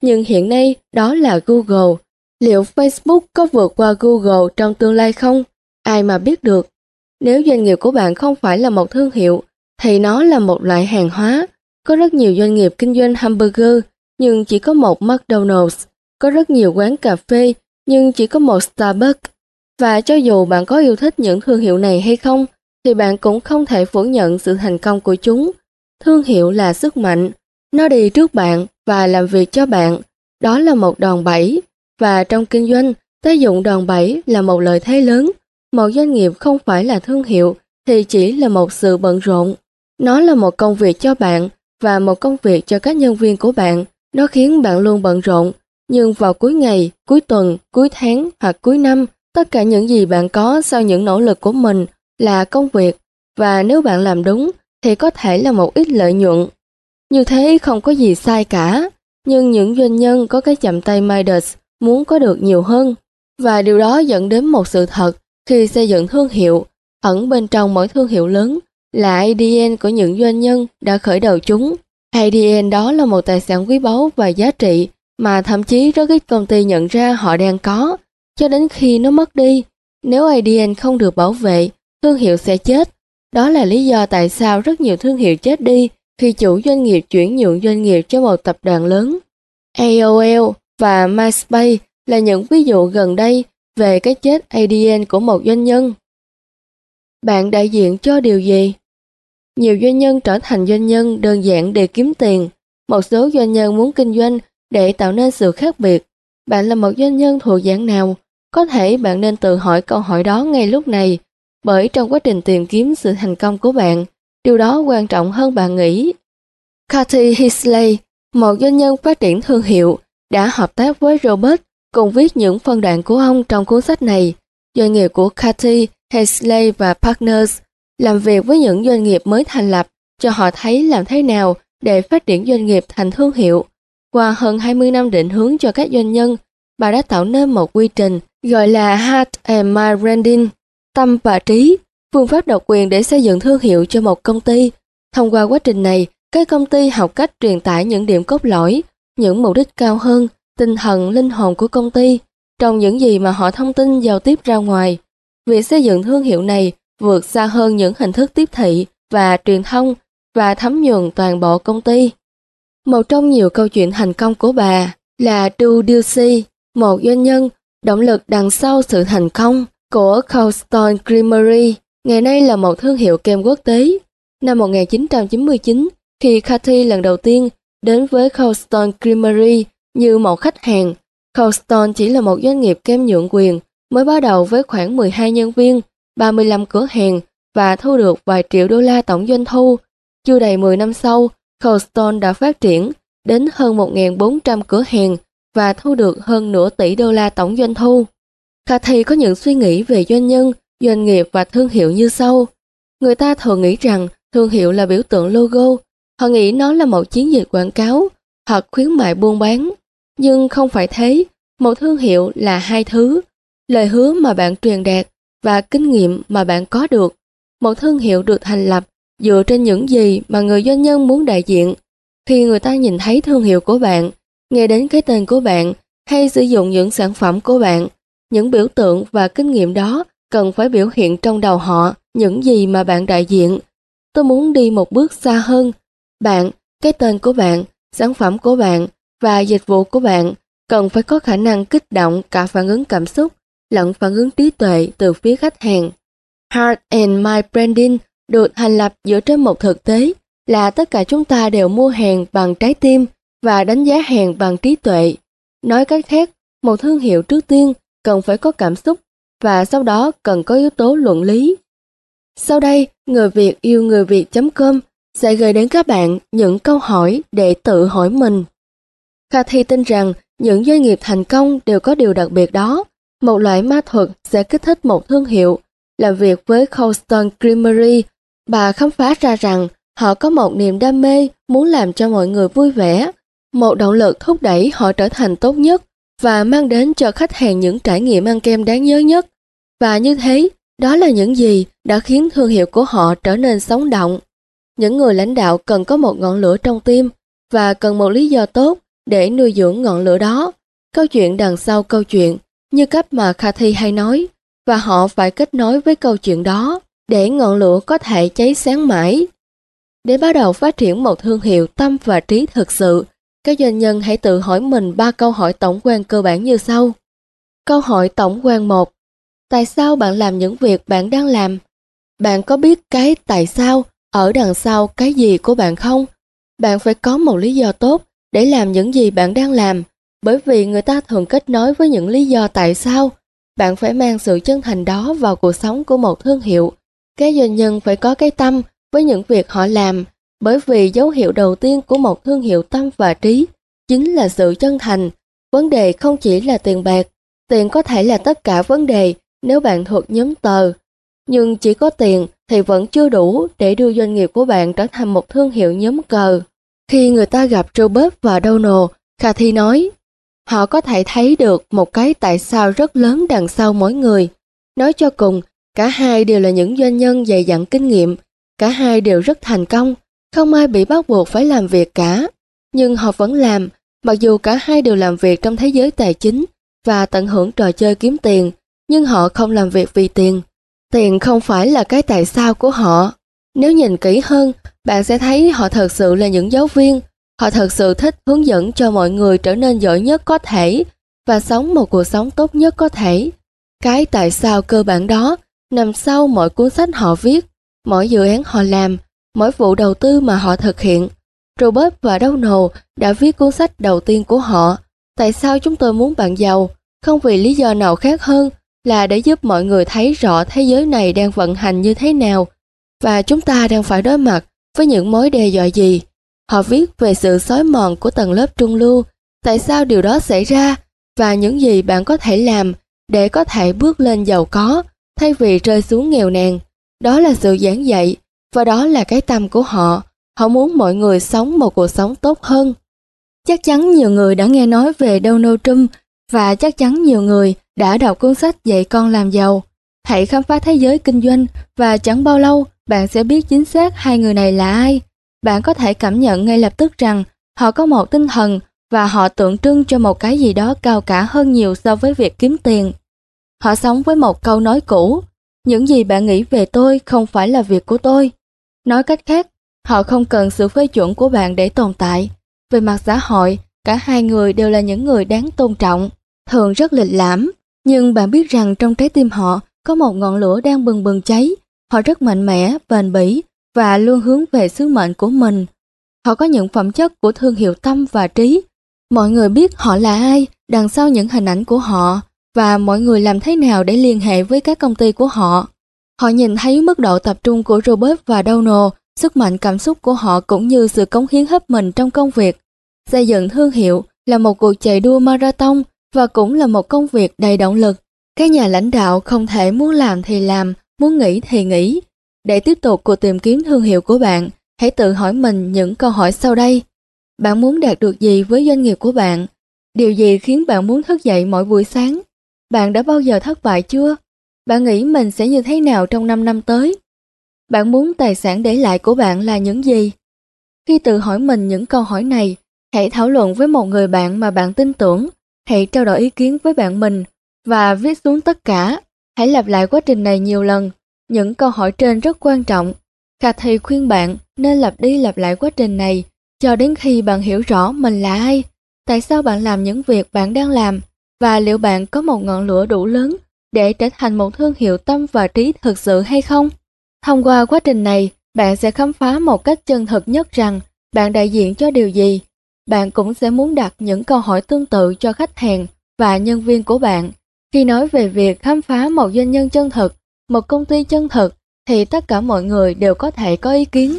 nhưng hiện nay đó là Google. Liệu Facebook có vượt qua Google trong tương lai không? Ai mà biết được. Nếu doanh nghiệp của bạn không phải là một thương hiệu, thì nó là một loại hàng hóa. Có rất nhiều doanh nghiệp kinh doanh hamburger, nhưng chỉ có một McDonald's. Có rất nhiều quán cà phê, nhưng chỉ có một Starbucks. Và cho dù bạn có yêu thích những thương hiệu này hay không, thì bạn cũng không thể phủ nhận sự thành công của chúng. Thương hiệu là sức mạnh. Nó đi trước bạn và làm việc cho bạn. Đó là một đòn bẩy. Và trong kinh doanh, tác dụng đòn bẩy là một lợi thế lớn. Một doanh nghiệp không phải là thương hiệu thì chỉ là một sự bận rộn. Nó là một công việc cho bạn và một công việc cho các nhân viên của bạn. Nó khiến bạn luôn bận rộn. Nhưng vào cuối ngày, cuối tuần, cuối tháng hoặc cuối năm, tất cả những gì bạn có sau những nỗ lực của mình là công việc. Và nếu bạn làm đúng thì có thể là một ít lợi nhuận. Như thế không có gì sai cả. Nhưng những doanh nhân có cái chạm tay Midas muốn có được nhiều hơn. Và điều đó dẫn đến một sự thật khi xây dựng thương hiệu. Ẩn bên trong mỗi thương hiệu lớn là a đê en của những doanh nhân đã khởi đầu chúng. a đê en đó là một tài sản quý báu và giá trị mà thậm chí rất ít công ty nhận ra họ đang có, cho đến khi nó mất đi. Nếu a đê en không được bảo vệ, thương hiệu sẽ chết. Đó là lý do tại sao rất nhiều thương hiệu chết đi khi chủ doanh nghiệp chuyển nhượng doanh nghiệp cho một tập đoàn lớn. a o lờ và MySpace là những ví dụ gần đây về cái chết a đê en của một doanh nhân. Bạn đại diện cho điều gì? Nhiều doanh nhân trở thành doanh nhân đơn giản để kiếm tiền. Một số doanh nhân muốn kinh doanh để tạo nên sự khác biệt. Bạn là một doanh nhân thuộc dạng nào? Có thể bạn nên tự hỏi câu hỏi đó ngay lúc này, bởi trong quá trình tìm kiếm sự thành công của bạn, điều đó quan trọng hơn bạn nghĩ. Cathy Heasley, một doanh nhân phát triển thương hiệu, đã hợp tác với Robert cùng viết những phân đoạn của ông trong cuốn sách này. Doanh nghiệp của Cathy Heasley và Partners làm việc với những doanh nghiệp mới thành lập, cho họ thấy làm thế nào để phát triển doanh nghiệp thành thương hiệu. Qua hơn hai mươi năm định hướng cho các doanh nhân, bà đã tạo nên một quy trình gọi là Heart and Mind Branding, tâm và trí, phương pháp độc quyền để xây dựng thương hiệu cho một công ty. Thông qua quá trình này, các công ty học cách truyền tải những điểm cốt lõi, những mục đích cao hơn, tinh thần, linh hồn của công ty, trong những gì mà họ thông tin giao tiếp ra ngoài. Việc xây dựng thương hiệu này vượt xa hơn những hình thức tiếp thị và truyền thông và thấm nhuần toàn bộ công ty. Một trong nhiều câu chuyện thành công của bà là Drew Ducey, một doanh nhân, động lực đằng sau sự thành công của Cold Stone Creamery, ngày nay là một thương hiệu kem quốc tế. Năm một nghìn chín trăm chín mươi chín, khi Cathy lần đầu tiên đến với Cold Stone Creamery như một khách hàng, Cold Stone chỉ là một doanh nghiệp kem nhượng quyền mới bắt đầu với khoảng mười hai nhân viên, ba mươi lăm cửa hàng và thu được vài triệu đô la tổng doanh thu. Chưa đầy mười năm sau, Cold Stone đã phát triển đến hơn một nghìn bốn trăm cửa hàng và thu được hơn nửa tỷ đô la tổng doanh thu. Cathy có những suy nghĩ về doanh nhân, doanh nghiệp và thương hiệu như sau. Người ta thường nghĩ rằng thương hiệu là biểu tượng logo. Họ nghĩ nó là một chiến dịch quảng cáo hoặc khuyến mại buôn bán. Nhưng không phải thế. Một thương hiệu là hai thứ: lời hứa mà bạn truyền đạt và kinh nghiệm mà bạn có được. Một thương hiệu được thành lập dựa trên những gì mà người doanh nhân muốn đại diện. Khi người ta nhìn thấy thương hiệu của bạn, nghe đến cái tên của bạn hay sử dụng những sản phẩm của bạn, những biểu tượng và kinh nghiệm đó cần phải biểu hiện trong đầu họ những gì mà bạn đại diện. Tôi muốn đi một bước xa hơn. Bạn, cái tên của bạn, sản phẩm của bạn và dịch vụ của bạn cần phải có khả năng kích động cả phản ứng cảm xúc lẫn phản ứng trí tuệ từ phía khách hàng. Heart and Mind Branding được thành lập dựa trên một thực tế là tất cả chúng ta đều mua hàng bằng trái tim và đánh giá hàng bằng trí tuệ. Nói cách khác, một thương hiệu trước tiên cần phải có cảm xúc và sau đó cần có yếu tố luận lý. Sau đây, người Việt yêu người Việt chấm com sẽ gửi đến các bạn những câu hỏi để tự hỏi mình. Cathy tin rằng những doanh nghiệp thành công đều có điều đặc biệt đó. Một loại ma thuật sẽ kích thích một thương hiệu. Làm việc với Cold Stone Creamery, bà khám phá ra rằng họ có một niềm đam mê muốn làm cho mọi người vui vẻ, một động lực thúc đẩy họ trở thành tốt nhất và mang đến cho khách hàng những trải nghiệm ăn kem đáng nhớ nhất. Và như thế, đó là những gì đã khiến thương hiệu của họ trở nên sống động. Những người lãnh đạo cần có một ngọn lửa trong tim và cần một lý do tốt để nuôi dưỡng ngọn lửa đó, câu chuyện đằng sau câu chuyện, như cách mà Cathy hay nói, và họ phải kết nối với câu chuyện đó để ngọn lửa có thể cháy sáng mãi. Để bắt đầu phát triển một thương hiệu tâm và trí thực sự, các doanh nhân hãy tự hỏi mình ba câu hỏi tổng quan cơ bản như sau. Câu hỏi tổng quan một. Tại sao bạn làm những việc bạn đang làm? Bạn có biết cái tại sao ở đằng sau cái gì của bạn không? Bạn phải có một lý do tốt để làm những gì bạn đang làm, bởi vì người ta thường kết nối với những lý do tại sao. Bạn phải mang sự chân thành đó vào cuộc sống của một thương hiệu. Các doanh nhân phải có cái tâm với những việc họ làm, bởi vì dấu hiệu đầu tiên của một thương hiệu tâm và trí chính là sự chân thành. Vấn đề không chỉ là tiền bạc. Tiền có thể là tất cả vấn đề nếu bạn thuộc nhóm tờ. Nhưng chỉ có tiền thì vẫn chưa đủ để đưa doanh nghiệp của bạn trở thành một thương hiệu nhóm cờ. Khi người ta gặp Robert và Donald, Cathy nói, họ có thể thấy được một cái tại sao rất lớn đằng sau mỗi người. Nói cho cùng, cả hai đều là những doanh nhân dày dặn kinh nghiệm. Cả hai đều rất thành công, không ai bị bắt buộc phải làm việc cả. Nhưng họ vẫn làm, mặc dù cả hai đều làm việc trong thế giới tài chính và tận hưởng trò chơi kiếm tiền, nhưng họ không làm việc vì tiền. Tiền không phải là cái tại sao của họ. Nếu nhìn kỹ hơn, bạn sẽ thấy họ thật sự là những giáo viên. Họ thật sự thích hướng dẫn cho mọi người trở nên giỏi nhất có thể và sống một cuộc sống tốt nhất có thể. Cái tại sao cơ bản đó nằm sau mỗi cuốn sách họ viết, mỗi dự án họ làm, mỗi vụ đầu tư mà họ thực hiện. Robert và Donald đã viết cuốn sách đầu tiên của họ, Tại sao chúng tôi muốn bạn giàu, không vì lý do nào khác hơn là để giúp mọi người thấy rõ thế giới này đang vận hành như thế nào và chúng ta đang phải đối mặt với những mối đe dọa gì. Họ viết về sự xói mòn của tầng lớp trung lưu, tại sao điều đó xảy ra và những gì bạn có thể làm để có thể bước lên giàu có thay vì rơi xuống nghèo nàn. Đó là sự giảng dạy và đó là cái tâm của họ. Họ muốn mọi người sống một cuộc sống tốt hơn. Chắc chắn nhiều người đã nghe nói về Donald Trump và chắc chắn nhiều người đã đọc cuốn sách Dạy con làm giàu. Hãy khám phá thế giới kinh doanh và chẳng bao lâu bạn sẽ biết chính xác hai người này là ai. Bạn có thể cảm nhận ngay lập tức rằng họ có một tinh thần và họ tượng trưng cho một cái gì đó cao cả hơn nhiều so với việc kiếm tiền. Họ sống với một câu nói cũ: những gì bạn nghĩ về tôi không phải là việc của tôi. Nói cách khác, họ không cần sự phê chuẩn của bạn để tồn tại. Về mặt xã hội, cả hai người đều là những người đáng tôn trọng, thường rất lịch lãm, nhưng bạn biết rằng trong trái tim họ có một ngọn lửa đang bừng bừng cháy. Họ rất mạnh mẽ, bền bỉ và luôn hướng về sứ mệnh của mình. Họ có những phẩm chất của thương hiệu tâm và trí. Mọi người biết họ là ai đằng sau những hình ảnh của họ và mọi người làm thế nào để liên hệ với các công ty của họ. Họ nhìn thấy mức độ tập trung của Robert và Donald, sức mạnh cảm xúc của họ cũng như sự cống hiến hết mình trong công việc. Xây dựng thương hiệu là một cuộc chạy đua marathon và cũng là một công việc đầy động lực. Các nhà lãnh đạo không thể muốn làm thì làm, muốn nghỉ thì nghỉ. Để tiếp tục cuộc tìm kiếm thương hiệu của bạn, hãy tự hỏi mình những câu hỏi sau đây. Bạn muốn đạt được gì với doanh nghiệp của bạn? Điều gì khiến bạn muốn thức dậy mỗi buổi sáng? Bạn đã bao giờ thất bại chưa? Bạn nghĩ mình sẽ như thế nào trong năm năm tới? Bạn muốn tài sản để lại của bạn là những gì? Khi tự hỏi mình những câu hỏi này, hãy thảo luận với một người bạn mà bạn tin tưởng, hãy trao đổi ý kiến với bạn mình và viết xuống tất cả. Hãy lặp lại quá trình này nhiều lần. Những câu hỏi trên rất quan trọng. Cathy khuyên bạn nên lặp đi lặp lại quá trình này cho đến khi bạn hiểu rõ mình là ai, tại sao bạn làm những việc bạn đang làm và liệu bạn có một ngọn lửa đủ lớn để trở thành một thương hiệu tâm và trí thực sự hay không. Thông qua quá trình này, bạn sẽ khám phá một cách chân thực nhất rằng bạn đại diện cho điều gì. Bạn cũng sẽ muốn đặt những câu hỏi tương tự cho khách hàng và nhân viên của bạn. Khi nói về việc khám phá một doanh nhân chân thực, một công ty chân thực, thì tất cả mọi người đều có thể có ý kiến.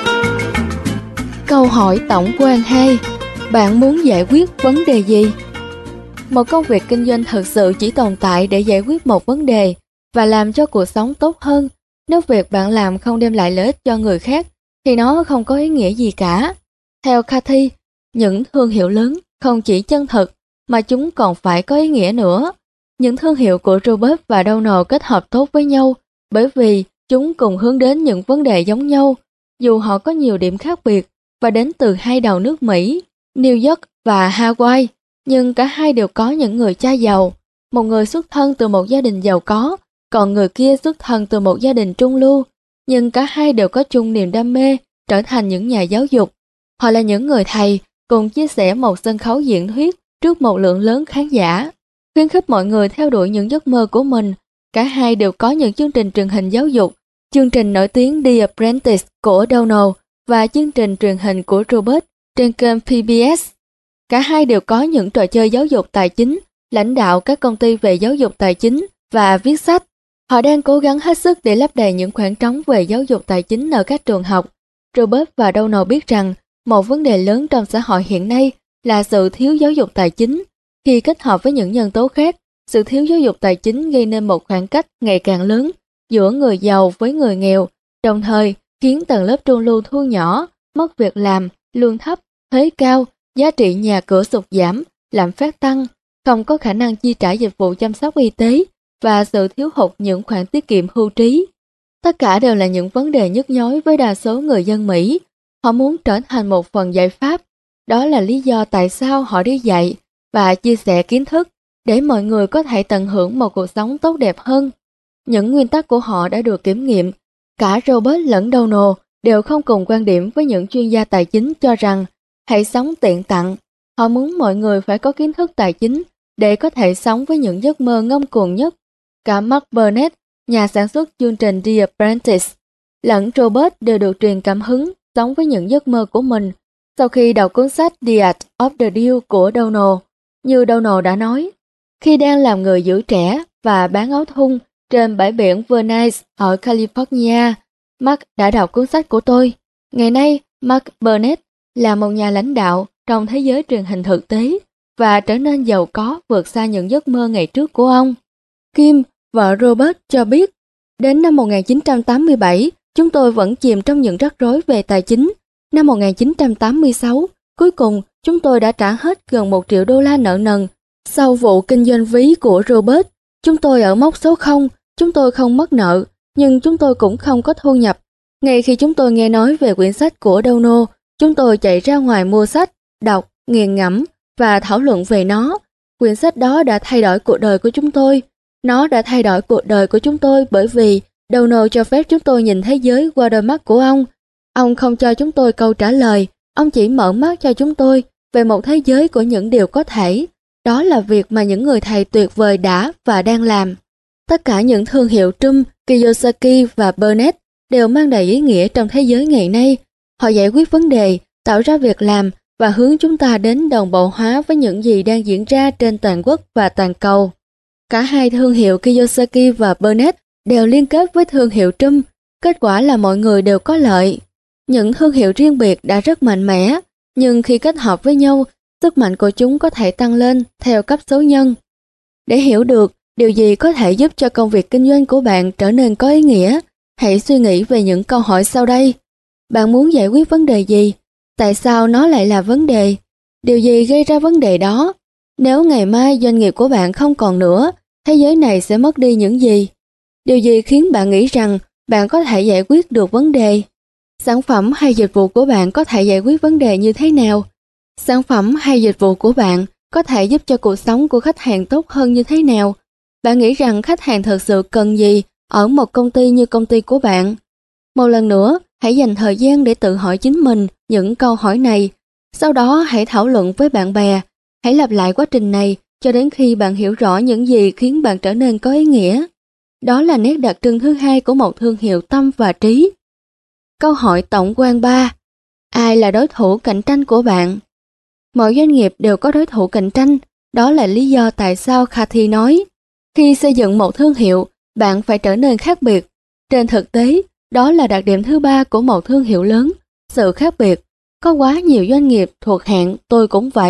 Câu hỏi tổng quan hai. Bạn muốn giải quyết vấn đề gì? Một công việc kinh doanh thực sự chỉ tồn tại để giải quyết một vấn đề và làm cho cuộc sống tốt hơn. Nếu việc bạn làm không đem lại lợi ích cho người khác thì nó không có ý nghĩa gì cả. Theo Cathy, những thương hiệu lớn không chỉ chân thực mà chúng còn phải có ý nghĩa nữa. Những thương hiệu của Robert và Donald kết hợp tốt với nhau bởi vì chúng cùng hướng đến những vấn đề giống nhau, dù họ có nhiều điểm khác biệt và đến từ hai đầu nước Mỹ, New York và Hawaii, nhưng cả hai đều có những người cha giàu. Một người xuất thân từ một gia đình giàu có, còn người kia xuất thân từ một gia đình trung lưu, nhưng cả hai đều có chung niềm đam mê trở thành những nhà giáo dục. Họ là những người thầy cùng chia sẻ một sân khấu diễn thuyết trước một lượng lớn khán giả, khuyến khích mọi người theo đuổi những giấc mơ của mình. Cả hai đều có những chương trình truyền hình giáo dục, chương trình nổi tiếng The Apprentice của Donald và chương trình truyền hình của Robert trên kênh pê bê ét. Cả hai đều có những trò chơi giáo dục tài chính, lãnh đạo các công ty về giáo dục tài chính và viết sách. Họ đang cố gắng hết sức để lấp đầy những khoảng trống về giáo dục tài chính ở các trường học. Robert và Donald biết rằng một vấn đề lớn trong xã hội hiện nay là sự thiếu giáo dục tài chính. Khi kết hợp với những nhân tố khác, sự thiếu giáo dục tài chính gây nên một khoảng cách ngày càng lớn giữa người giàu với người nghèo, đồng thời khiến tầng lớp trung lưu thu nhỏ, mất việc làm, lương thấp, thuế cao, giá trị nhà cửa sụt giảm, lạm phát tăng, không có khả năng chi trả dịch vụ chăm sóc y tế và sự thiếu hụt những khoản tiết kiệm hưu trí. Tất cả đều là những vấn đề nhức nhối với đa số người dân Mỹ. Họ muốn trở thành một phần giải pháp. Đó là lý do tại sao họ đi dạy và chia sẻ kiến thức để mọi người có thể tận hưởng một cuộc sống tốt đẹp hơn. Những nguyên tắc của họ đã được kiểm nghiệm. Cả Robert lẫn Donald đều không cùng quan điểm với những chuyên gia tài chính cho rằng hãy sống tiện tặng. Họ muốn mọi người phải có kiến thức tài chính để có thể sống với những giấc mơ ngông cuồng nhất. Cả Mark Burnett, nhà sản xuất chương trình The Apprentice, lẫn Robert đều được truyền cảm hứng sống với những giấc mơ của mình sau khi đọc cuốn sách The Art of the Deal của Donald. Như Donald đã nói, khi đang làm người giữ trẻ và bán áo thun trên bãi biển Venice ở California, Mark đã đọc cuốn sách của tôi. Ngày nay, Mark Burnett là một nhà lãnh đạo trong thế giới truyền hình thực tế và trở nên giàu có vượt xa những giấc mơ ngày trước của ông. Kim, vợ Robert, cho biết, đến năm một nghìn chín trăm tám mươi bảy, chúng tôi vẫn chìm trong những rắc rối về tài chính. Năm một nghìn chín trăm tám mươi sáu, cuối cùng chúng tôi đã trả hết gần một triệu đô la nợ nần. Sau vụ kinh doanh ví của Robert, chúng tôi ở mốc số không, chúng tôi không mất nợ, nhưng chúng tôi cũng không có thu nhập. Ngay khi chúng tôi nghe nói về quyển sách của Donald, chúng tôi chạy ra ngoài mua sách, đọc, nghiền ngẫm và thảo luận về nó. Quyển sách đó đã thay đổi cuộc đời của chúng tôi. Nó đã thay đổi cuộc đời của chúng tôi bởi vì Donald cho phép chúng tôi nhìn thế giới qua đôi mắt của ông. Ông không cho chúng tôi câu trả lời, ông chỉ mở mắt cho chúng tôi về một thế giới của những điều có thể. Đó là việc mà những người thầy tuyệt vời đã và đang làm. Tất cả những thương hiệu Trump, Kiyosaki và Burnett đều mang đầy ý nghĩa trong thế giới ngày nay. Họ giải quyết vấn đề, tạo ra việc làm và hướng chúng ta đến đồng bộ hóa với những gì đang diễn ra trên toàn quốc và toàn cầu. Cả hai thương hiệu Kiyosaki và Burnett đều liên kết với thương hiệu Trump. Kết quả là mọi người đều có lợi. Những thương hiệu riêng biệt đã rất mạnh mẽ, nhưng khi kết hợp với nhau, sức mạnh của chúng có thể tăng lên theo cấp số nhân. Để hiểu được điều gì có thể giúp cho công việc kinh doanh của bạn trở nên có ý nghĩa, hãy suy nghĩ về những câu hỏi sau đây. Bạn muốn giải quyết vấn đề gì? Tại sao nó lại là vấn đề? Điều gì gây ra vấn đề đó? Nếu ngày mai doanh nghiệp của bạn không còn nữa, thế giới này sẽ mất đi những gì? Điều gì khiến bạn nghĩ rằng bạn có thể giải quyết được vấn đề? Sản phẩm hay dịch vụ của bạn có thể giải quyết vấn đề như thế nào? Sản phẩm hay dịch vụ của bạn có thể giúp cho cuộc sống của khách hàng tốt hơn như thế nào? Bạn nghĩ rằng khách hàng thực sự cần gì ở một công ty như công ty của bạn? Một lần nữa, hãy dành thời gian để tự hỏi chính mình những câu hỏi này. Sau đó hãy thảo luận với bạn bè. Hãy lặp lại quá trình này cho đến khi bạn hiểu rõ những gì khiến bạn trở nên có ý nghĩa. Đó là nét đặc trưng thứ hai của một thương hiệu tâm và trí. Câu hỏi tổng quan ba. Ai là đối thủ cạnh tranh của bạn? Mọi doanh nghiệp đều có đối thủ cạnh tranh. Đó là lý do tại sao Cathy nói, khi xây dựng một thương hiệu, bạn phải trở nên khác biệt. Trên thực tế, đó là đặc điểm thứ ba của một thương hiệu lớn, sự khác biệt. Có quá nhiều doanh nghiệp thuộc hạng tôi cũng vậy,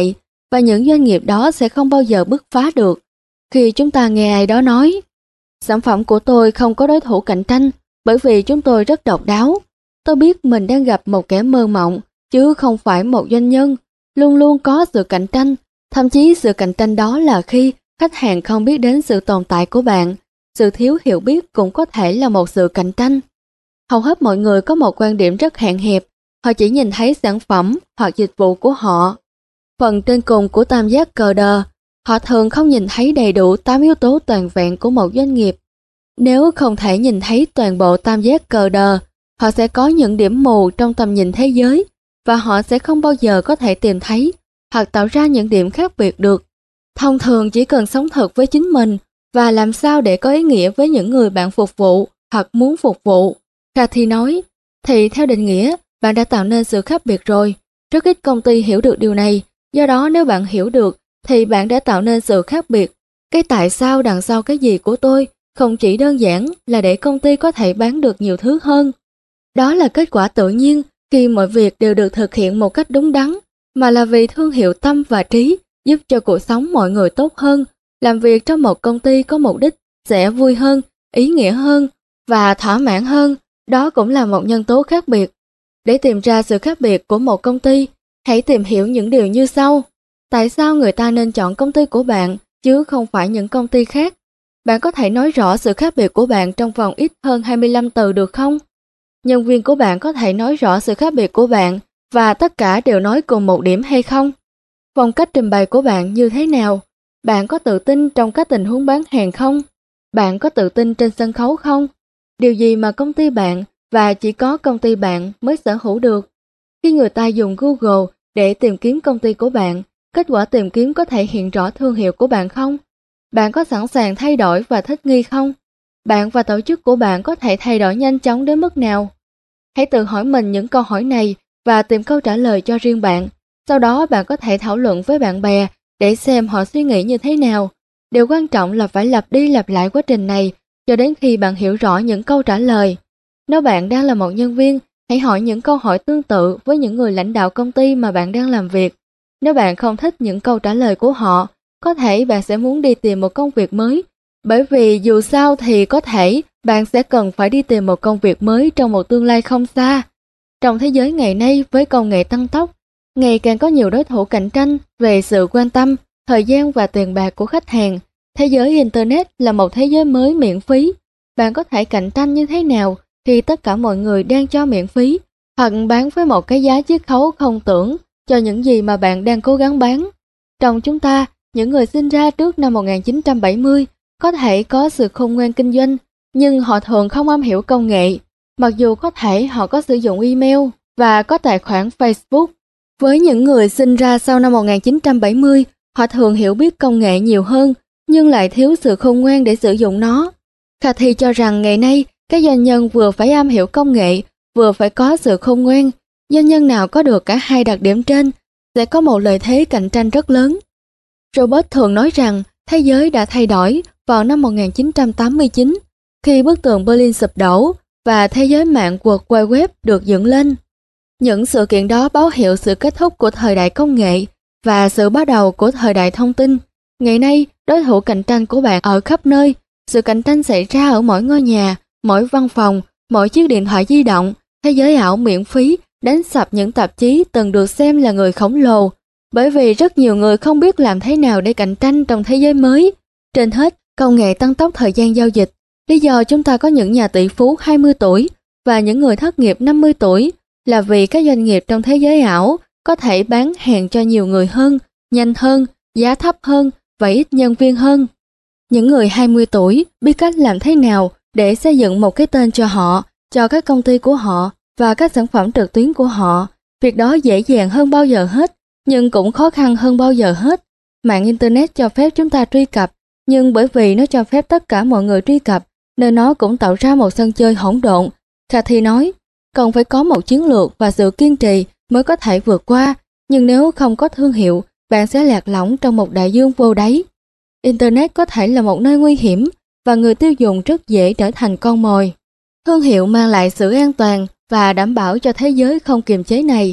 và những doanh nghiệp đó sẽ không bao giờ bứt phá được. Khi chúng ta nghe ai đó nói, sản phẩm của tôi không có đối thủ cạnh tranh bởi vì chúng tôi rất độc đáo, tôi biết mình đang gặp một kẻ mơ mộng, chứ không phải một doanh nhân. Luôn luôn có sự cạnh tranh, thậm chí sự cạnh tranh đó là khi khách hàng không biết đến sự tồn tại của bạn. Sự thiếu hiểu biết cũng có thể là một sự cạnh tranh. Hầu hết mọi người có một quan điểm rất hạn hẹp, họ chỉ nhìn thấy sản phẩm hoặc dịch vụ của họ. Phần trên cùng của tam giác cờ đờ, họ thường không nhìn thấy đầy đủ tám yếu tố toàn vẹn của một doanh nghiệp. Nếu không thể nhìn thấy toàn bộ tam giác cờ đờ, họ sẽ có những điểm mù trong tầm nhìn thế giới và họ sẽ không bao giờ có thể tìm thấy hoặc tạo ra những điểm khác biệt được. Thông thường chỉ cần sống thật với chính mình và làm sao để có ý nghĩa với những người bạn phục vụ hoặc muốn phục vụ. Cathy nói, thì theo định nghĩa, bạn đã tạo nên sự khác biệt rồi. Rất ít công ty hiểu được điều này, do đó nếu bạn hiểu được, thì bạn đã tạo nên sự khác biệt. Cái tại sao đằng sau cái gì của tôi không chỉ đơn giản là để công ty có thể bán được nhiều thứ hơn. Đó là kết quả tự nhiên khi mọi việc đều được thực hiện một cách đúng đắn, mà là vì thương hiệu tâm và trí giúp cho cuộc sống mọi người tốt hơn. Làm việc trong một công ty có mục đích sẽ vui hơn, ý nghĩa hơn và thỏa mãn hơn. Đó cũng là một nhân tố khác biệt. Để tìm ra sự khác biệt của một công ty, hãy tìm hiểu những điều như sau. Tại sao người ta nên chọn công ty của bạn chứ không phải những công ty khác? Bạn có thể nói rõ sự khác biệt của bạn trong vòng ít hơn hai mươi lăm từ được không? Nhân viên của bạn có thể nói rõ sự khác biệt của bạn và tất cả đều nói cùng một điểm hay không? Phong cách trình bày của bạn như thế nào? Bạn có tự tin trong các tình huống bán hàng không? Bạn có tự tin trên sân khấu không? Điều gì mà công ty bạn và chỉ có công ty bạn mới sở hữu được? Khi người ta dùng Google để tìm kiếm công ty của bạn, kết quả tìm kiếm có thể hiện rõ thương hiệu của bạn không? Bạn có sẵn sàng thay đổi và thích nghi không? Bạn và tổ chức của bạn có thể thay đổi nhanh chóng đến mức nào? Hãy tự hỏi mình những câu hỏi này và tìm câu trả lời cho riêng bạn. Sau đó bạn có thể thảo luận với bạn bè để xem họ suy nghĩ như thế nào. Điều quan trọng là phải lặp đi lặp lại quá trình này cho đến khi bạn hiểu rõ những câu trả lời. Nếu bạn đang là một nhân viên, hãy hỏi những câu hỏi tương tự với những người lãnh đạo công ty mà bạn đang làm việc. Nếu bạn không thích những câu trả lời của họ, có thể bạn sẽ muốn đi tìm một công việc mới. Bởi vì dù sao thì có thể bạn sẽ cần phải đi tìm một công việc mới trong một tương lai không xa. Trong thế giới ngày nay với công nghệ tăng tốc, ngày càng có nhiều đối thủ cạnh tranh về sự quan tâm, thời gian và tiền bạc của khách hàng. Thế giới Internet là một thế giới mới miễn phí. Bạn có thể cạnh tranh như thế nào khi tất cả mọi người đang cho miễn phí hoặc bán với một cái giá chiết khấu không tưởng cho những gì mà bạn đang cố gắng bán? Trong chúng ta, những người sinh ra trước năm một nghìn chín trăm bảy mươi có thể có sự khôn ngoan kinh doanh, nhưng họ thường không am hiểu công nghệ, mặc dù có thể họ có sử dụng email và có tài khoản Facebook. Với những người sinh ra sau năm một nghìn chín trăm bảy mươi, họ thường hiểu biết công nghệ nhiều hơn, nhưng lại thiếu sự khôn ngoan để sử dụng nó. Cathy cho rằng ngày nay, các doanh nhân vừa phải am hiểu công nghệ, vừa phải có sự khôn ngoan. Doanh nhân nào có được cả hai đặc điểm trên sẽ có một lợi thế cạnh tranh rất lớn. Robert thường nói rằng thế giới đã thay đổi vào năm một nghìn chín trăm tám mươi chín, khi bức tường Berlin sụp đổ và thế giới mạng World Wide Web được dựng lên. Những sự kiện đó báo hiệu sự kết thúc của thời đại công nghệ và sự bắt đầu của thời đại thông tin. Ngày nay, đối thủ cạnh tranh của bạn ở khắp nơi. Sự cạnh tranh xảy ra ở mỗi ngôi nhà, mỗi văn phòng, mỗi chiếc điện thoại di động. Thế giới ảo miễn phí đánh sập những tạp chí từng được xem là người khổng lồ, bởi vì rất nhiều người không biết làm thế nào để cạnh tranh trong thế giới mới. Trên hết, công nghệ tăng tốc thời gian giao dịch. Lý do chúng ta có những nhà tỷ phú hai mươi tuổi và những người thất nghiệp năm mươi tuổi là vì các doanh nghiệp trong thế giới ảo có thể bán hàng cho nhiều người hơn, nhanh hơn, giá thấp hơn và ít nhân viên hơn. Những người hai mươi tuổi biết cách làm thế nào để xây dựng một cái tên cho họ, cho các công ty của họ và các sản phẩm trực tuyến của họ. Việc đó dễ dàng hơn bao giờ hết, nhưng cũng khó khăn hơn bao giờ hết. Mạng Internet cho phép chúng ta truy cập, nhưng bởi vì nó cho phép tất cả mọi người truy cập, nên nó cũng tạo ra một sân chơi hỗn độn. Cathy nói, cần phải có một chiến lược và sự kiên trì mới có thể vượt qua, nhưng nếu không có thương hiệu, bạn sẽ lạc lõng trong một đại dương vô đáy. Internet có thể là một nơi nguy hiểm và người tiêu dùng rất dễ trở thành con mồi. Thương hiệu mang lại sự an toàn và đảm bảo cho thế giới không kiềm chế này.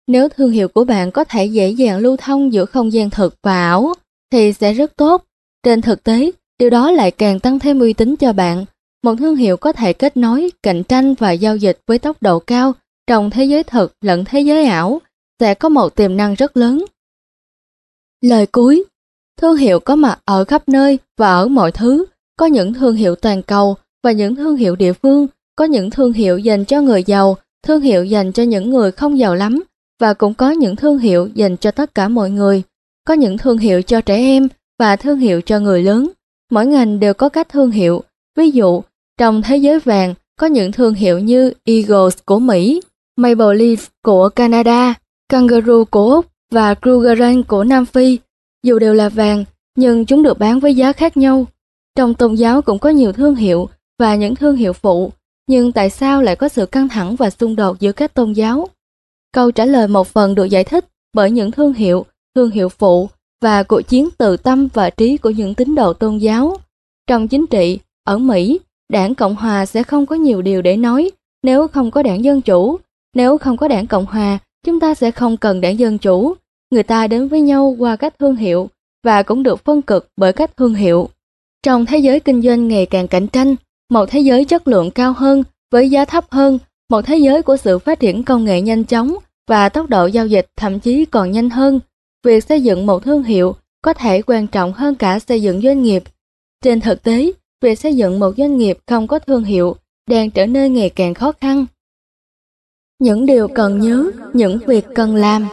Nếu thương hiệu của bạn có thể dễ dàng lưu thông giữa không gian thực và ảo thì sẽ rất tốt. Trên thực tế, điều đó lại càng tăng thêm uy tín cho bạn. Một thương hiệu có thể kết nối, cạnh tranh và giao dịch với tốc độ cao trong thế giới thực lẫn thế giới ảo sẽ có một tiềm năng rất lớn. Lời cuối, thương hiệu có mặt ở khắp nơi và ở mọi thứ. Có những thương hiệu toàn cầu và những thương hiệu địa phương, có những thương hiệu dành cho người giàu, thương hiệu dành cho những người không giàu lắm, và cũng có những thương hiệu dành cho tất cả mọi người. Có những thương hiệu cho trẻ em và thương hiệu cho người lớn. Mỗi ngành đều có các thương hiệu. Ví dụ, trong thế giới vàng có những thương hiệu như Eagles của Mỹ, Maple Leaf của Canada, Kangaroo của Úc và Krugerrand của Nam Phi. Dù đều là vàng, nhưng chúng được bán với giá khác nhau. Trong tôn giáo cũng có nhiều thương hiệu và những thương hiệu phụ, nhưng tại sao lại có sự căng thẳng và xung đột giữa các tôn giáo? Câu trả lời một phần được giải thích bởi những thương hiệu, thương hiệu phụ và cuộc chiến từ tâm và trí của những tín đồ tôn giáo. Trong chính trị, ở Mỹ, đảng Cộng Hòa sẽ không có nhiều điều để nói nếu không có đảng Dân Chủ. Nếu không có đảng Cộng Hòa, chúng ta sẽ không cần đảng Dân Chủ. Người ta đến với nhau qua các thương hiệu và cũng được phân cực bởi các thương hiệu. Trong thế giới kinh doanh ngày càng cạnh tranh, một thế giới chất lượng cao hơn với giá thấp hơn, một thế giới của sự phát triển công nghệ nhanh chóng và tốc độ giao dịch thậm chí còn nhanh hơn, việc xây dựng một thương hiệu có thể quan trọng hơn cả xây dựng doanh nghiệp. Trên thực tế, việc xây dựng một doanh nghiệp không có thương hiệu đang trở nên ngày càng khó khăn. Những điều cần nhớ, những việc cần làm.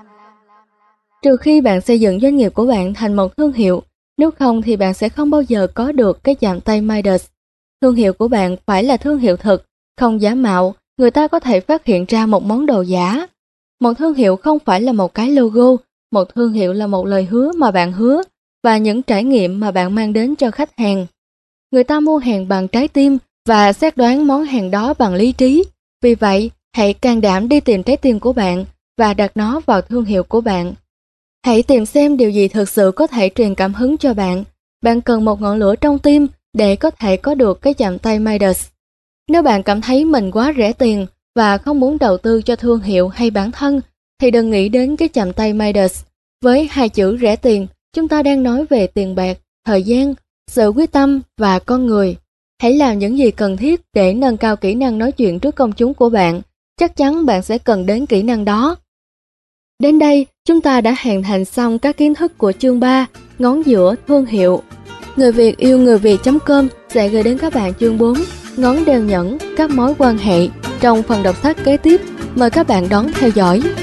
Trừ khi bạn xây dựng doanh nghiệp của bạn thành một thương hiệu, nếu không thì bạn sẽ không bao giờ có được cái chạm tay Midas. Thương hiệu của bạn phải là thương hiệu thực, không giả mạo, người ta có thể phát hiện ra một món đồ giả. Một thương hiệu không phải là một cái logo, một thương hiệu là một lời hứa mà bạn hứa và những trải nghiệm mà bạn mang đến cho khách hàng. Người ta mua hàng bằng trái tim và xét đoán món hàng đó bằng lý trí. Vì vậy, hãy can đảm đi tìm trái tim của bạn và đặt nó vào thương hiệu của bạn. Hãy tìm xem điều gì thực sự có thể truyền cảm hứng cho bạn. Bạn cần một ngọn lửa trong tim để có thể có được cái chạm tay Midas. Nếu bạn cảm thấy mình quá rẻ tiền và không muốn đầu tư cho thương hiệu hay bản thân, thì đừng nghĩ đến cái chạm tay Midas. Với hai chữ rẻ tiền, chúng ta đang nói về tiền bạc, thời gian, sự quyết tâm và con người. Hãy làm những gì cần thiết để nâng cao kỹ năng nói chuyện trước công chúng của bạn. Chắc chắn bạn sẽ cần đến kỹ năng đó. Đến đây, chúng ta đã hoàn thành xong các kiến thức của chương ba, ngón giữa thương hiệu. Người Việt yêu người Việt chấm com sẽ gửi đến các bạn chương bốn, ngón đeo nhẫn, các mối quan hệ trong phần đọc sách kế tiếp. Mời các bạn đón theo dõi.